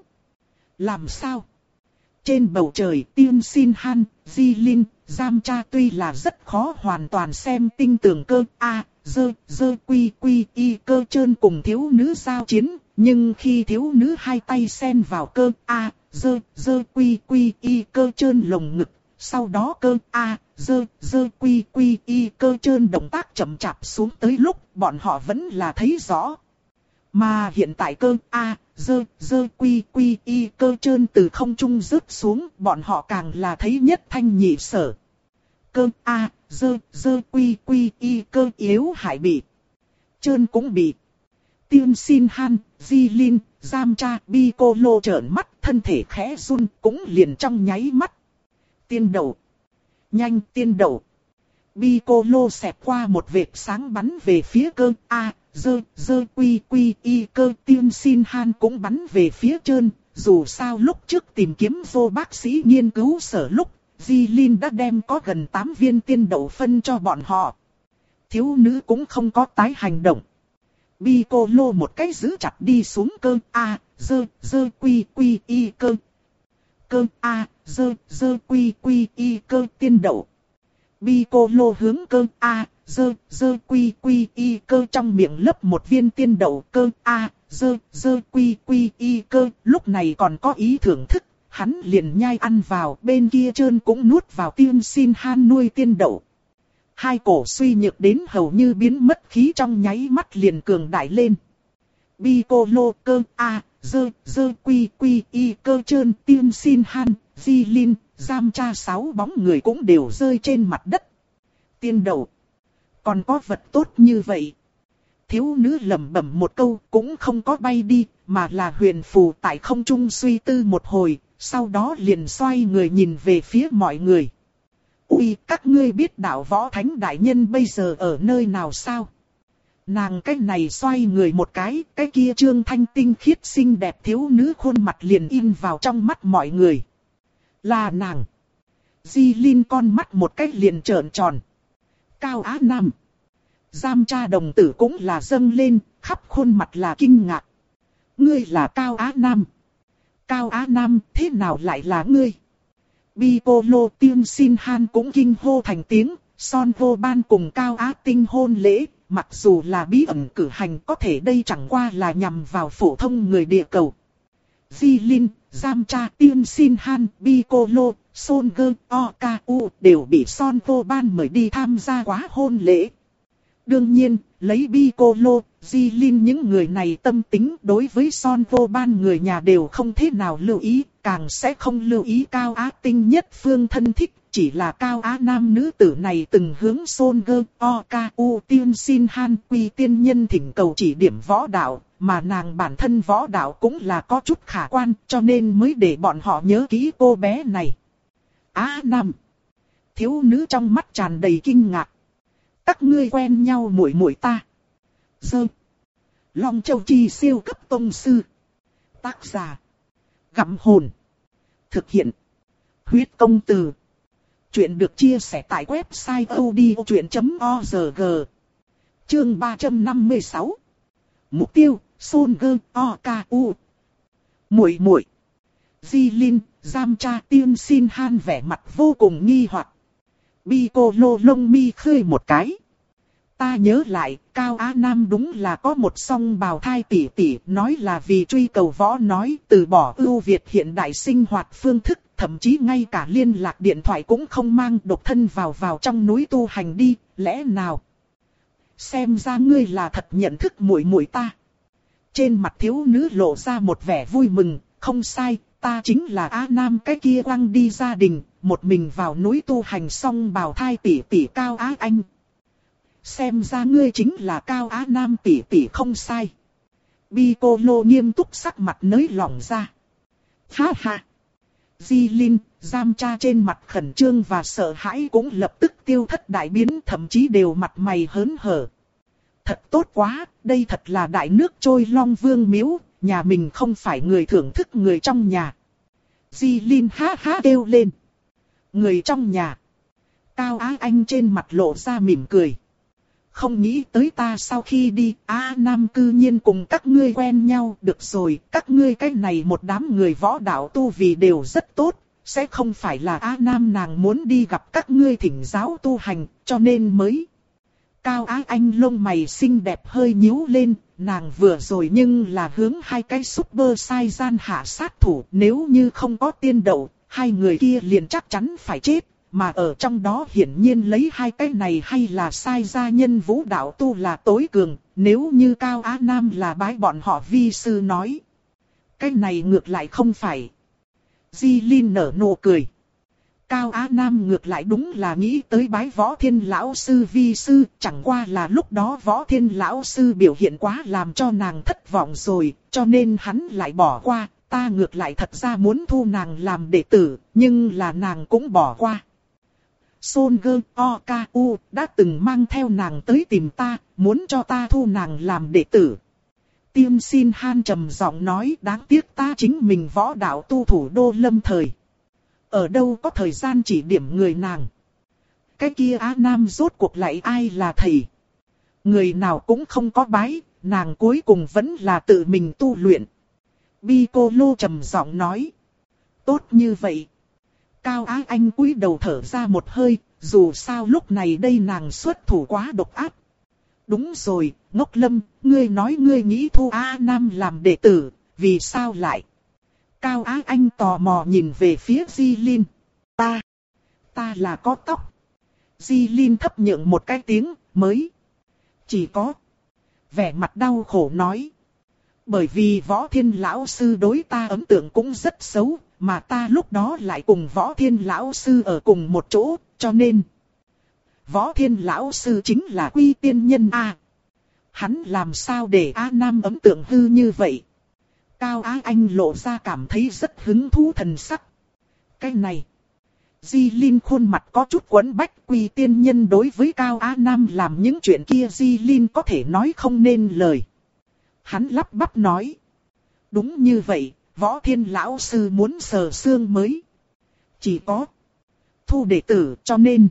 Làm sao? Trên bầu trời Tiên Xin Han, Di Linh, Giam Cha tuy là rất khó hoàn toàn xem tinh tường cơ A, dơ, dơ quy quy y cơ trơn cùng thiếu nữ giao chiến, nhưng khi thiếu nữ hai tay xen vào cơ A, dơ, dơ quy quy y cơ trơn lồng ngực, sau đó cơ A, dơ, dơ quy quy y cơ trơn động tác chậm chạp xuống tới lúc bọn họ vẫn là thấy rõ. Mà hiện tại cơ A, dơ, dơ quy quy y cơ trơn từ không trung rớt xuống, bọn họ càng là thấy nhất thanh nhị sở. Cơ A, dơ, dơ quy quy y cơ yếu hại bị. Trơn cũng bị. Tiên Xin Han, Di Linh, Giam Cha, Piccolo trợn mắt, thân thể khẽ run, cũng liền trong nháy mắt. Tiên đậu. Nhanh tiên đậu. Piccolo xẹt qua một vệt sáng bắn về phía cơ A, dơ, dơ quy quy y cơ. Tiên Xin Han cũng bắn về phía Trơn, dù sao lúc trước tìm kiếm vô bác sĩ nghiên cứu sở lúc, Di Linh đã đem có gần tám viên tiên đậu phân cho bọn họ. Thiếu nữ cũng không có tái hành động. Piccolo một cái giữ chặt đi xuống cơ A, dơ, dơ quy quy y cơ. Cơ A, dơ, dơ quy quy y cơ tiên đậu. Piccolo hướng cơ A, dơ, dơ quy quy y cơ trong miệng lấp một viên tiên đậu. Cơ A, dơ, dơ quy quy y cơ. Lúc này còn có ý thưởng thức, hắn liền nhai ăn vào, bên kia trơn cũng nuốt vào tiên xin han nuôi tiên đậu. Hai cổ suy nhược đến hầu như biến mất khí trong nháy mắt liền cường đại lên. Piccolo cơ A, dơ, dơ quy quy y cơ trơn tiên xin han, di linh, giam cha sáu bóng người cũng đều rơi trên mặt đất. Tiên đậu. Còn có vật tốt như vậy. Thiếu nữ lẩm bẩm một câu cũng không có bay đi, mà là huyền phù tại không trung suy tư một hồi, sau đó liền xoay người nhìn về phía mọi người. Ui, các ngươi biết đạo võ thánh đại nhân bây giờ ở nơi nào sao? Nàng cái này xoay người một cái, cái kia trương thanh tinh khiết xinh đẹp thiếu nữ khuôn mặt liền in vào trong mắt mọi người. Là nàng. Di Linh con mắt một cái liền trợn tròn. Cao Á Nam. Giam cha đồng tử cũng là dâng lên, khắp khuôn mặt là kinh ngạc. Ngươi là Cao Á Nam. Cao Á Nam, thế nào lại là ngươi? Piccolo tiên xin han cũng kinh hô thành tiếng, son vô ban cùng Cao Á tinh hôn lễ, mặc dù là bí ẩn cử hành có thể đây chẳng qua là nhằm vào phổ thông người địa cầu. Di Linh, giam cha tiên xin han, Piccolo, Son Gơ, Oku đều bị son vô ban mời đi tham gia quá hôn lễ. Đương nhiên, lấy Piccolo, Di Linh những người này tâm tính đối với son vô ban người nhà đều không thế nào lưu ý, càng sẽ không lưu ý Cao Á tinh nhất phương thân thích, chỉ là Cao Á Nam nữ tử này từng hướng Son Gơ, Oku tiên xin han quy tiên nhân thỉnh cầu chỉ điểm võ đạo, mà nàng bản thân võ đạo cũng là có chút khả quan, cho nên mới để bọn họ nhớ kỹ cô bé này. Á Nam. Thiếu nữ trong mắt tràn đầy kinh ngạc. Các ngươi quen nhau muội muội ta. Dơ. Long Châu Chi siêu cấp tông sư. Tác giả. Gặm hồn. Thực hiện. Huyết công từ. Chuyện được chia sẻ tại website odchuyện chấm org. Chương ba trăm năm mươi sáu. Mục tiêu, Son Gơ, Oku. Muội muội. Di Linh, giam cha tiên xin han vẻ mặt vô cùng nghi hoặc. Piccolo lông mi khơi một cái. Ta nhớ lại, Cao Á Nam đúng là có một song bào thai tỷ tỷ, nói là vì truy cầu võ nói, từ bỏ ưu việt hiện đại sinh hoạt phương thức, thậm chí ngay cả liên lạc điện thoại cũng không mang, độc thân vào vào trong núi tu hành đi, lẽ nào? Xem ra ngươi là thật nhận thức muội muội ta. Trên mặt thiếu nữ lộ ra một vẻ vui mừng, không sai, ta chính là Á Nam cái kia quăng đi gia đình, một mình vào núi tu hành xong bào thai tỷ tỷ Cao Á Anh. Xem ra ngươi chính là Cao Á Nam tỷ tỷ không sai. Piccolo nghiêm túc sắc mặt nới lỏng ra. Ha ha. Di Linh, giam cha trên mặt khẩn trương và sợ hãi cũng lập tức tiêu thất đại biến, thậm chí đều mặt mày hớn hở. Thật tốt quá, đây thật là đại nước trôi Long Vương miếu, nhà mình không phải người thưởng thức người trong nhà. Di Linh ha ha kêu lên. Người trong nhà. Cao Á Anh trên mặt lộ ra mỉm cười. Không nghĩ tới ta sau khi đi, Á Nam cư nhiên cùng các ngươi quen nhau, được rồi, các ngươi cái này một đám người võ đạo tu vì đều rất tốt, sẽ không phải là Á Nam nàng muốn đi gặp các ngươi thỉnh giáo tu hành, cho nên mới. Cao Á Anh lông mày xinh đẹp hơi nhíu lên, nàng vừa rồi nhưng là hướng hai cái super sai gian hạ sát thủ, nếu như không có tiên đậu, hai người kia liền chắc chắn phải chết. Mà ở trong đó hiển nhiên lấy hai cái này hay là sai gia nhân vũ đạo tu là tối cường, nếu như Cao Á Nam là bái bọn họ vi sư nói. Cái này ngược lại không phải. Di Linh nở nụ cười. Cao Á Nam ngược lại đúng là nghĩ tới bái Võ Thiên Lão Sư vi sư, chẳng qua là lúc đó Võ Thiên Lão Sư biểu hiện quá làm cho nàng thất vọng rồi, cho nên hắn lại bỏ qua, ta ngược lại thật ra muốn thu nàng làm đệ tử, nhưng là nàng cũng bỏ qua. Son Gơ, Oku đã từng mang theo nàng tới tìm ta, muốn cho ta thu nàng làm đệ tử. Tiên xin han trầm giọng nói, đáng tiếc ta chính mình võ đạo tu thủ đô lâm thời. Ở đâu có thời gian chỉ điểm người nàng. Cái kia Á Nam rốt cuộc lại ai là thầy. Người nào cũng không có bái, nàng cuối cùng vẫn là tự mình tu luyện. Piccolo trầm giọng nói. Tốt như vậy. Cao Á Anh cúi đầu thở ra một hơi, dù sao lúc này đây nàng xuất thủ quá độc ác. Đúng rồi, Ngốc Lâm, ngươi nói ngươi nghĩ thu A Nam làm đệ tử, vì sao lại? Cao Á Anh tò mò nhìn về phía Di Linh. Ta, ta là có tóc. Di Linh thấp nhượng một cái tiếng, mới. Chỉ có. Vẻ mặt đau khổ nói. Bởi vì Võ Thiên Lão Sư đối ta ấn tượng cũng rất xấu, mà ta lúc đó lại cùng Võ Thiên Lão Sư ở cùng một chỗ, cho nên. Võ Thiên Lão Sư chính là Quy Tiên Nhân A. Hắn làm sao để A Nam ấn tượng hư như vậy? Cao Á Anh lộ ra cảm thấy rất hứng thú thần sắc. Cái này. Di Linh khuôn mặt có chút quẫn bách, Quy Tiên Nhân đối với Cao Á Nam làm những chuyện kia Di Linh có thể nói không nên lời. Hắn lắp bắp nói. Đúng như vậy, Võ Thiên Lão Sư muốn sờ xương mới. Chỉ có thu đệ tử cho nên.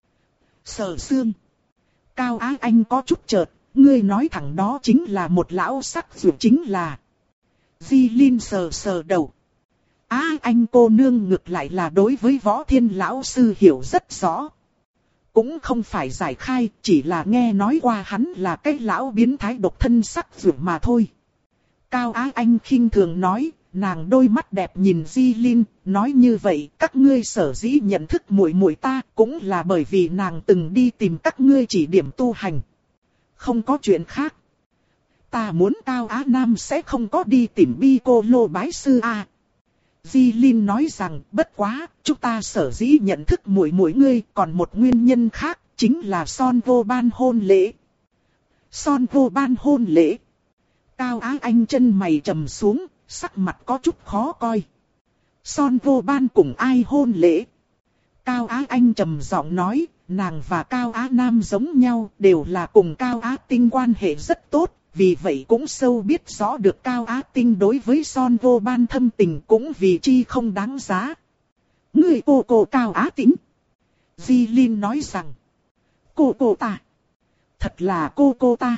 Sờ xương. Cao Á Anh có chút chợt, ngươi nói thẳng đó chính là một lão sắc dù chính là. Di Linh sờ sờ đầu. Á Anh cô nương ngược lại là đối với Võ Thiên Lão Sư hiểu rất rõ. Cũng không phải giải khai, chỉ là nghe nói qua hắn là cái lão biến thái độc thân sắc dù mà thôi. Cao Á Anh khinh thường nói, nàng đôi mắt đẹp nhìn Di Linh, nói như vậy các ngươi sở dĩ nhận thức muội muội ta cũng là bởi vì nàng từng đi tìm các ngươi chỉ điểm tu hành. Không có chuyện khác. Ta muốn Cao Á Nam sẽ không có đi tìm Piccolo bái sư a. Di Linh nói rằng, bất quá, chúng ta sở dĩ nhận thức muội muội ngươi, còn một nguyên nhân khác, chính là son vô ban hôn lễ. Son vô ban hôn lễ. Cao Á Anh chân mày trầm xuống, sắc mặt có chút khó coi. Son vô ban cùng ai hôn lễ? Cao Á Anh trầm giọng nói, nàng và Cao Á Nam giống nhau, đều là cùng Cao Á Tinh quan hệ rất tốt. Vì vậy cũng sâu biết rõ được Cao Á Tinh đối với son vô ban thâm tình cũng vì chi không đáng giá. Người cô cô Cao Á Tinh. Di Linh nói rằng. Cô cô ta. Thật là cô cô ta.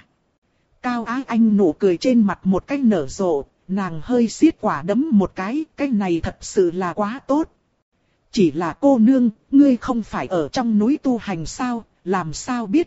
Cao Á Anh nụ cười trên mặt một cách nở rộ. Nàng hơi siết quả đấm một cái. Cái này thật sự là quá tốt. Chỉ là cô nương. Ngươi không phải ở trong núi tu hành sao. Làm sao biết.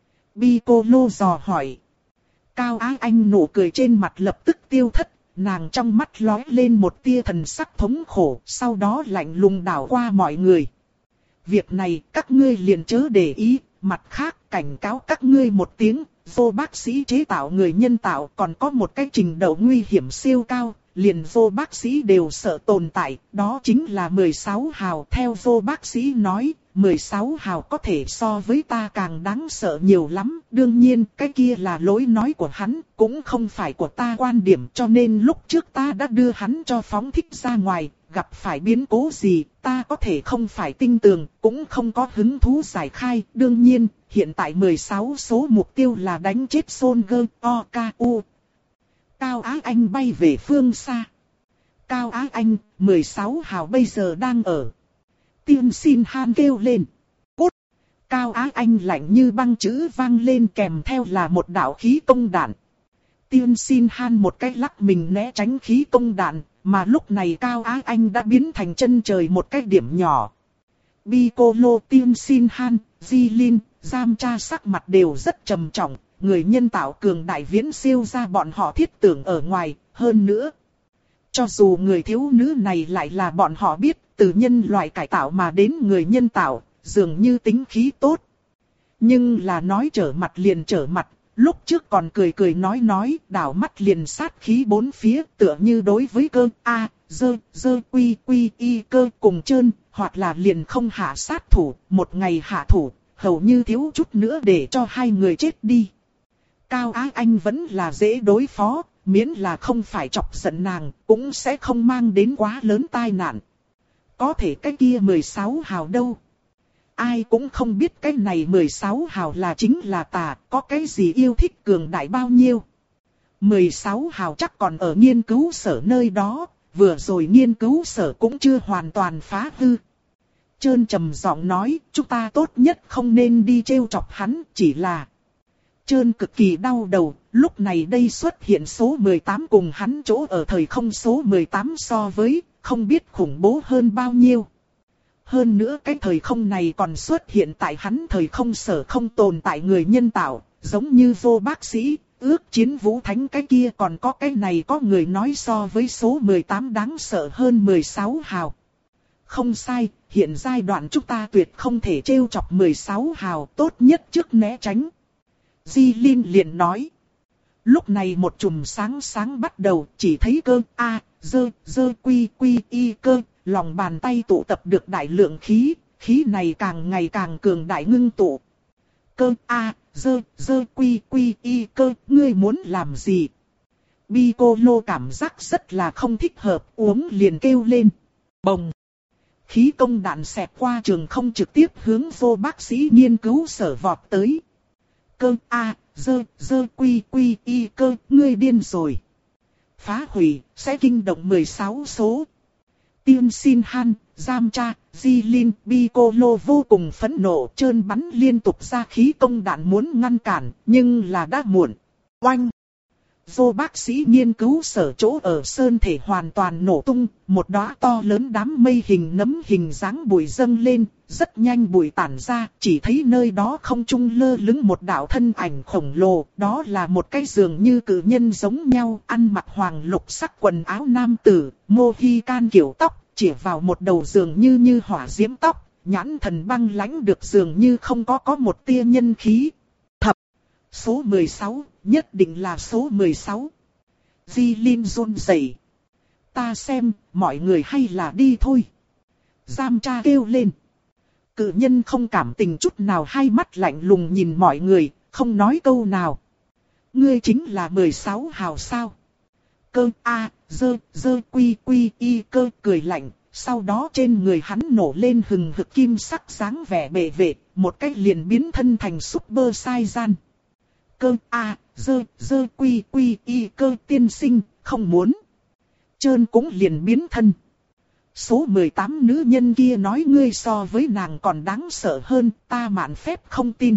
Piccolo dò hỏi. Cao Á Anh nụ cười trên mặt lập tức tiêu thất, nàng trong mắt lóe lên một tia thần sắc thống khổ, sau đó lạnh lùng đảo qua mọi người. Việc này các ngươi liền chớ để ý, mặt khác cảnh cáo các ngươi một tiếng, vô bác sĩ chế tạo người nhân tạo còn có một cái trình độ nguy hiểm siêu cao, liền vô bác sĩ đều sợ tồn tại, đó chính là mười sáu hào. Theo vô bác sĩ nói, mười sáu hào có thể so với ta càng đáng sợ nhiều lắm. Đương nhiên, cái kia là lối nói của hắn, cũng không phải của ta quan điểm. Cho nên lúc trước ta đã đưa hắn cho phóng thích ra ngoài, gặp phải biến cố gì, ta có thể không phải tin tưởng, cũng không có hứng thú giải khai. Đương nhiên, hiện tại mười sáu số mục tiêu là đánh chết Soldier O K U. Cao Á Anh bay về phương xa. Cao Á Anh, mười sáu hào bây giờ đang ở. Tiên Xin Han kêu lên. Cút. Cao Á Anh lạnh như băng chữ vang lên kèm theo là một đạo khí công đạn. Tiên Xin Han một cái lắc mình né tránh khí công đạn, mà lúc này Cao Á Anh đã biến thành chân trời một cái điểm nhỏ. Piccolo, Tiên Xin Han, Di Linh, Giam Cha sắc mặt đều rất trầm trọng. Người nhân tạo cường đại viễn siêu ra bọn họ thiết tưởng ở ngoài, hơn nữa. Cho dù người thiếu nữ này lại là bọn họ biết, từ nhân loại cải tạo mà đến người nhân tạo, dường như tính khí tốt. Nhưng là nói trở mặt liền trở mặt, lúc trước còn cười cười nói nói, đảo mắt liền sát khí bốn phía, tựa như đối với cơ A, dơ, dơ, quy, quy, y cơ cùng trơn, hoặc là liền không hạ sát thủ, một ngày hạ thủ, hầu như thiếu chút nữa để cho hai người chết đi. Cao Á Anh vẫn là dễ đối phó, miễn là không phải chọc giận nàng, cũng sẽ không mang đến quá lớn tai nạn. Có thể cái kia mười sáu hào đâu? Ai cũng không biết cái này mười sáu hào là chính là tà, có cái gì yêu thích cường đại bao nhiêu. mười sáu hào chắc còn ở nghiên cứu sở nơi đó, vừa rồi nghiên cứu sở cũng chưa hoàn toàn phá hư. Trơn trầm giọng nói, chúng ta tốt nhất không nên đi trêu chọc hắn, chỉ là... Trơn cực kỳ đau đầu, lúc này đây xuất hiện số mười tám cùng hắn chỗ ở thời không số mười tám so với, không biết khủng bố hơn bao nhiêu. Hơn nữa cái thời không này còn xuất hiện tại hắn thời không sở không tồn tại người nhân tạo, giống như vô bác sĩ, ước chiến vũ thánh cái kia còn có cái này có người nói so với số mười tám đáng sợ hơn mười sáu hào. Không sai, hiện giai đoạn chúng ta tuyệt không thể trêu chọc mười sáu hào, tốt nhất trước né tránh. Di Linh liền nói. Lúc này một chùm sáng sáng bắt đầu, chỉ thấy cơ A, dơ, dơ quy quy y cơ, lòng bàn tay tụ tập được đại lượng khí, khí này càng ngày càng cường đại ngưng tụ. Cơ A, dơ, dơ quy quy y cơ, ngươi muốn làm gì? Piccolo cảm giác rất là không thích hợp, uống liền kêu lên. Bồng! Khí công đạn xẹt qua trường không trực tiếp hướng vô bác sĩ nghiên cứu sở vọt tới. Cơ A, dơ, dơ quy quy y cơ, ngươi điên rồi. Phá hủy, sẽ kinh động mười sáu số. Tiên xin han, giam cha, di linh, Piccolo vô cùng phẫn nộ, trơn bắn liên tục ra khí công đạn muốn ngăn cản, nhưng là đã muộn. Oanh! Vô bác sĩ nghiên cứu sở chỗ ở sơn thể hoàn toàn nổ tung, một đóa to lớn đám mây hình nấm hình dáng bụi dâng lên, rất nhanh bụi tản ra, chỉ thấy nơi đó không trung lơ lửng một đạo thân ảnh khổng lồ, đó là một cái giường như cự nhân giống nhau, ăn mặc hoàng lục sắc quần áo nam tử, mô hi can kiểu tóc, chỉ vào một đầu giường như như hỏa diễm tóc, nhãn thần băng lãnh được dường như không có có một tia nhân khí. Thập, số mười sáu, nhất định là số mười sáu. Di Linh run rẩy. Ta xem, mọi người hay là đi thôi. Giam cha kêu lên. Cự nhân không cảm tình chút nào, hai mắt lạnh lùng nhìn mọi người, không nói câu nào. Ngươi chính là mười sáu hào sao? Cơ A, dơ, dơ quy quy y cơ cười lạnh, sau đó trên người hắn nổ lên hừng hực kim sắc dáng vẻ bệ vệ, một cách liền biến thân thành Super Saiyan. Cơ A, dơ, dơ quy quy y cơ tiên sinh, không muốn. Trơn cũng liền biến thân. Số mười tám nữ nhân kia nói ngươi so với nàng còn đáng sợ hơn, ta mạn phép không tin.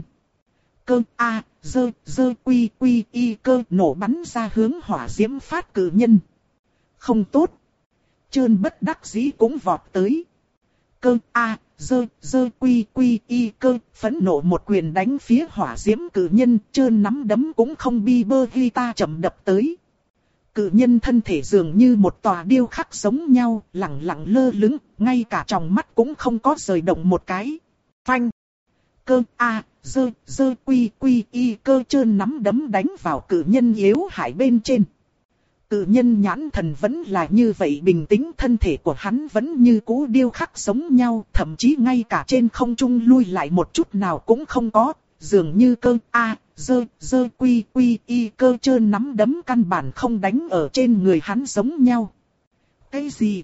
Cơ A, dơ, dơ quy quy y cơ nổ bắn ra hướng hỏa diễm phát cử nhân. Không tốt. Trơn bất đắc dĩ cũng vọt tới. Cơ A, dơ, dơ quy quy y cơ, phẫn nộ một quyền đánh phía hỏa diễm cử nhân, trơn nắm đấm cũng không bi bơ ghi ta chậm đập tới. Cự nhân thân thể dường như một tòa điêu khắc giống nhau, lẳng lặng lơ lửng, ngay cả tròng mắt cũng không có rời động một cái. Phanh! Cơ A, dơ, dơ quy quy y cơ trơn nắm đấm đánh vào cự nhân yếu hại bên trên. Cự nhân nhãn thần vẫn là như vậy bình tĩnh, thân thể của hắn vẫn như cũ điêu khắc giống nhau, thậm chí ngay cả trên không trung lui lại một chút nào cũng không có, dường như cơ A, dơ, dơ quy quy y cơ trơn nắm đấm căn bản không đánh ở trên người hắn giống nhau. Cái gì?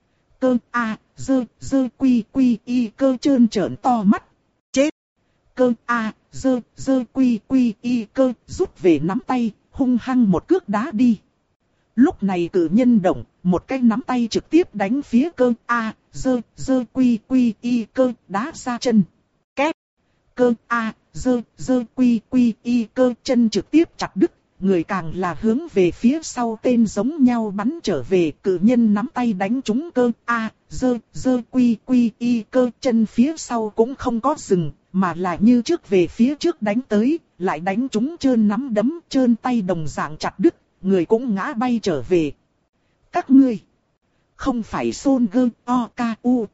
Cơ A, dơ, dơ quy quy y cơ trơn trợn to mắt. Chết! Cơ A, dơ, dơ quy quy y cơ rút về nắm tay, hung hăng một cước đá đi. Lúc này cự nhân động, một cái nắm tay trực tiếp đánh phía cơ A, dơ, dơ quy quy y cơ đá ra chân. Két! Cơ A, dơ, dơ quy quy y cơ chân trực tiếp chặt đứt, người càng là hướng về phía sau tên giống nhau bắn trở về, cự nhân nắm tay đánh trúng cơ A, dơ, dơ quy quy y cơ chân phía sau cũng không có dừng, mà là như trước về phía trước đánh tới, lại đánh trúng trơn nắm đấm, trơn tay đồng dạng chặt đứt, người cũng ngã bay trở về. Các ngươi, không phải Son Gơ O K U.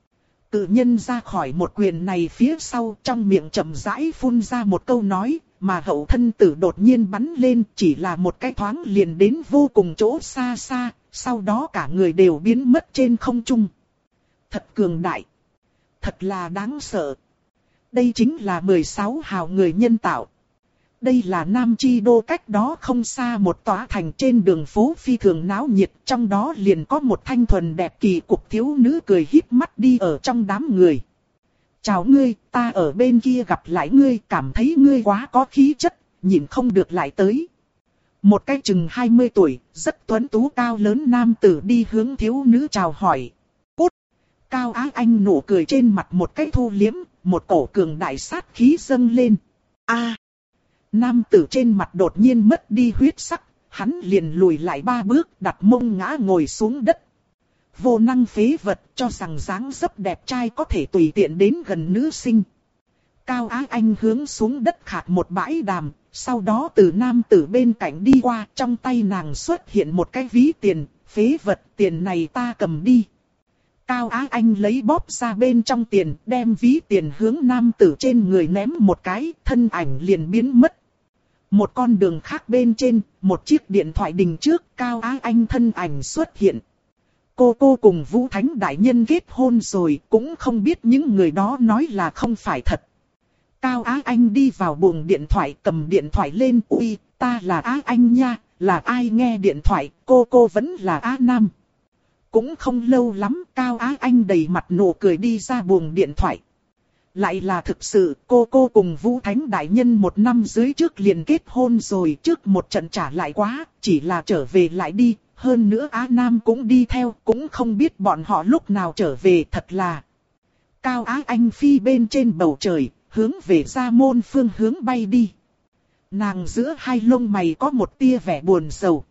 Cự nhân ra khỏi một quyền này phía sau, trong miệng chậm rãi phun ra một câu nói, mà hậu thân tử đột nhiên bắn lên, chỉ là một cái thoáng liền đến vô cùng chỗ xa xa, sau đó cả người đều biến mất trên không trung. Thật cường đại, thật là đáng sợ. Đây chính là mười sáu hào người nhân tạo. Đây là Nam Chi Đô, cách đó không xa một tòa thành trên đường phố phi thường náo nhiệt, trong đó liền có một thanh thuần đẹp kỳ cục thiếu nữ cười híp mắt đi ở trong đám người. Chào ngươi, ta ở bên kia gặp lại ngươi, cảm thấy ngươi quá có khí chất, nhìn không được lại tới. Một cái chừng hai mươi tuổi, rất tuấn tú cao lớn nam tử đi hướng thiếu nữ chào hỏi. Cút! Cao Á Anh nụ cười trên mặt một cái thu liếm, một cổ cường đại sát khí dâng lên. A! Nam tử trên mặt đột nhiên mất đi huyết sắc, hắn liền lùi lại ba bước, đặt mông ngã ngồi xuống đất. Vô năng phế vật, cho rằng dáng dấp đẹp trai có thể tùy tiện đến gần nữ sinh. Cao Á Anh hướng xuống đất khạc một bãi đàm, sau đó từ nam tử bên cạnh đi qua, trong tay nàng xuất hiện một cái ví tiền, phế vật, tiền này ta cầm đi. Cao Á Anh lấy bóp ra bên trong tiền, đem ví tiền hướng nam tử trên người ném một cái, thân ảnh liền biến mất. Một con đường khác bên trên, một chiếc điện thoại đình trước, Cao Á Anh thân ảnh xuất hiện. Cô cô cùng Vũ Thánh Đại Nhân kết hôn rồi, cũng không biết những người đó nói là không phải thật. Cao Á Anh đi vào buồng điện thoại, cầm điện thoại lên, ui, ta là Á Anh nha, là ai nghe điện thoại, cô cô vẫn là Á Nam. Cũng không lâu lắm, Cao Á Anh đầy mặt nụ cười đi ra buồng điện thoại. Lại là thực sự, cô cô cùng Vũ Thánh Đại Nhân một năm dưới trước liền kết hôn rồi, trước một trận trả lại quá, chỉ là trở về lại đi, hơn nữa Á Nam cũng đi theo, cũng không biết bọn họ lúc nào trở về, thật là. Cao Á Anh phi bên trên bầu trời, hướng về Gia Môn phương hướng bay đi. Nàng giữa hai lông mày có một tia vẻ buồn sầu.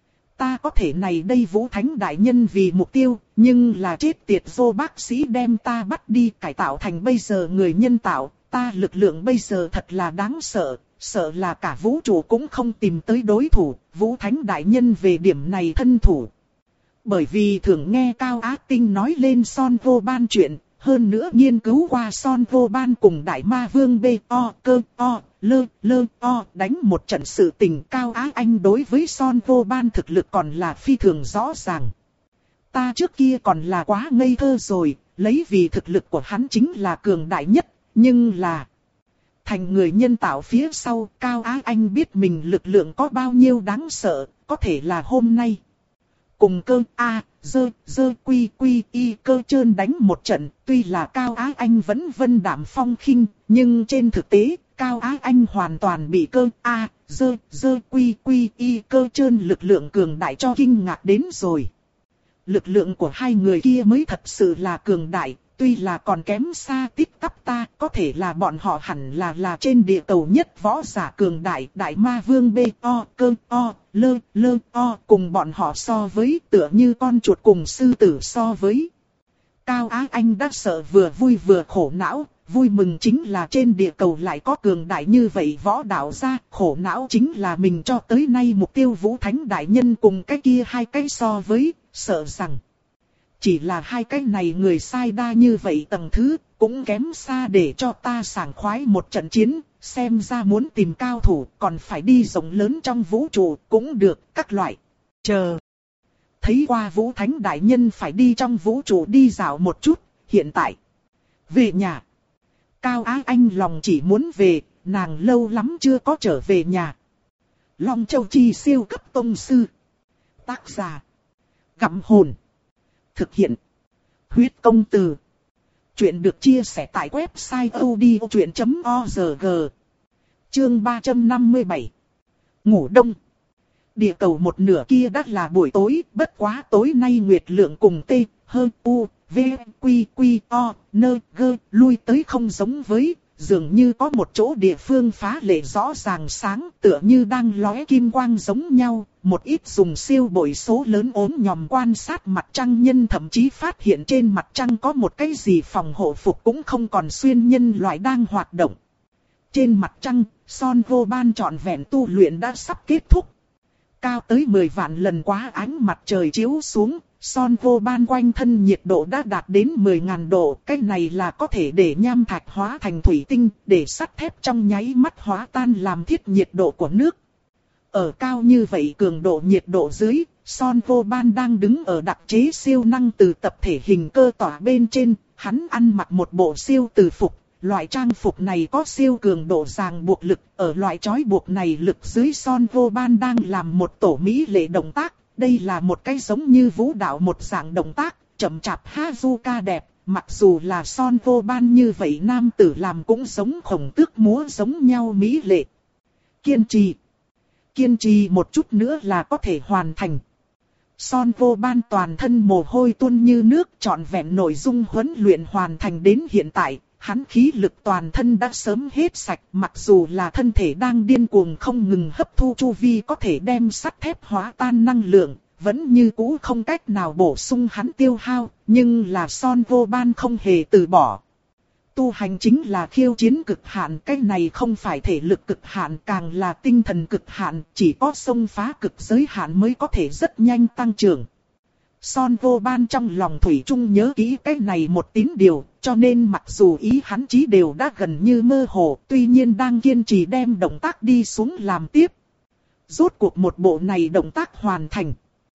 Ta có thể này đây Vũ Thánh Đại Nhân vì mục tiêu, nhưng là chết tiệt vô bác sĩ đem ta bắt đi cải tạo thành bây giờ người nhân tạo, ta lực lượng bây giờ thật là đáng sợ, sợ là cả vũ trụ cũng không tìm tới đối thủ, Vũ Thánh Đại Nhân về điểm này thân thủ. Bởi vì thường nghe Cao Á Tinh nói lên Son Vô Ban chuyện, hơn nữa nghiên cứu qua Son Vô Ban cùng Đại Ma Vương B O cơ O lơ lơ o đánh một trận sự tình. Cao Á Anh đối với Son Vô Ban thực lực còn là phi thường rõ ràng. Ta trước kia còn là quá ngây thơ rồi, lấy vì thực lực của hắn chính là cường đại nhất, nhưng là thành người nhân tạo phía sau, Cao Á Anh biết mình lực lượng có bao nhiêu đáng sợ, có thể là hôm nay. Cùng cơ A, dơ, dơ quy quy y cơ trơn đánh một trận, tuy là Cao Á Anh vẫn vân đạm phong khinh, nhưng trên thực tế, Cao Á Anh hoàn toàn bị cơ A, dơ, dơ quy quy y cơ trơn lực lượng cường đại cho kinh ngạc đến rồi. Lực lượng của hai người kia mới thật sự là cường đại, tuy là còn kém xa tích tắp ta, có thể là bọn họ hẳn là là trên địa cầu nhất võ giả cường đại, Đại Ma Vương B O cơ O lơ lơ o cùng bọn họ so với, tựa như con chuột cùng sư tử so với. Cao Á Anh đã sợ vừa vui vừa khổ não, vui mừng chính là trên địa cầu lại có cường đại như vậy võ đạo gia, khổ não chính là mình cho tới nay mục tiêu Vũ Thánh Đại Nhân cùng cái kia hai cái so với, sợ rằng chỉ là hai cái này người sai đa như vậy tầng thứ, cũng kém xa để cho ta sảng khoái một trận chiến, xem ra muốn tìm cao thủ còn phải đi rộng lớn trong vũ trụ, cũng được, các loại. Chờ. Thấy qua Vũ Thánh Đại Nhân phải đi trong vũ trụ đi dạo một chút, hiện tại. Về nhà. Cao Á Anh lòng chỉ muốn về, nàng lâu lắm chưa có trở về nhà. Long Châu Chi siêu cấp tông sư. Tác giả. Gặm hồn. Thực hiện. Huyết công từ. Chuyện được chia sẻ tại website odchuyện chấm org. Chương ba trăm năm mươi bảy. Ngủ đông. Địa cầu một nửa kia đã là buổi tối, bất quá tối nay nguyệt lượng cùng T, hơn U, V, Quy, Quy, O, Nơ, Gơ, lui tới không giống với, dường như có một chỗ địa phương phá lệ rõ ràng sáng, tựa như đang lóe kim quang giống nhau. Một ít dùng siêu bội số lớn ốm nhòm quan sát mặt trăng nhân thậm chí phát hiện trên mặt trăng có một cái gì phòng hộ phục cũng không còn xuyên nhân loại đang hoạt động. Trên mặt trăng, Son Vô Ban trọn vẹn tu luyện đã sắp kết thúc. Cao tới mười vạn lần quá ánh mặt trời chiếu xuống, Son Vô Ban quanh thân nhiệt độ đã đạt đến mười nghìn độ. Cái này là có thể để nham thạch hóa thành thủy tinh, để sắt thép trong nháy mắt hóa tan làm thiết nhiệt độ của nước. Ở cao như vậy cường độ nhiệt độ dưới, Son Vô Ban đang đứng ở đặc chế siêu năng từ tập thể hình cơ tỏa bên trên, hắn ăn mặc một bộ siêu từ phục. Loại trang phục này có siêu cường độ ràng buộc lực, ở loại trói buộc này lực dưới Son Vô Ban đang làm một tổ mỹ lệ động tác. Đây là một cái giống như vũ đạo một dạng động tác, chậm chạp Hazuka đẹp, mặc dù là Son Vô Ban như vậy nam tử làm cũng giống khổng tước múa giống nhau mỹ lệ. Kiên trì. Kiên trì một chút nữa là có thể hoàn thành. Son Vô Ban toàn thân mồ hôi tuôn như nước, trọn vẹn nội dung huấn luyện hoàn thành đến hiện tại. hắn khí lực toàn thân đã sớm hết sạch, mặc dù là thân thể đang điên cuồng không ngừng hấp thu chu vi có thể đem sắt thép hóa tan năng lượng, vẫn như cũ không cách nào bổ sung hắn tiêu hao, nhưng là Son Vô Ban không hề từ bỏ. Tu hành chính là khiêu chiến cực hạn, cái này không phải thể lực cực hạn, càng là tinh thần cực hạn, chỉ có xông phá cực giới hạn mới có thể rất nhanh tăng trưởng. Son Vô Ban trong lòng thủy chung nhớ kỹ cái này một tín điều, cho nên mặc dù ý hắn chí đều đã gần như mơ hồ, tuy nhiên đang kiên trì đem động tác đi xuống làm tiếp. Rốt cuộc một bộ này động tác hoàn thành.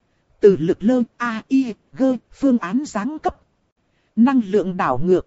Từ lực lơ A, I, G, phương án giáng cấp. Năng lượng đảo ngược.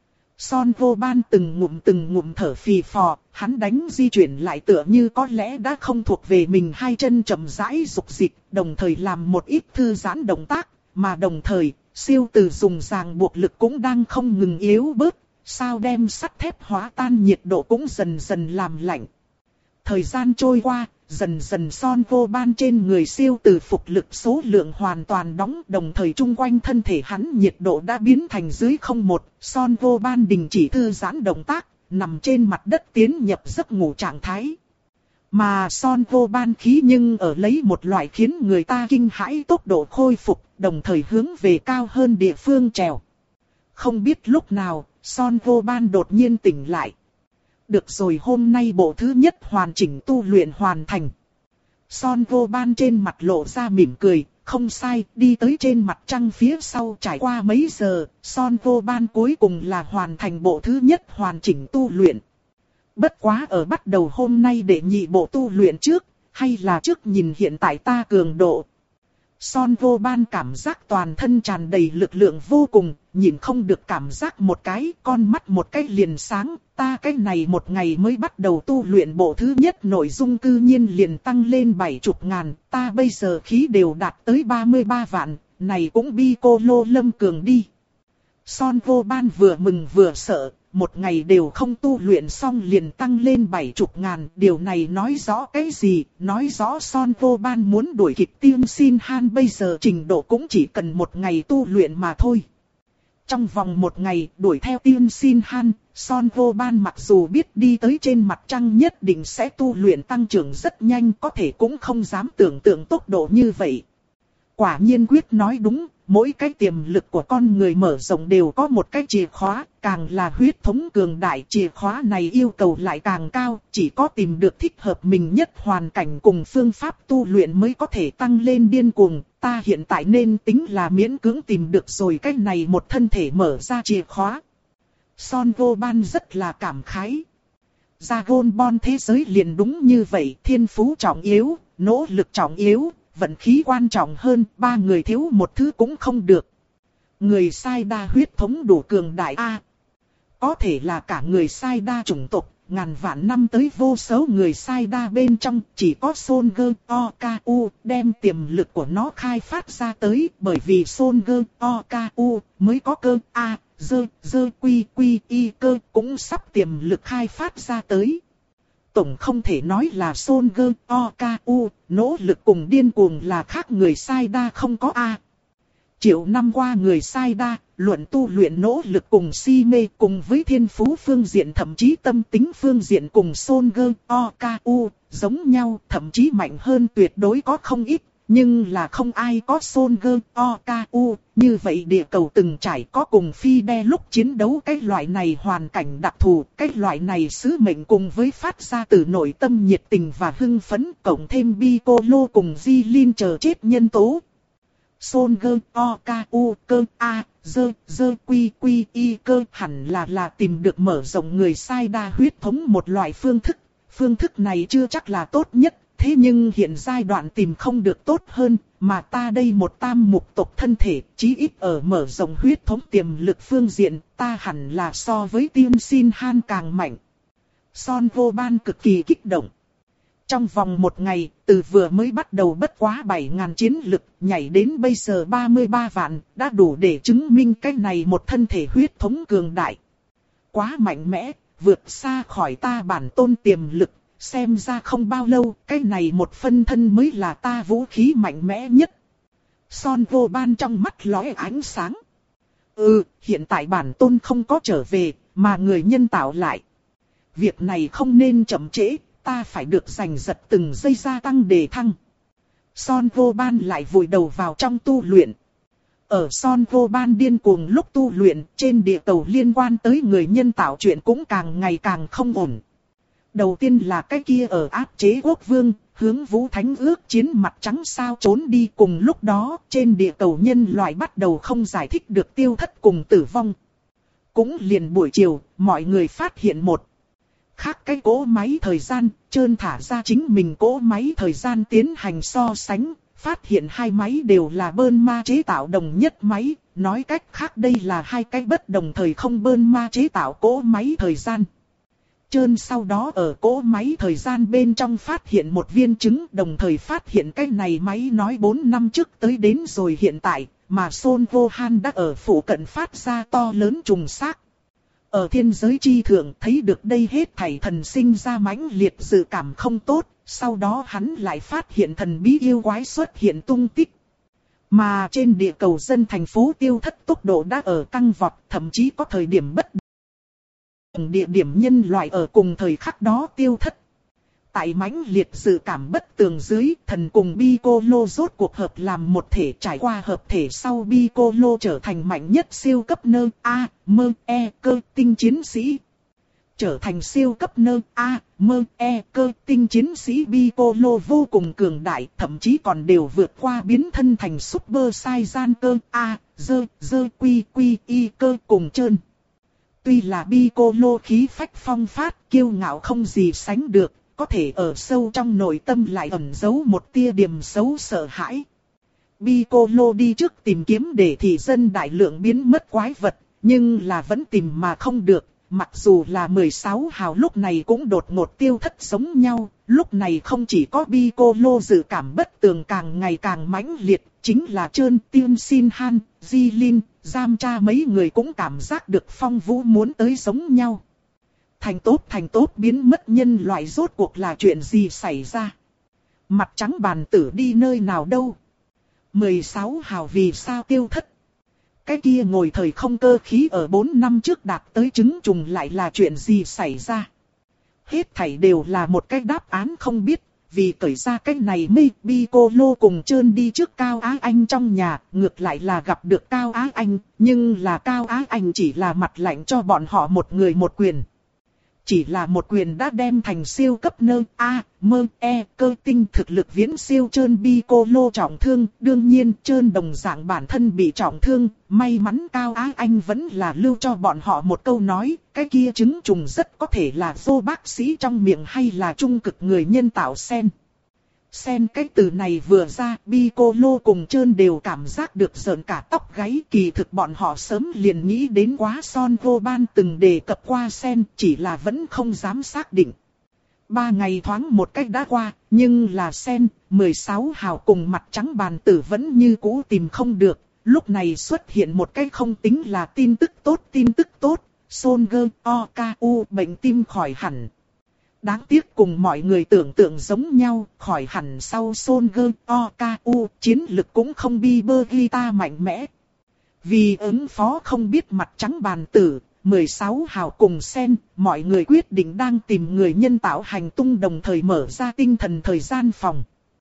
Son Vô Ban từng ngụm từng ngụm thở phì phò, hắn đánh di chuyển lại tựa như có lẽ đã không thuộc về mình, hai chân chậm rãi rục dịch, đồng thời làm một ít thư giãn động tác, mà đồng thời, siêu từ dùng ràng buộc lực cũng đang không ngừng yếu bớt, sao đem sắt thép hóa tan nhiệt độ cũng dần dần làm lạnh. Thời gian trôi qua, dần dần Son Vô Ban trên người siêu từ phục lực số lượng hoàn toàn đóng, đồng thời chung quanh thân thể hắn nhiệt độ đã biến thành dưới không một, Son Vô Ban đình chỉ thư giãn động tác, nằm trên mặt đất tiến nhập giấc ngủ trạng thái. Mà Son Vô Ban khí nhưng ở lấy một loại khiến người ta kinh hãi tốc độ khôi phục, đồng thời hướng về cao hơn địa phương trèo. Không biết lúc nào, Son Vô Ban đột nhiên tỉnh lại. Được rồi, hôm nay bộ thứ nhất hoàn chỉnh tu luyện hoàn thành. Son Vô Ban trên mặt lộ ra mỉm cười, không sai, đi tới trên mặt trăng phía sau trải qua mấy giờ, Son Vô Ban cuối cùng là hoàn thành bộ thứ nhất hoàn chỉnh tu luyện. Bất quá ở bắt đầu hôm nay để nhị bộ tu luyện trước, hay là trước nhìn hiện tại ta cường độ. Son Vô Ban cảm giác toàn thân tràn đầy lực lượng vô cùng, nhìn không được cảm giác một cái, con mắt một cái liền sáng, ta cái này một ngày mới bắt đầu tu luyện bộ thứ nhất nội dung cư nhiên liền tăng lên bảy chục ngàn, ta bây giờ khí đều đạt tới ba mươi ba vạn, này cũng bi cô lô lâm cường đi. Son Vô Ban vừa mừng vừa sợ, một ngày đều không tu luyện xong liền tăng lên bảy chục ngàn, điều này nói rõ cái gì, nói rõ Son Vô Ban muốn đuổi kịp Tiên Sin Han bây giờ trình độ cũng chỉ cần một ngày tu luyện mà thôi. Trong vòng một ngày đuổi theo Tiên Sin Han, Son Vô Ban mặc dù biết đi tới trên mặt trăng nhất định sẽ tu luyện tăng trưởng rất nhanh, có thể cũng không dám tưởng tượng tốc độ như vậy. Quả nhiên quyết nói đúng, mỗi cái tiềm lực của con người mở rộng đều có một cái chìa khóa, càng là huyết thống cường đại chìa khóa này yêu cầu lại càng cao, chỉ có tìm được thích hợp mình nhất hoàn cảnh cùng phương pháp tu luyện mới có thể tăng lên điên cuồng. Ta hiện tại nên tính là miễn cưỡng tìm được rồi cái này một thân thể mở ra chìa khóa. Son Vô Ban rất là cảm khái. Dragon Ball thế giới liền đúng như vậy, thiên phú trọng yếu, nỗ lực trọng yếu. Vận khí quan trọng hơn, ba người thiếu một thứ cũng không được. Người sai đa huyết thống đủ cường đại a. Có thể là cả người sai đa chủng tộc, ngàn vạn năm tới vô số người sai đa bên trong, chỉ có Son Goku Oku đem tiềm lực của nó khai phát ra tới, bởi vì Son Goku Oku mới có cơ a, dơ, dơ quy quy y cơ cũng sắp tiềm lực khai phát ra tới. Tổng không thể nói là Son Goku Oku, nỗ lực cùng điên cuồng là khác người sai đa không có a. Triệu năm qua người sai đa, luận tu luyện nỗ lực cùng si mê cùng với thiên phú phương diện thậm chí tâm tính phương diện cùng Son Goku Oku giống nhau, thậm chí mạnh hơn tuyệt đối có không ít. Nhưng là không ai có Son Goku Oku, như vậy địa cầu từng trải có cùng Fide lúc chiến đấu cái loại này hoàn cảnh đặc thù, cái loại này sứ mệnh cùng với phát ra từ nội tâm nhiệt tình và hưng phấn, cộng thêm Piccolo cùng Jilin chờ chết nhân tố. Son Goku Oku cơ a, dơ, dơ quy quy y cơ hẳn là là tìm được mở rộng người sai đa huyết thống một loại phương thức, phương thức này chưa chắc là tốt nhất. Thế nhưng hiện giai đoạn tìm không được tốt hơn, mà ta đây một tam mục tộc thân thể, chí ít ở mở rộng huyết thống tiềm lực phương diện, ta hẳn là so với Tiên Sin Han càng mạnh. Son Vô Ban cực kỳ kích động. Trong vòng một ngày, từ vừa mới bắt đầu bất quá bảy ngàn chiến lực, nhảy đến bây giờ ba mươi ba vạn, đã đủ để chứng minh cái này một thân thể huyết thống cường đại. Quá mạnh mẽ, vượt xa khỏi ta bản tôn tiềm lực. Xem ra không bao lâu, cái này một phân thân mới là ta vũ khí mạnh mẽ nhất. Son Vô Ban trong mắt lóe ánh sáng. Ừ, hiện tại bản tôn không có trở về, mà người nhân tạo lại. Việc này không nên chậm trễ, ta phải được giành giật từng giây gia tăng đề thăng. Son Vô Ban lại vùi đầu vào trong tu luyện. Ở Son Vô Ban điên cuồng lúc tu luyện, trên địa cầu liên quan tới người nhân tạo chuyện cũng càng ngày càng không ổn. Đầu tiên là cái kia ở áp chế quốc vương, hướng Vũ Thánh ước chiến mặt trắng sao trốn đi, cùng lúc đó trên địa cầu nhân loại bắt đầu không giải thích được tiêu thất cùng tử vong. Cũng liền buổi chiều, mọi người phát hiện một khác cái cỗ máy thời gian, trơn thả ra chính mình cỗ máy thời gian tiến hành so sánh, phát hiện hai máy đều là bơn ma chế tạo đồng nhất máy, nói cách khác đây là hai cái bất đồng thời không bơn ma chế tạo cỗ máy thời gian. Trơn sau đó ở cỗ máy thời gian bên trong phát hiện một viên trứng, đồng thời phát hiện cái này máy nói bốn năm trước tới đến rồi hiện tại, mà Son Vô Han đã ở phụ cận phát ra to lớn trùng xác. Ở thiên giới chi thượng thấy được đây hết thảy thần sinh ra mãnh liệt dự cảm không tốt, sau đó hắn lại phát hiện thần bí yêu quái xuất hiện tung tích. Mà trên địa cầu dân thành phố tiêu thất tốc độ đã ở căng vọt, thậm chí có thời điểm bất đồng địa điểm nhân loại ở cùng thời khắc đó tiêu thất. Tại mãnh liệt dự cảm bất tường dưới, thần cùng Piccolo rốt cuộc hợp làm một thể, trải qua hợp thể sau Piccolo trở thành mạnh nhất siêu cấp nơ A, mơ, e, cơ tinh chiến sĩ. Trở thành siêu cấp nơ A, mơ, e, cơ tinh chiến sĩ Piccolo vô cùng cường đại, thậm chí còn đều vượt qua biến thân thành Super Saiyan cơ A, dơ, dơ quy quy y cơ cùng trơn. Tuy là Piccolo khí phách phong phát, kiêu ngạo không gì sánh được, có thể ở sâu trong nội tâm lại ẩn giấu một tia điểm xấu sợ hãi. Piccolo đi trước tìm kiếm để thị dân đại lượng biến mất quái vật, nhưng là vẫn tìm mà không được. Mặc dù là mười sáu hào lúc này cũng đột ngột tiêu thất giống nhau, lúc này không chỉ có Piccolo dự cảm bất tường càng ngày càng mãnh liệt, chính là Trơn, Tiên Xin Han, Di Linh, Giam Cha mấy người cũng cảm giác được phong vũ muốn tới giống nhau. Thành tốt thành tốt biến mất nhân loại rốt cuộc là chuyện gì xảy ra? Mặt trắng bàn tử đi nơi nào đâu? mười sáu hào vì sao tiêu thất? Cái kia ngồi thời không cơ khí ở bốn năm trước đạt tới trứng trùng lại là chuyện gì xảy ra? Hết thảy đều là một cái đáp án không biết, vì cởi ra cái này mê Piccolo cùng Trơn đi trước Cao Á Anh trong nhà, ngược lại là gặp được Cao Á Anh, nhưng là Cao Á Anh chỉ là mặt lạnh cho bọn họ một người một quyền. Chỉ là một quyền đã đem thành siêu cấp nơ A, mơ, e, cơ tinh thực lực viễn siêu Trơn Piccolo trọng thương. Đương nhiên Trơn đồng dạng bản thân bị trọng thương, may mắn Cao Á Anh vẫn là lưu cho bọn họ một câu nói, cái kia trứng trùng rất có thể là do bác sĩ trong miệng hay là trung cực người nhân tạo sen. Sen cái từ này vừa ra, Piccolo cùng Trơn đều cảm giác được rợn cả tóc gáy, kỳ thực bọn họ sớm liền nghĩ đến quá Son Vô Ban từng đề cập qua sen, chỉ là vẫn không dám xác định. Ba ngày thoáng một cách đã qua, nhưng là sen, mười sáu hào cùng mặt trắng bàn tử vẫn như cũ tìm không được, lúc này xuất hiện một cái không tính là tin tức tốt tin tức tốt, Son Gơ O K U bệnh tim khỏi hẳn. Đáng tiếc cùng mọi người tưởng tượng giống nhau, khỏi hẳn sau Son Gơ O K U, chiến lực cũng không bi bơ guitar mạnh mẽ. Vì ứng phó không biết mặt trắng bàn tử, mười sáu hào cùng sen, mọi người quyết định đang tìm người nhân tạo hành tung đồng thời mở ra tinh thần thời gian phòng.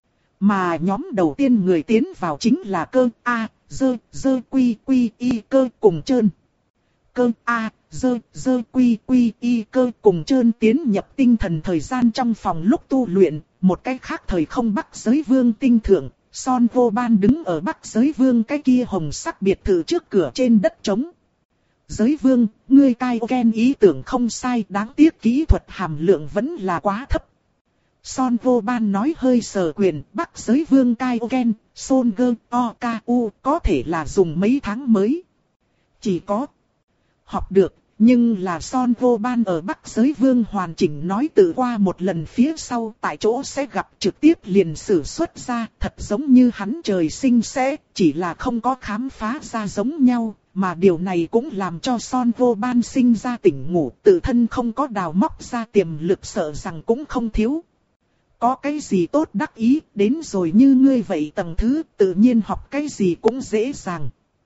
Mà nhóm đầu tiên người tiến vào chính là cơ A, dơ, dơ quy quy y cơ cùng Trơn. Cơ A, dơ, dơ quy quy y cơ cùng Trơn tiến nhập tinh thần thời gian trong phòng lúc tu luyện, một cách khác thời không Bắc Giới Vương tinh thượng, Son Vô Ban đứng ở Bắc Giới Vương cái kia hồng sắc biệt thự trước cửa trên đất trống. Giới Vương, ngươi Kaioken ý tưởng không sai, đáng tiếc kỹ thuật hàm lượng vẫn là quá thấp. Son Vô Ban nói hơi sờ quyền, Bắc Giới Vương Kaioken, Son Gơ O K U có thể là dùng mấy tháng mới. Chỉ có học được, nhưng là Son Vô Ban ở Bắc Giới Vương hoàn chỉnh nói tự qua một lần phía sau tại chỗ sẽ gặp trực tiếp liền sử xuất ra, thật giống như hắn trời sinh sẽ, chỉ là không có khám phá ra giống nhau, mà điều này cũng làm cho Son Vô Ban sinh ra tỉnh ngủ, tự thân không có đào móc ra tiềm lực sợ rằng cũng không thiếu. Có cái gì tốt đắc ý, đến rồi như ngươi vậy tầng thứ, tự nhiên học cái gì cũng dễ dàng.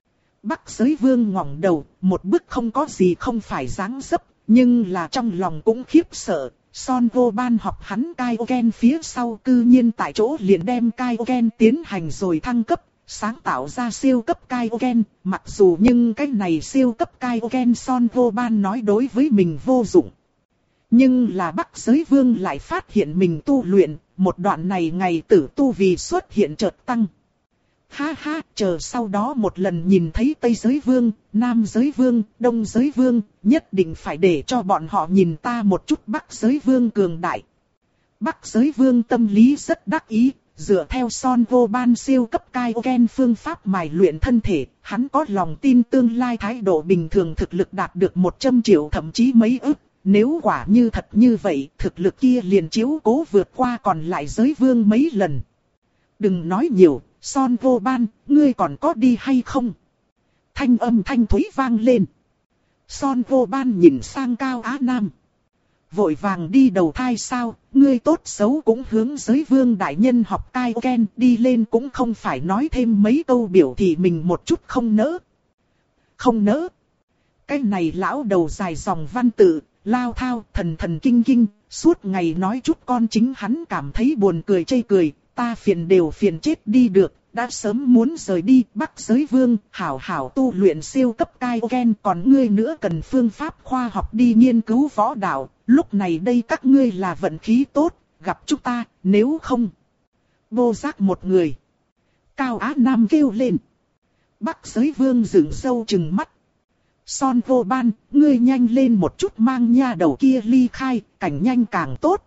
Bắc Giới Vương ngẩng đầu, một bức không có gì không phải dáng dấp, nhưng là trong lòng cũng khiếp sợ. Son vô ban học hắn Kaioken phía sau cư nhiên tại chỗ liền đem Kaioken tiến hành rồi thăng cấp, sáng tạo ra siêu cấp Kaioken. Mặc dù nhưng cái này siêu cấp Kaioken Son vô ban nói đối với mình vô dụng. Nhưng là Bắc Giới Vương lại phát hiện mình tu luyện, một đoạn này ngày tử tu vì xuất hiện chợt tăng. Ha ha, chờ sau đó một lần nhìn thấy Tây Giới Vương, Nam Giới Vương, Đông Giới Vương, nhất định phải để cho bọn họ nhìn ta một chút Bắc Giới Vương cường đại. Bắc Giới Vương tâm lý rất đắc ý, dựa theo Son vô ban siêu cấp Kaioken phương pháp mài luyện thân thể, hắn có lòng tin tương lai thái độ bình thường thực lực đạt được một trăm triệu thậm chí mấy ức. Nếu quả như thật như vậy, thực lực kia liền chiếu cố vượt qua còn lại Giới Vương mấy lần. Đừng nói nhiều. Son vô ban, ngươi còn có đi hay không? Thanh âm thanh thúy vang lên. Son vô ban nhìn sang Cao Á Nam. Vội vàng đi đầu thai sao, ngươi tốt xấu cũng hướng Giới Vương đại nhân học Kaioken, đi lên cũng không phải nói thêm mấy câu biểu thị mình một chút không nỡ. Không nỡ. Cái này lão đầu dài dòng văn tự, lao thao, thần thần kinh kinh, suốt ngày nói chút con chính hắn cảm thấy buồn cười chê cười. Ta phiền đều phiền chết đi được, đã sớm muốn rời đi Bắc Giới Vương, hảo hảo tu luyện siêu cấp Kaioken, còn ngươi nữa cần phương pháp khoa học đi nghiên cứu võ đạo, lúc này đây các ngươi là vận khí tốt, gặp chúng ta, nếu không. Vô giác một người. Cao Á Nam kêu lên. Bắc Giới Vương dựng sâu chừng mắt. Son vô ban, ngươi nhanh lên một chút mang nha đầu kia ly khai, cảnh nhanh càng tốt.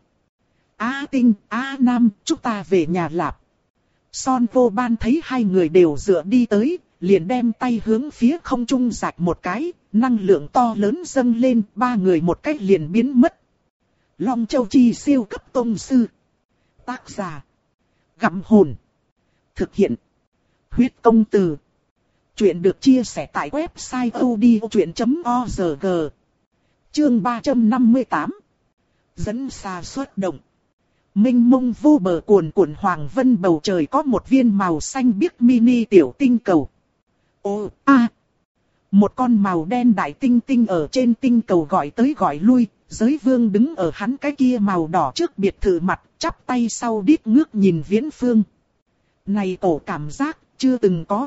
Á Tinh, Á Nam, chúng ta về nhà lạp. Son vô ban thấy hai người đều dựa đi tới, liền đem tay hướng phía không trung rạch một cái, năng lượng to lớn dâng lên, ba người một cách liền biến mất. Long Châu Chi siêu cấp tông sư. Tác giả. Gặm hồn. Thực hiện. Huyết công từ. Chuyện được chia sẻ tại website odchuyện chấm org. Chương ba trăm năm mươi tám. Dẫn xa xuất động. Minh mông vô bờ cuồn cuộn hoàng vân bầu trời có một viên màu xanh biếc mini tiểu tinh cầu. Ô, a, à. Một con màu đen đại tinh tinh ở trên tinh cầu gọi tới gọi lui, Giới Vương đứng ở hắn cái kia màu đỏ trước biệt thự mặt, chắp tay sau đít ngước nhìn viễn phương. Này cổ cảm giác, chưa từng có.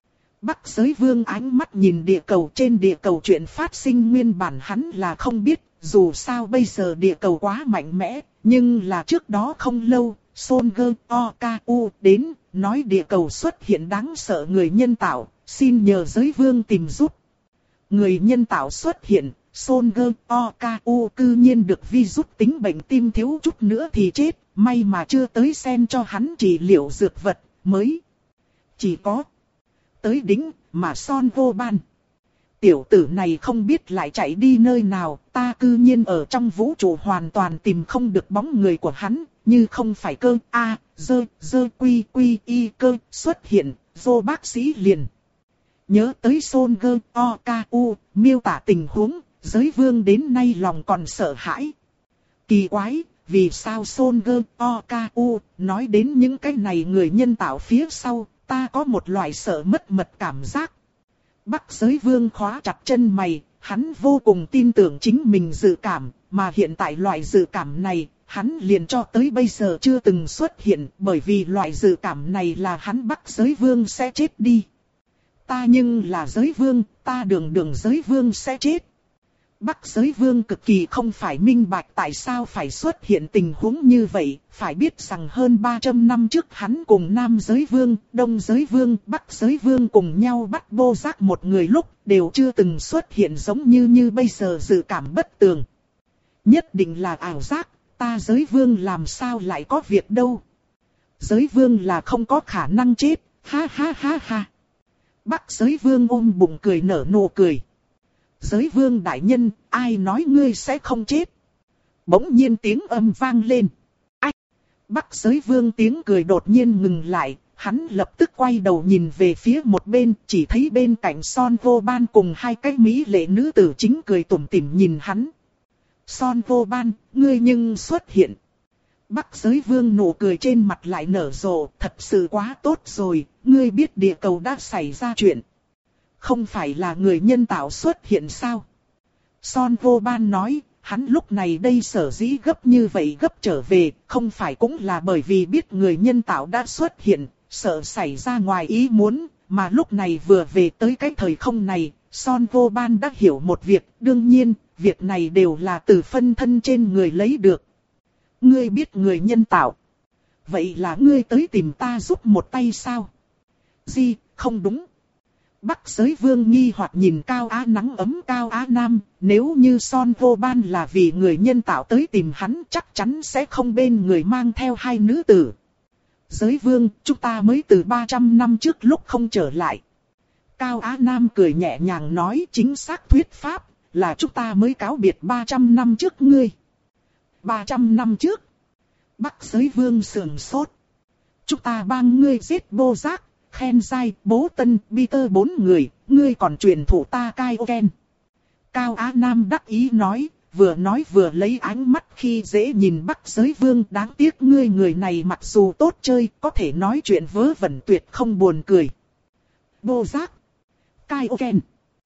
Bắc Giới Vương ánh mắt nhìn địa cầu, trên địa cầu chuyện phát sinh nguyên bản hắn là không biết, dù sao bây giờ địa cầu quá mạnh mẽ. Nhưng là trước đó không lâu, Son Go Oku đến, nói địa cầu xuất hiện đáng sợ người nhân tạo, xin nhờ Giới Vương tìm giúp. Người nhân tạo xuất hiện, Son Go Oku cư nhiên được virus tính bệnh tim thiếu chút nữa thì chết, may mà chưa tới xem cho hắn trị liệu dược vật, mới. Chỉ có tới đỉnh mà Son vô ban. Tiểu tử này không biết lại chạy đi nơi nào, ta cư nhiên ở trong vũ trụ hoàn toàn tìm không được bóng người của hắn, như không phải cơ a, dơ, dơ quy quy y cơ xuất hiện, vô bác sĩ liền. Nhớ tới Son Go Oku, miêu tả tình huống, Giới Vương đến nay lòng còn sợ hãi. Kỳ quái, vì sao Son Go Oku nói đến những cái này người nhân tạo phía sau, ta có một loại sợ mất mật cảm giác. Bắc Giới Vương khóa chặt chân mày, hắn vô cùng tin tưởng chính mình dự cảm, mà hiện tại loại dự cảm này, hắn liền cho tới bây giờ chưa từng xuất hiện, bởi vì loại dự cảm này là hắn Bắc Giới Vương sẽ chết đi. Ta nhưng là Giới Vương, ta đường đường Giới Vương sẽ chết. Bắc Giới Vương cực kỳ không phải minh bạch tại sao phải xuất hiện tình huống như vậy, phải biết rằng hơn ba trăm năm trước hắn cùng Nam Giới Vương, Đông Giới Vương, Bắc Giới Vương cùng nhau bắt Vô Giác một người lúc, đều chưa từng xuất hiện giống như như bây giờ dự cảm bất tường. Nhất định là ảo giác, ta Giới Vương làm sao lại có việc đâu. Giới Vương là không có khả năng chết, ha ha ha ha. Bắc Giới Vương ôm bụng cười nở nụ cười. Giới Vương đại nhân, ai nói ngươi sẽ không chết? Bỗng nhiên tiếng âm vang lên. Ách! Bắc Giới Vương tiếng cười đột nhiên ngừng lại, hắn lập tức quay đầu nhìn về phía một bên, chỉ thấy bên cạnh Son vô ban cùng hai cái mỹ lệ nữ tử chính cười tủm tỉm nhìn hắn. Son vô ban, ngươi nhưng xuất hiện. Bắc Giới Vương nụ cười trên mặt lại nở rộ, thật sự quá tốt rồi, ngươi biết địa cầu đã xảy ra chuyện. không phải là người nhân tạo xuất hiện sao? Son Vô Ban nói, hắn lúc này đây sở dĩ gấp như vậy gấp trở về, không phải cũng là bởi vì biết người nhân tạo đã xuất hiện, sợ xảy ra ngoài ý muốn, mà lúc này vừa về tới cái thời không này, Son Vô Ban đã hiểu một việc, đương nhiên, việc này đều là từ phân thân trên người lấy được. Ngươi biết người nhân tạo. Vậy là ngươi tới tìm ta giúp một tay sao? Gì, không đúng. Bắc Giới Vương nghi hoặc nhìn Cao Á nắng ấm Cao Á Nam, nếu như Son Vô Ban là vì người nhân tạo tới tìm hắn chắc chắn sẽ không bên người mang theo hai nữ tử. Giới Vương, chúng ta mới từ ba trăm năm trước lúc không trở lại. Cao Á Nam cười nhẹ nhàng nói chính xác thuyết pháp, là chúng ta mới cáo biệt ba trăm năm trước ngươi. ba trăm năm trước? Bắc Giới Vương sườn sốt. Chúng ta bang ngươi giết Bô Giác, Khen Giai, Bố Tân, Peter bốn người, ngươi còn truyền thụ ta Kai Ken. Cao Á Nam đắc ý nói, vừa nói vừa lấy ánh mắt khi dễ nhìn Bắc Giới Vương, đáng tiếc ngươi người này mặc dù tốt chơi, có thể nói chuyện vớ vẩn tuyệt không buồn cười. Bô Giác, Kai Ken.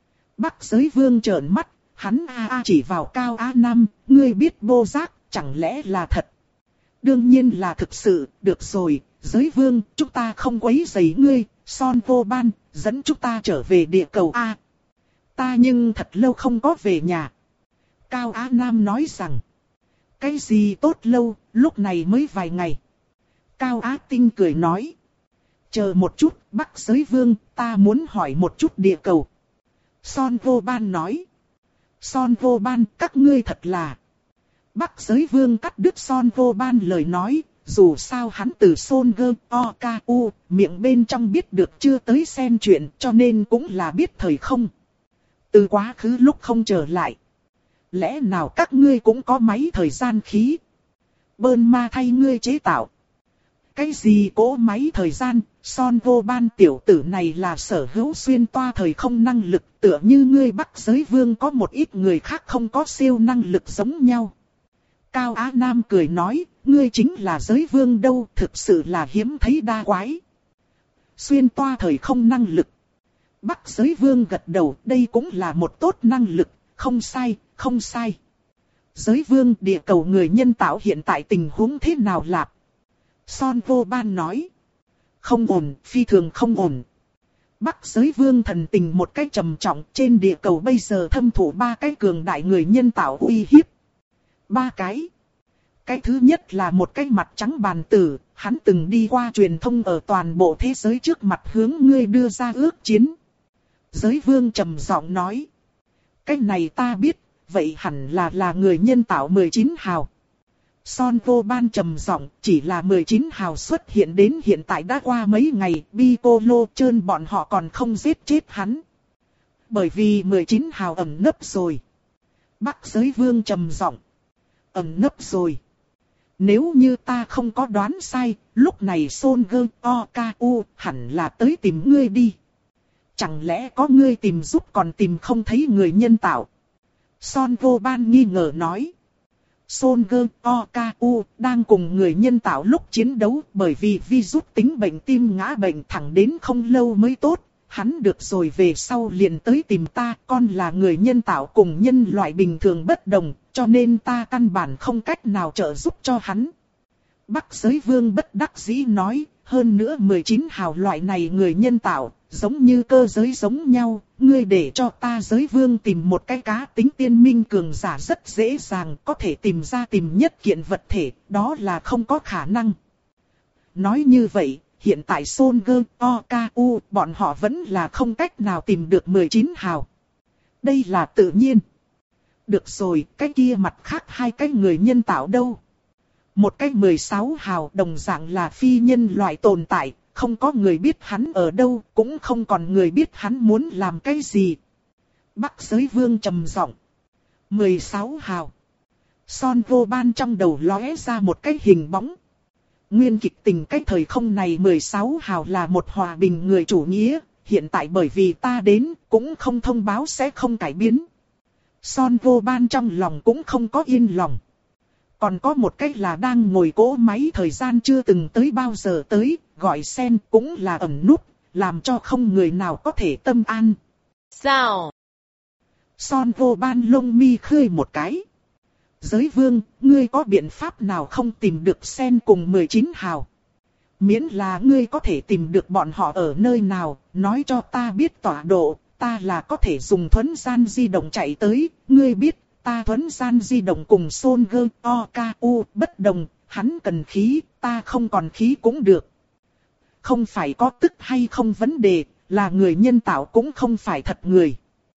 Bắc Giới Vương trợn mắt, hắn a a chỉ vào Cao Á Nam, ngươi biết Bô Giác, chẳng lẽ là thật? Đương nhiên là thực sự, được rồi, Giới Vương, chúng ta không quấy rầy ngươi, Son Vô Ban, dẫn chúng ta trở về địa cầu A. Ta nhưng thật lâu không có về nhà. Cao Á Nam nói rằng, cái gì tốt lâu, lúc này mới vài ngày. Cao Á Tinh cười nói, chờ một chút, Bắc Giới Vương, ta muốn hỏi một chút địa cầu. Son Vô Ban nói, Son Vô Ban, các ngươi thật là... Bắc Giới Vương cắt đứt Son Vô Ban lời nói, dù sao hắn từ Son Gơ O K U, miệng bên trong biết được chưa tới xen chuyện cho nên cũng là biết thời không. Từ quá khứ lúc không trở lại. Lẽ nào các ngươi cũng có máy thời gian khí? Bơn ma thay ngươi chế tạo. Cái gì cỗ máy thời gian, Son Vô Ban tiểu tử này là sở hữu xuyên toa thời không năng lực, tựa như ngươi Bắc Giới Vương có một ít người khác không có siêu năng lực giống nhau. Cao Á Nam cười nói, ngươi chính là Giới Vương đâu, thực sự là hiếm thấy đa quái. Xuyên toa thời không năng lực. Bắc Giới Vương gật đầu, đây cũng là một tốt năng lực, không sai, không sai. Giới Vương, địa cầu người nhân tạo hiện tại tình huống thế nào lạp? Son Vô Ban nói. Không ổn, phi thường không ổn. Bắc Giới Vương thần tình một cách trầm trọng, trên địa cầu bây giờ thâm thủ ba cái cường đại người nhân tạo uy hiếp. Ba cái. Cái thứ nhất là một cái mặt trắng bàn tử, hắn từng đi qua truyền thông ở toàn bộ thế giới trước mặt hướng ngươi đưa ra ước chiến. Giới Vương trầm giọng nói. Cái này ta biết, vậy hẳn là là người nhân tạo mười chín hào. Son Vô Ban trầm giọng, chỉ là mười chín hào xuất hiện đến hiện tại đã qua mấy ngày, Piccolo trơn bọn họ còn không giết chết hắn. Bởi vì mười chín hào ẩn nấp rồi. Bắc Giới Vương trầm giọng. Ẩn nấp rồi. Nếu như ta không có đoán sai, lúc này Son Gơ O K U hẳn là tới tìm ngươi đi. Chẳng lẽ có ngươi tìm giúp còn tìm không thấy người nhân tạo? Son Vô Ban nghi ngờ nói. Son Gơ O K U đang cùng người nhân tạo lúc chiến đấu, bởi vì virus tính bệnh tim ngã bệnh thẳng đến không lâu mới tốt. Hắn được rồi về sau liền tới tìm ta, con là người nhân tạo cùng nhân loại bình thường bất đồng, cho nên ta căn bản không cách nào trợ giúp cho hắn. Bắc Giới Vương bất đắc dĩ nói, hơn nữa mười chín hào loại này người nhân tạo, giống như cơ giới giống nhau, ngươi để cho ta Giới Vương tìm một cái cá tính tiên minh cường giả rất dễ dàng, có thể tìm ra tìm nhất kiện vật thể, đó là không có khả năng. Nói như vậy, hiện tại Son Gơ O K U bọn họ vẫn là không cách nào tìm được mười chín hào. Đây là tự nhiên. Được rồi, cái kia mặt khác hai cái người nhân tạo đâu? Một cái mười sáu hào đồng dạng là phi nhân loại tồn tại, không có người biết hắn ở đâu, cũng không còn người biết hắn muốn làm cái gì. Bắc Giới Vương trầm giọng. mười sáu hào. Son Vô Ban trong đầu lóe ra một cái hình bóng. Nguyên kịch tình cái thời không này mười sáu hào là một hòa bình người chủ nghĩa, hiện tại bởi vì ta đến, cũng không thông báo sẽ không cải biến. Son Vô Ban trong lòng cũng không có yên lòng. Còn có một cách là đang ngồi cỗ máy thời gian chưa từng tới bao giờ tới, gọi sen cũng là ẩn núp, làm cho không người nào có thể tâm an. Sao? Son vô ban lông mi khơi một cái. Giới vương, ngươi có biện pháp nào không tìm được sen cùng mười chín hào? Miễn là ngươi có thể tìm được bọn họ ở nơi nào, nói cho ta biết tọa độ, ta là có thể dùng thuấn gian di động chạy tới, ngươi biết, ta thuấn gian di động cùng Son Gơ O K U bất đồng, hắn cần khí, ta không còn khí cũng được. Không phải có tức hay không vấn đề, là người nhân tạo cũng không phải thật người.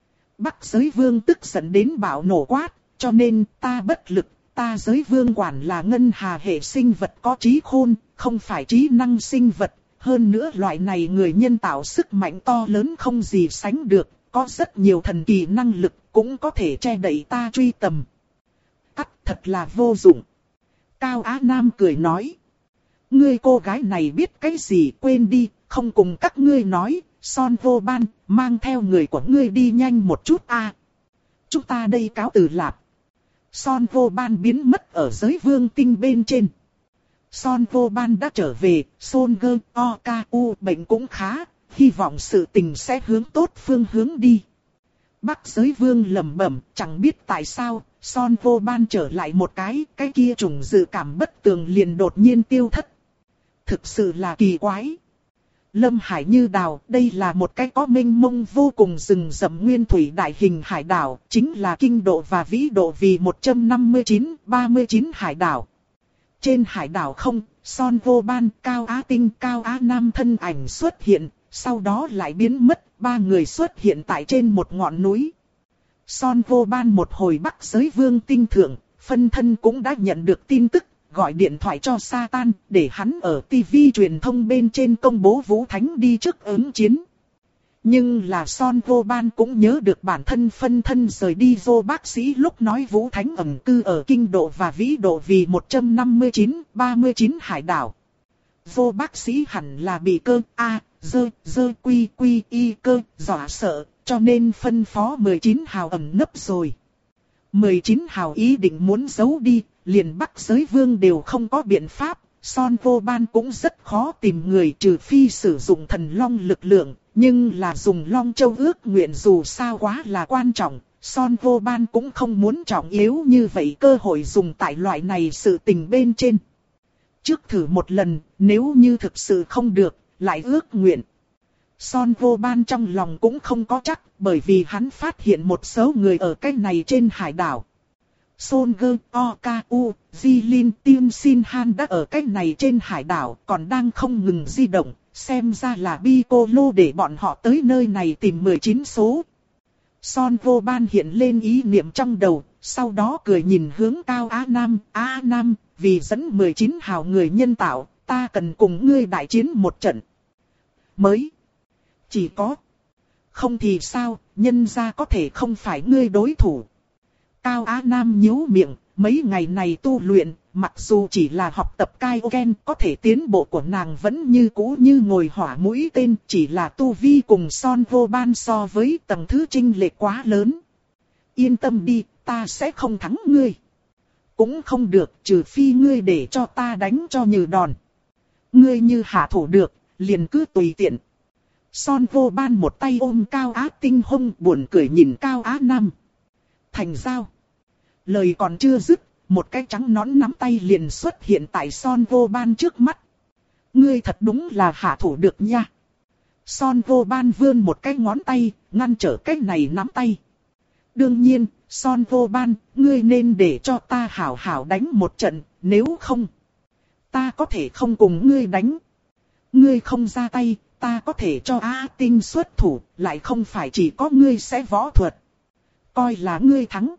Bắc giới vương tức giận đến bạo nổ quát, cho nên ta bất lực, ta giới vương quản là ngân hà hệ sinh vật có trí khôn, không phải trí năng sinh vật. Hơn nữa loại này người nhân tạo sức mạnh to lớn không gì sánh được, có rất nhiều thần kỳ năng lực cũng có thể che đậy ta truy tầm. Cắt thật là vô dụng. Cao Á Nam cười nói. Ngươi cô gái này biết cái gì quên đi, không cùng các ngươi nói, Son vô ban, mang theo người của ngươi đi nhanh một chút a. Chúng ta đây cáo từ lạp. Son vô ban biến mất ở giới vương tinh bên trên. Son vô ban đã trở về, Son Gơ O K U bệnh cũng khá, hy vọng sự tình sẽ hướng tốt phương hướng đi. Bắc giới vương lẩm bẩm, chẳng biết tại sao, Son vô ban trở lại một cái, cái kia trùng dự cảm bất tường liền đột nhiên tiêu thất. Thực sự là kỳ quái. Lâm Hải Như Đào, đây là một cái có mênh mông vô cùng rừng rậm nguyên thủy đại hình hải đảo, chính là kinh độ và vĩ độ vì một trăm năm mươi chín, ba mươi chín hải đảo. Trên hải đảo không, Son vô ban, Cao Á Tinh, Cao Á Nam thân ảnh xuất hiện, sau đó lại biến mất, ba người xuất hiện tại trên một ngọn núi. Son vô ban một hồi bắc giới vương tinh thượng, phân thân cũng đã nhận được tin tức. Gọi điện thoại cho Satan để hắn ở ti vi truyền thông bên trên công bố Vũ Thánh đi trước ứng chiến. Nhưng là Son vô ban cũng nhớ được bản thân phân thân rời đi vô bác sĩ lúc nói Vũ Thánh ẩn cư ở kinh độ và vĩ độ vì một trăm năm mươi chín, ba mươi chín hải đảo. Vô bác sĩ hẳn là bị cơ A, dơ, dơ quy quy y cơ, dọa sợ, cho nên phân phó mười chín hào ẩn nấp rồi. mười chín hào ý định muốn giấu đi. Liền Bắc giới vương đều không có biện pháp, Son vô ban cũng rất khó tìm người trừ phi sử dụng thần long lực lượng, nhưng là dùng long châu ước nguyện dù sao quá là quan trọng, Son vô ban cũng không muốn trọng yếu như vậy cơ hội dùng tại loại này sự tình bên trên. Trước thử một lần, nếu như thực sự không được, lại ước nguyện. Son vô ban trong lòng cũng không có chắc, bởi vì hắn phát hiện một số người ở cái này trên hải đảo. Son Gơ O K U, Jilin Tim Sin Han đã ở cách này trên hải đảo, còn đang không ngừng di động, xem ra là Piccolo để bọn họ tới nơi này tìm mười chín số. Son vô ban hiện lên ý niệm trong đầu, sau đó cười nhìn hướng Cao Á Nam, Á Nam, vì dẫn mười chín hào người nhân tạo, ta cần cùng ngươi đại chiến một trận. Mới, chỉ có, không thì sao, nhân ra có thể không phải ngươi đối thủ. Cao Á Nam nhíu miệng, mấy ngày này tu luyện, mặc dù chỉ là học tập Kaioken, có thể tiến bộ của nàng vẫn như cũ như ngồi hỏa mũi tên, chỉ là tu vi cùng Son vô ban so với tầng thứ chênh lệch quá lớn. Yên tâm đi, ta sẽ không thắng ngươi. Cũng không được, trừ phi ngươi để cho ta đánh cho như đòn. Ngươi như hạ thủ được, liền cứ tùy tiện. Son vô ban một tay ôm Cao Á Tinh hông buồn cười nhìn Cao Á Nam. Thành giao. Lời còn chưa dứt, một cái trắng nõn nắm tay liền xuất hiện tại Son vô ban trước mắt. Ngươi thật đúng là hạ thủ được nha. Son vô ban vươn một cái ngón tay, ngăn trở cái này nắm tay. Đương nhiên, Son vô ban, ngươi nên để cho ta hảo hảo đánh một trận, nếu không, ta có thể không cùng ngươi đánh. Ngươi không ra tay, ta có thể cho Á Tinh xuất thủ, lại không phải chỉ có ngươi sẽ võ thuật. Coi là ngươi thắng.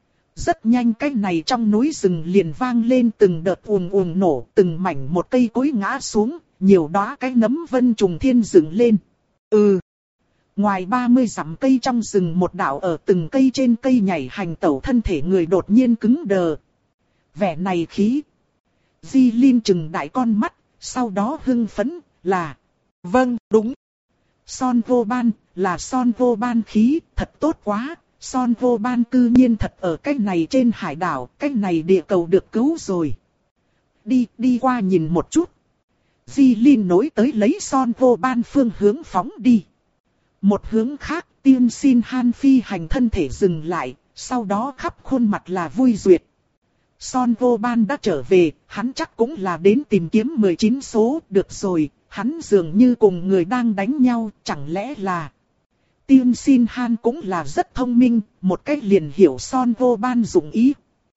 Rất nhanh cái này trong núi rừng liền vang lên từng đợt ùm ùm nổ, từng mảnh một cây cối ngã xuống, nhiều đóa cái nấm vân trùng thiên dựng lên. Ừ. Ngoài ba mươi dặm cây trong rừng một đạo ở từng cây trên cây nhảy hành tẩu thân thể người đột nhiên cứng đờ. Vẻ này khí. Di Linh trừng đại con mắt, sau đó hưng phấn, là. Vâng, đúng. Son vô ban, là Son vô ban khí, thật tốt quá. Son vô ban cư nhiên thật ở cách này trên hải đảo, cách này địa cầu được cứu rồi. Đi, đi qua nhìn một chút. Di Linh nối tới lấy Son vô ban phương hướng phóng đi. Một hướng khác, Tiên Xin Han phi hành thân thể dừng lại, sau đó khắp khuôn mặt là vui duyệt. Son Vô Ban đã trở về, hắn chắc cũng là đến tìm kiếm mười chín số, được rồi, hắn dường như cùng người đang đánh nhau, chẳng lẽ là... Tiên Xin Han cũng là rất thông minh, một cách liền hiểu Son Vô Ban dụng ý.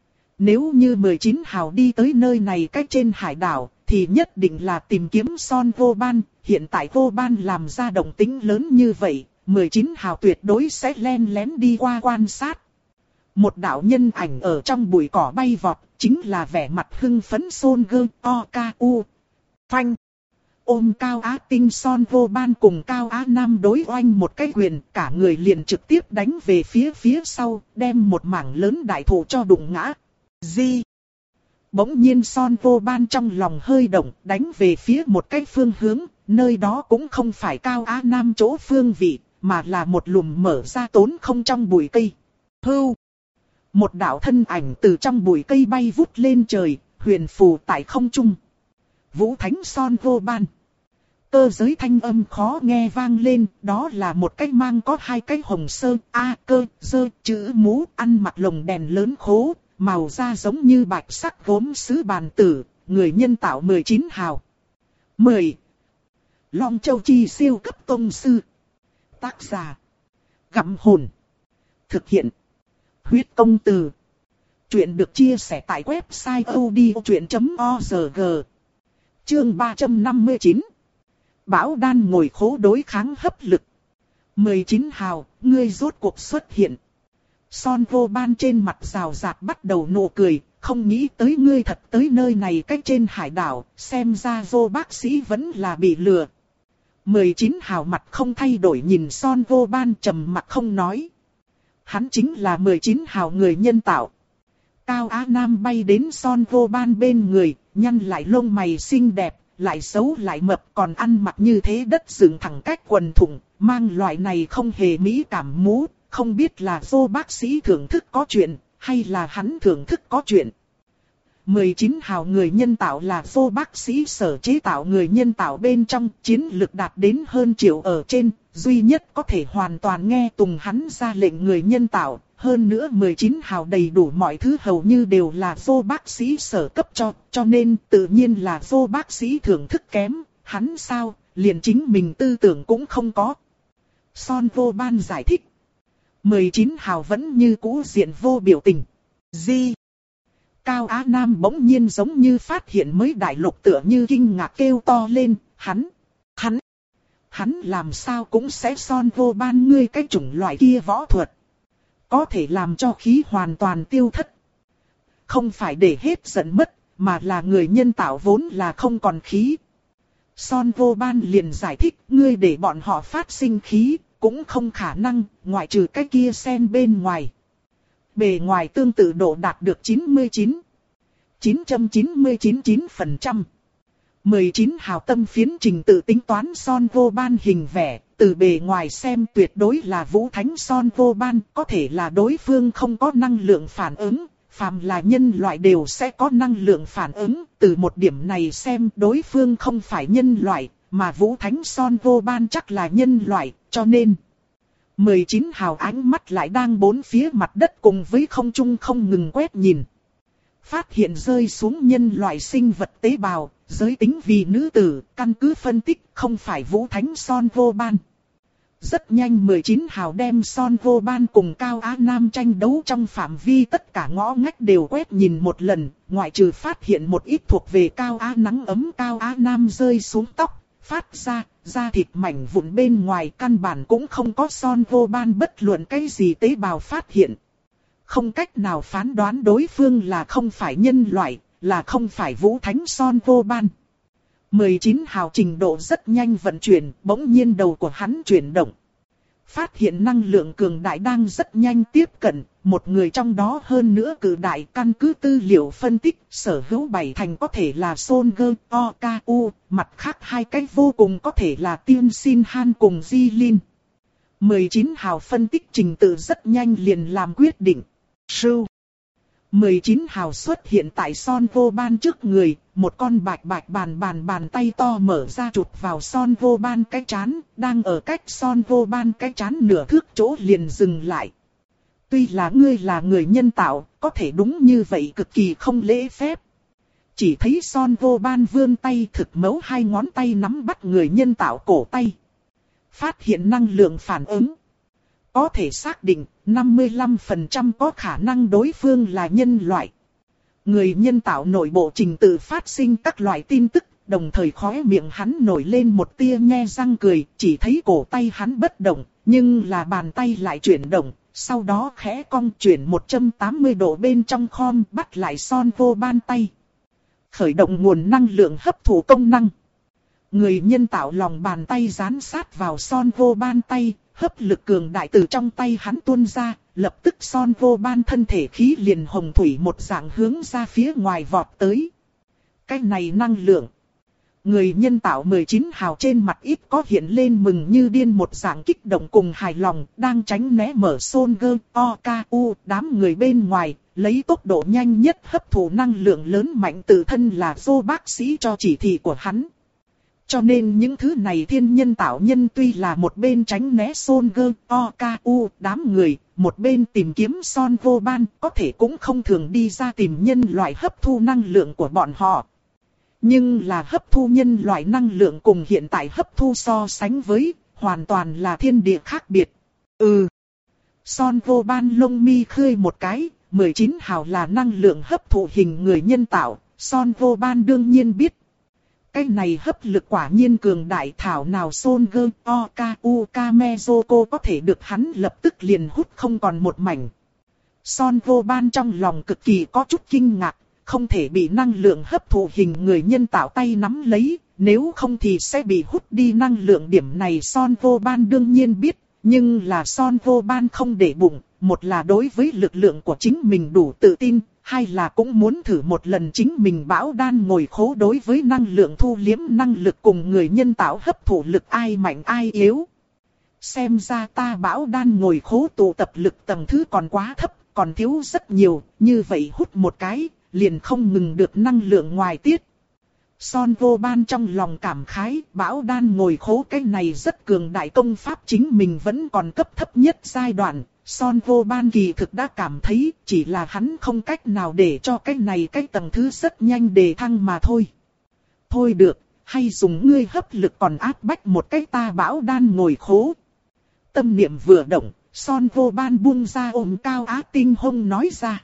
Nếu như mười chín hào đi tới nơi này cách trên hải đảo, thì nhất định là tìm kiếm Son Vô Ban. Hiện tại Vô Ban làm ra động tĩnh lớn như vậy, mười chín hào tuyệt đối sẽ len lén đi qua quan sát. Một đạo nhân ảnh ở trong bụi cỏ bay vọt, chính là vẻ mặt hưng phấn Son Gơ O K U. Phanh. Ôm Cao Á Tinh Son Vô Ban cùng Cao Á Nam đối oanh một cái quyền, cả người liền trực tiếp đánh về phía phía sau, đem một mảng lớn đại thụ cho đụng ngã. Gì? Bỗng nhiên Son Vô Ban trong lòng hơi động, đánh về phía một cái phương hướng, nơi đó cũng không phải Cao Á Nam chỗ phương vị, mà là một lùm mở ra tốn không trong bụi cây. Hưu! Một đạo thân ảnh từ trong bụi cây bay vút lên trời, huyền phù tại không trung. Vũ Thánh Son Vô Ban. Cơ giới thanh âm khó nghe vang lên, đó là một cái mang có hai cái hồng sơ, a cơ, dơ, chữ mũ, ăn mặc lồng đèn lớn khố, màu da giống như bạch sắc gốm sứ bàn tử, người nhân tạo mười chín hào. mười. Long Châu Chi siêu cấp tông sư. Tác giả. Gặm hồn. Thực hiện. Huyết công từ. Chuyện được chia sẻ tại website odchuyện chấm org. Chương ba trăm năm mươi chín. Bão đan ngồi khố đối kháng hấp lực. mười chín hào, ngươi rốt cuộc xuất hiện. Son Vô Ban trên mặt rào rạt bắt đầu nụ cười, không nghĩ tới ngươi thật tới nơi này cách trên hải đảo, xem ra Vô bác sĩ vẫn là bị lừa. mười chín hào mặt không thay đổi nhìn Son Vô Ban trầm mặt không nói. Hắn chính là mười chín hào người nhân tạo. Cao Á Nam bay đến Son Vô Ban bên người, nhăn lại lông mày xinh đẹp, lại xấu lại mập, còn ăn mặc như thế đất dựng thẳng cách quần thủng, mang loại này không hề mỹ cảm mũ, không biết là Vô bác sĩ thưởng thức có chuyện, hay là hắn thưởng thức có chuyện. mười chín hào người nhân tạo là Vô bác sĩ sở chế tạo người nhân tạo bên trong, chiến lực đạt đến hơn triệu ở trên, duy nhất có thể hoàn toàn nghe tùng hắn ra lệnh người nhân tạo. Hơn nữa mười chín hào đầy đủ mọi thứ hầu như đều là Vô bác sĩ sở cấp cho, cho nên tự nhiên là Vô bác sĩ thưởng thức kém, hắn sao, liền chính mình tư tưởng cũng không có. Son Vô Ban giải thích. mười chín hào vẫn như cũ diện vô biểu tình. Gì? Cao Á Nam bỗng nhiên giống như phát hiện mới đại lục tựa như kinh ngạc kêu to lên, hắn, hắn, hắn làm sao cũng sẽ Son Vô Ban ngươi cái chủng loại kia võ thuật. Có thể làm cho khí hoàn toàn tiêu thất. Không phải để hết giận mất, mà là người nhân tạo vốn là không còn khí. Son Vô Ban liền giải thích, ngươi để bọn họ phát sinh khí, cũng không khả năng, ngoại trừ cái kia sen bên ngoài. Bề ngoài tương tự độ đạt được chín mươi chín phẩy chín chín chín chín phần trăm. mười chín hào tâm phiến trình tự tính toán Son Vô Ban hình vẽ, từ bề ngoài xem tuyệt đối là Vũ Thánh Son Vô Ban, có thể là đối phương không có năng lượng phản ứng, phàm là nhân loại đều sẽ có năng lượng phản ứng, từ một điểm này xem đối phương không phải nhân loại, mà Vũ Thánh Son Vô Ban chắc là nhân loại, cho nên mười chín hào ánh mắt lại đang bốn phía mặt đất cùng với không trung không ngừng quét nhìn. Phát hiện rơi xuống nhân loại sinh vật tế bào, giới tính vì nữ tử, căn cứ phân tích không phải Vũ Thánh Son Vô Ban. Rất nhanh mười chín hào đem Son Vô Ban cùng Cao Á Nam tranh đấu trong phạm vi tất cả ngõ ngách đều quét nhìn một lần, ngoại trừ phát hiện một ít thuộc về Cao Á nắng ấm Cao Á Nam rơi xuống tóc, phát ra, da thịt mảnh vụn bên ngoài căn bản cũng không có Son Vô Ban bất luận cái gì tế bào phát hiện. Không cách nào phán đoán đối phương là không phải nhân loại, là không phải Vũ Thánh Son Vô Ban. mười chín hào trình độ rất nhanh vận chuyển, bỗng nhiên đầu của hắn chuyển động. Phát hiện năng lượng cường đại đang rất nhanh tiếp cận, một người trong đó hơn nữa cử đại căn cứ tư liệu phân tích, sở hữu bảy thành có thể là Son Gơ O K U, mặt khác hai cách vô cùng có thể là Tiên Xin Han cùng Di Lin. mười chín hào phân tích trình tự rất nhanh liền làm quyết định. Sưu. mười chín hào xuất hiện tại Son Vô Ban trước người, một con bạch bạch bàn bàn bàn tay to mở ra chụp vào Son Vô Ban cái trán, đang ở cách Son Vô Ban cái trán nửa thước chỗ liền dừng lại. Tuy là ngươi là người nhân tạo, có thể đúng như vậy cực kỳ không lễ phép. Chỉ thấy Son Vô Ban vươn tay thực mấu hai ngón tay nắm bắt người nhân tạo cổ tay. Phát hiện năng lượng phản ứng. Có thể xác định năm mươi lăm phần trăm có khả năng đối phương là nhân loại. Người nhân tạo nội bộ trình tự phát sinh các loại tin tức, đồng thời khóe miệng hắn nổi lên một tia nhe răng cười, chỉ thấy cổ tay hắn bất động, nhưng là bàn tay lại chuyển động, sau đó khẽ cong chuyển một trăm tám mươi độ bên trong khom bắt lại Son Vô Ban tay. Khởi động nguồn năng lượng hấp thụ công năng. Người nhân tạo lòng bàn tay dán sát vào Son Vô Ban tay, hấp lực cường đại từ trong tay hắn tuôn ra, lập tức Son Vô Ban thân thể khí liền hồng thủy một dạng hướng ra phía ngoài vọt tới. Cái này năng lượng. Người nhân tạo mười chín hào trên mặt ít có hiện lên mừng như điên một dạng kích động cùng hài lòng, đang tránh né mở Son Gơ, O, K, U, đám người bên ngoài, lấy tốc độ nhanh nhất hấp thụ năng lượng lớn mạnh tự thân là vô bác sĩ cho chỉ thị của hắn. Cho nên những thứ này thiên nhân tạo nhân tuy là một bên tránh né Son Gơ, O, K, U, đám người, một bên tìm kiếm Son Vô Ban, có thể cũng không thường đi ra tìm nhân loại hấp thu năng lượng của bọn họ. Nhưng là hấp thu nhân loại năng lượng cùng hiện tại hấp thu so sánh với, hoàn toàn là thiên địa khác biệt. Ừ. Son Vô Ban lông mi khơi một cái, mười chín hào là năng lượng hấp thụ hình người nhân tạo, Son Vô Ban đương nhiên biết. Cái này hấp lực quả nhiên cường đại, thảo nào Son Gơ, O, K, U, Kamezoko có thể được hắn lập tức liền hút không còn một mảnh. Son Vô Ban trong lòng cực kỳ có chút kinh ngạc, không thể bị năng lượng hấp thụ hình người nhân tạo tay nắm lấy, nếu không thì sẽ bị hút đi năng lượng. Điểm này Son Vô Ban đương nhiên biết, nhưng là Son Vô Ban không để bụng, một là đối với lực lượng của chính mình đủ tự tin, hai là cũng muốn thử một lần chính mình bão đan ngồi khố đối với năng lượng thu liếm năng lực cùng người nhân tạo hấp thụ lực ai mạnh ai yếu. Xem ra ta bão đan ngồi khố tụ tập lực tầng thứ còn quá thấp, còn thiếu rất nhiều, như vậy hút một cái, liền không ngừng được năng lượng ngoài tiết. Son Vô Ban trong lòng cảm khái, bão đan ngồi khố cái này rất cường đại công pháp chính mình vẫn còn cấp thấp nhất giai đoạn. Son Vô Ban kỳ thực đã cảm thấy chỉ là hắn không cách nào để cho cái này cái tầng thứ rất nhanh đề thăng mà thôi. Thôi được, hay dùng ngươi hấp lực còn áp bách một cái ta bão đan ngồi khố. Tâm niệm vừa động, Son Vô Ban buông ra ôm Cao Á Tinh hông nói ra.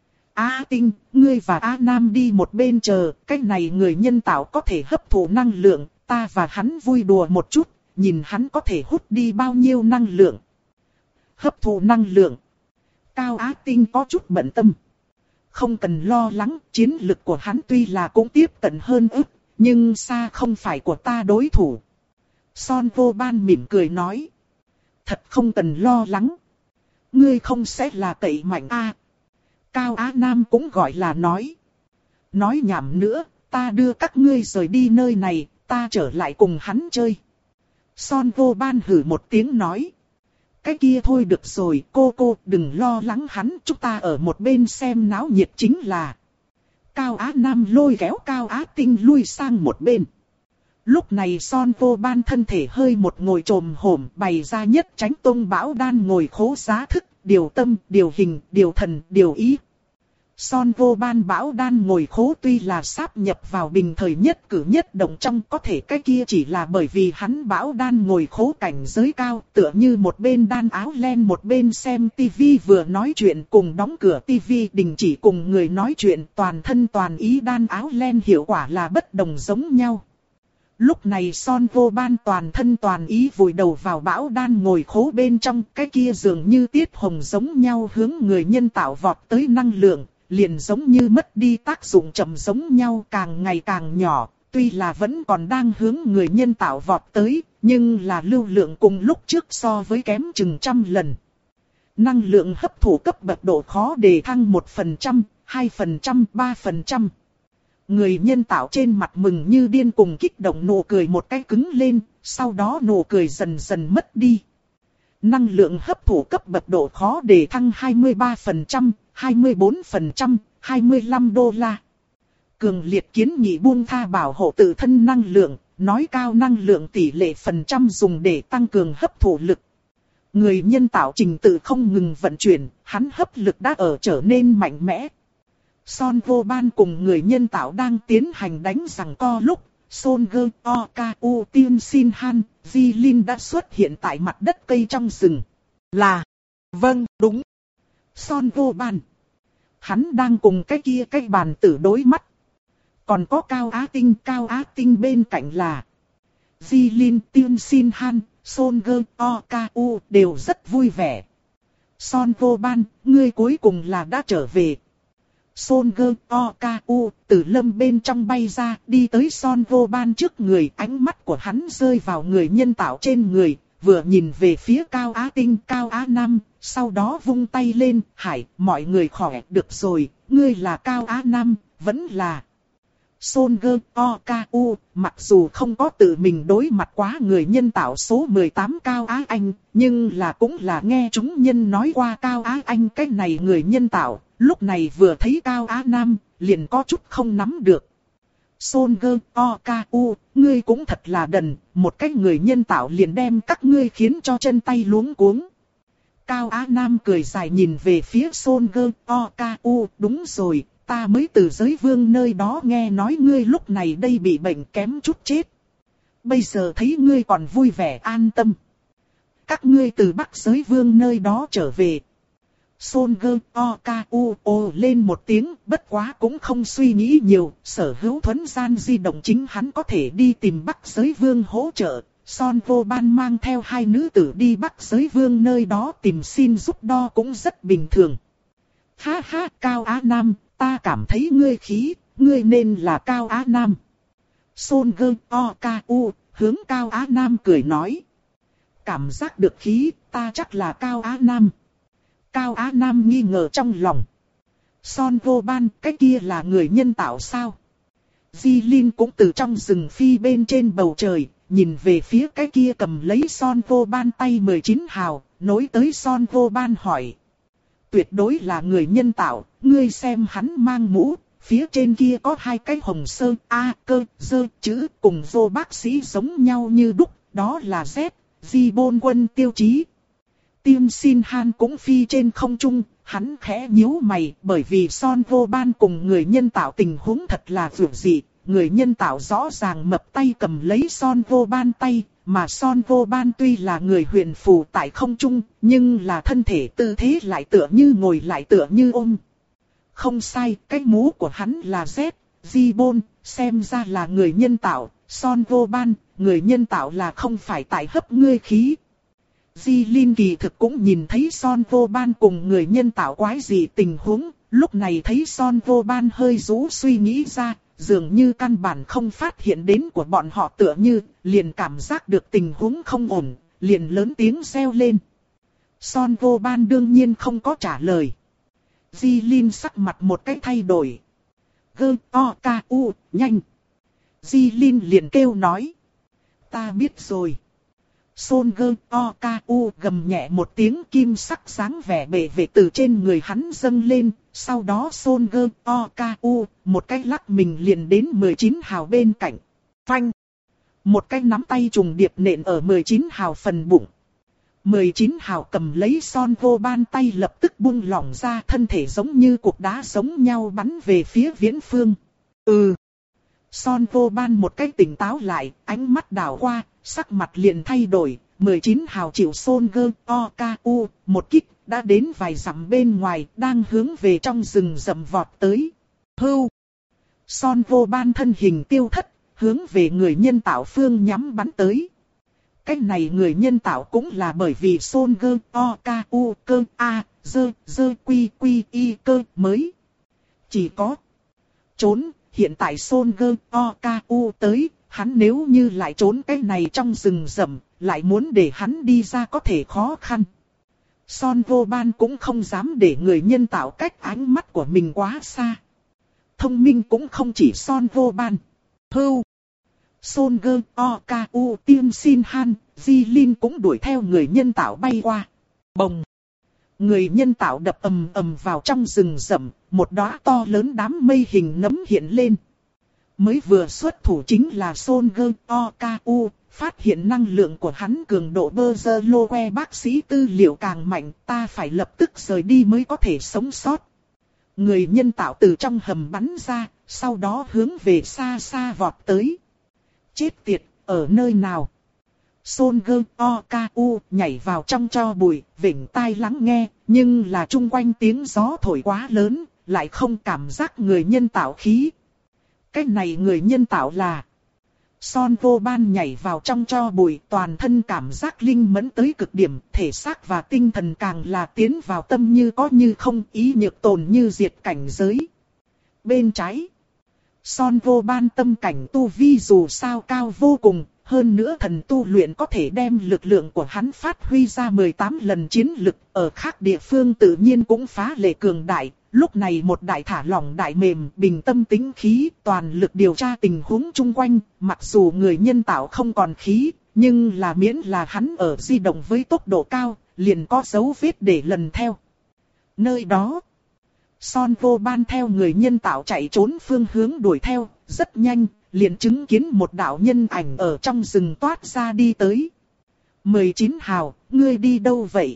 Á Tinh, ngươi và Á Nam đi một bên chờ, cái này người nhân tạo có thể hấp thụ năng lượng, ta và hắn vui đùa một chút, nhìn hắn có thể hút đi bao nhiêu năng lượng. Hấp thụ năng lượng. Cao Á Tinh có chút bận tâm. Không cần lo lắng, chiến lực của hắn tuy là cũng tiếp cận hơn ức, nhưng xa không phải của ta đối thủ. Son Vô Ban mỉm cười nói. Thật không cần lo lắng. Ngươi không sẽ là cậy mạnh a. À, Cao Á Nam cũng gọi là nói. Nói nhảm nữa, ta đưa các ngươi rời đi nơi này, ta trở lại cùng hắn chơi. Son Vô Ban hử một tiếng nói. Cái kia thôi được rồi, cô cô đừng lo lắng hắn, chúng ta ở một bên xem náo nhiệt chính là. Cao Á Nam lôi kéo Cao Á Tinh lui sang một bên. Lúc này Son Vô Ban thân thể hơi một ngồi trồm hổm bày ra nhất tránh tông bão đan ngồi khố giá thức, điều tâm, điều hình, điều thần, điều ý. Son Vô Ban bão đan ngồi khố tuy là sáp nhập vào bình thời nhất cử nhất động trong, có thể cái kia chỉ là bởi vì hắn bão đan ngồi khố cảnh giới cao, tựa như một bên đan áo len một bên xem tivi vừa nói chuyện, cùng đóng cửa tivi đình chỉ cùng người nói chuyện, toàn thân toàn ý đan áo len hiệu quả là bất đồng giống nhau. Lúc này Son Vô Ban toàn thân toàn ý vùi đầu vào bão đan ngồi khố bên trong, cái kia dường như tiết hồng giống nhau hướng người nhân tạo vọt tới năng lượng, liền giống như mất đi tác dụng chậm giống nhau càng ngày càng nhỏ, tuy là vẫn còn đang hướng người nhân tạo vọt tới, nhưng là lưu lượng cùng lúc trước so với kém chừng trăm lần. Năng lượng hấp thụ cấp bậc độ khó đề thăng một phần trăm, hai phần trăm, ba phần trăm. Người nhân tạo trên mặt mừng như điên cùng kích động nụ cười một cái cứng lên, sau đó nụ cười dần dần mất đi. Năng lượng hấp thụ cấp bậc độ khó đề thăng hai mươi ba phần trăm, hai mươi bốn phần trăm, hai mươi lăm đô la. Cường liệt kiến nghị buông tha bảo hộ tự thân năng lượng, nói cao năng lượng tỷ lệ phần trăm dùng để tăng cường hấp thụ lực. Người nhân tạo trình tự không ngừng vận chuyển, hắn hấp lực đã ở trở nên mạnh mẽ. Son Vô Ban cùng người nhân tạo đang tiến hành đánh giằng co lúc, Son Gơ O K U Tiên Sin Han, Di Linh đã xuất hiện tại mặt đất cây trong rừng. Là, vâng, đúng. Son Vô Ban. Hắn đang cùng cái kia cái bàn tử đối mắt. Còn có Cao Á Tinh, Cao Á Tinh bên cạnh là Di Linh, Tiên Sin Han, Son Gơ O K U đều rất vui vẻ. Son Vô Ban, ngươi cuối cùng là đã trở về. Son Gơ O K U từ lâm bên trong bay ra, đi tới Son Vô Ban trước người, ánh mắt của hắn rơi vào người nhân tạo trên người, vừa nhìn về phía Cao Á Tinh, Cao Á Nam, sau đó vung tay lên, hải, mọi người khỏe, được rồi, ngươi là Cao Á Nam, vẫn là Son Gơ O K U, mặc dù không có tự mình đối mặt quá người nhân tạo số mười tám Cao Á Anh, nhưng là cũng là nghe chúng nhân nói qua Cao Á Anh cái này người nhân tạo, lúc này vừa thấy Cao Á Nam, liền có chút không nắm được. Son Gơ O K U, ngươi cũng thật là đần, một cái người nhân tạo liền đem các ngươi khiến cho chân tay luống cuống. Cao Á Nam cười dài nhìn về phía Son Gơ O K U, đúng rồi. Ta mới từ giới vương nơi đó nghe nói ngươi lúc này đây bị bệnh kém chút chết. Bây giờ thấy ngươi còn vui vẻ an tâm. Các ngươi từ Bắc giới vương nơi đó trở về. Son Gơ O K U ồ lên một tiếng, bất quá cũng không suy nghĩ nhiều. Sở hữu thuấn gian di động chính hắn có thể đi tìm Bắc giới vương hỗ trợ. Son Vô Ban mang theo hai nữ tử đi Bắc giới vương nơi đó tìm xin giúp đo cũng rất bình thường. Ha ha, Cao Á Nam. Ta cảm thấy ngươi khí, ngươi nên là Cao Á Nam. Son Gơ O K U hướng Cao Á Nam cười nói. Cảm giác được khí, ta chắc là Cao Á Nam. Cao Á Nam nghi ngờ trong lòng. Son Vô Ban, cái kia là người nhân tạo sao? Di Linh cũng từ trong rừng phi bên trên bầu trời, nhìn về phía cái kia cầm lấy Son Vô Ban tay mười chín hào, nối tới Son Vô Ban hỏi. Tuyệt đối là người nhân tạo, ngươi xem hắn mang mũ, phía trên kia có hai cái hồng sơ, A, cơ, dơ, chữ, cùng vô bác sĩ giống nhau như đúc, đó là Z, Di Bôn Quân tiêu chí. Tiên Sin Han cũng phi trên không trung, hắn khẽ nhíu mày, bởi vì Son Vô Ban cùng người nhân tạo tình huống thật là vượt dị, người nhân tạo rõ ràng mập tay cầm lấy Son Vô Ban tay. Mà Son Vô Ban tuy là người huyền phù tại không trung, nhưng là thân thể tư thế lại tựa như ngồi lại tựa như ôm. Không sai, cái mũ của hắn là Z, Di Bôn, xem ra là người nhân tạo, Son Vô Ban, người nhân tạo là không phải tại hấp ngươi khí. Di Linh kỳ thực cũng nhìn thấy Son Vô Ban cùng người nhân tạo quái gì tình huống, lúc này thấy Son Vô Ban hơi rũ suy nghĩ ra. Dường như căn bản không phát hiện đến của bọn họ tựa như, liền cảm giác được tình huống không ổn, liền lớn tiếng reo lên. Son Vô Ban đương nhiên không có trả lời. Di Linh sắc mặt một cách thay đổi. Gơ, o, ca, u, nhanh. Di Linh liền kêu nói. Ta biết rồi. Son Gơ, o, ca, u gầm nhẹ một tiếng kim sắc sáng vẻ bề vệ từ trên người hắn dâng lên. Sau đó Son Gơ, o, ca, u, một cái lắc mình liền đến mười chín hào bên cạnh. Phanh. Một cái nắm tay trùng điệp nện ở mười chín hào phần bụng. mười chín hào cầm lấy Son Vô Ban tay lập tức buông lỏng ra, thân thể giống như cục đá giống nhau bắn về phía viễn phương. Ừ. Son Vô Ban một cái tỉnh táo lại, ánh mắt đảo qua, sắc mặt liền thay đổi. mười chín hào chịu Son Gơ, o, ca, u, một kích, đã đến vài dặm bên ngoài, đang hướng về trong rừng rậm vọt tới. Hưu. Son Vô Ban thân hình tiêu thất, hướng về người nhân tạo phương nhắm bắn tới. Cái này người nhân tạo cũng là bởi vì Son Gơ, o, ca, u, cơ, a, dơ, dơ, quy, quy, y, cơ mới. Chỉ có trốn, hiện tại Son Gơ, o, ca, u tới, hắn nếu như lại trốn cái này trong rừng rậm, lại muốn để hắn đi ra có thể khó khăn. Son Vô Ban cũng không dám để người nhân tạo cách ánh mắt của mình quá xa. Thông minh cũng không chỉ Son Vô Ban. Hưu. Son Gơ, Oku, Tiêm Xin Han, Di Linh cũng đuổi theo người nhân tạo bay qua. Bồng! Người nhân tạo đập ầm ầm vào trong rừng rậm, một đóa to lớn đám mây hình nấm hiện lên. Mới vừa xuất thủ chính là Son Gơ, Oku, phát hiện năng lượng của hắn cường độ bơ dơ lô que bác sĩ tư liệu càng mạnh, ta phải lập tức rời đi mới có thể sống sót. Người nhân tạo từ trong hầm bắn ra, sau đó hướng về xa xa vọt tới. Chết tiệt, ở nơi nào? Son Gơ Oku nhảy vào trong tro bụi, vểnh tai lắng nghe, nhưng là chung quanh tiếng gió thổi quá lớn, lại không cảm giác người nhân tạo khí. Cái này người nhân tạo là... Son Vô Ban nhảy vào trong tro bụi, toàn thân cảm giác linh mẫn tới cực điểm, thể xác và tinh thần càng là tiến vào tâm như có như không, ý nhược tồn như diệt cảnh giới. Bên trái, Son Vô Ban tâm cảnh tu vi dù sao cao vô cùng, hơn nữa thần tu luyện có thể đem lực lượng của hắn phát huy ra mười tám lần chiến lực, ở khác địa phương tự nhiên cũng phá lệ cường đại. Lúc này một đại thả lỏng đại mềm, bình tâm tĩnh khí, toàn lực điều tra tình huống chung quanh, mặc dù người nhân tạo không còn khí, nhưng là miễn là hắn ở di động với tốc độ cao, liền có dấu vết để lần theo. Nơi đó, Son Vô Ban theo người nhân tạo chạy trốn phương hướng đuổi theo, rất nhanh, liền chứng kiến một đạo nhân ảnh ở trong rừng toát ra đi tới. mười chín hào, ngươi đi đâu vậy?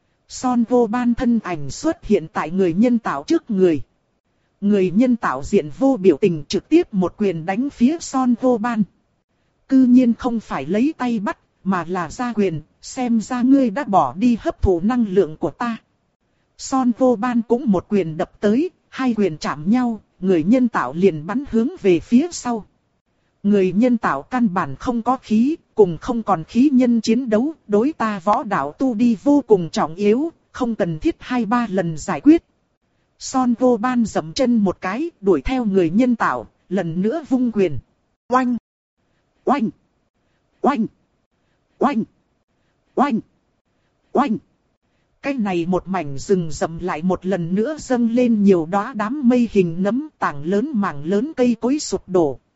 Son Vô Ban thân ảnh xuất hiện tại người nhân tạo trước người. Người nhân tạo diện vô biểu tình trực tiếp một quyền đánh phía Son Vô Ban. Cư nhiên không phải lấy tay bắt, mà là ra quyền, xem ra ngươi đã bỏ đi hấp thụ năng lượng của ta. Son Vô Ban cũng một quyền đập tới, hai quyền chạm nhau, người nhân tạo liền bắn hướng về phía sau. Người nhân tạo căn bản không có khí, cùng không còn khí nhân chiến đấu, đối ta võ đạo tu đi vô cùng trọng yếu, không cần thiết hai ba lần giải quyết. Son Vô Ban dậm chân một cái, đuổi theo người nhân tạo, lần nữa vung quyền. Oanh! Oanh! Oanh! Oanh! Oanh! Oanh! Cái này một mảnh rừng rậm lại một lần nữa dâng lên nhiều đóa đám mây hình nấm, tảng lớn mảng lớn cây cối sụp đổ.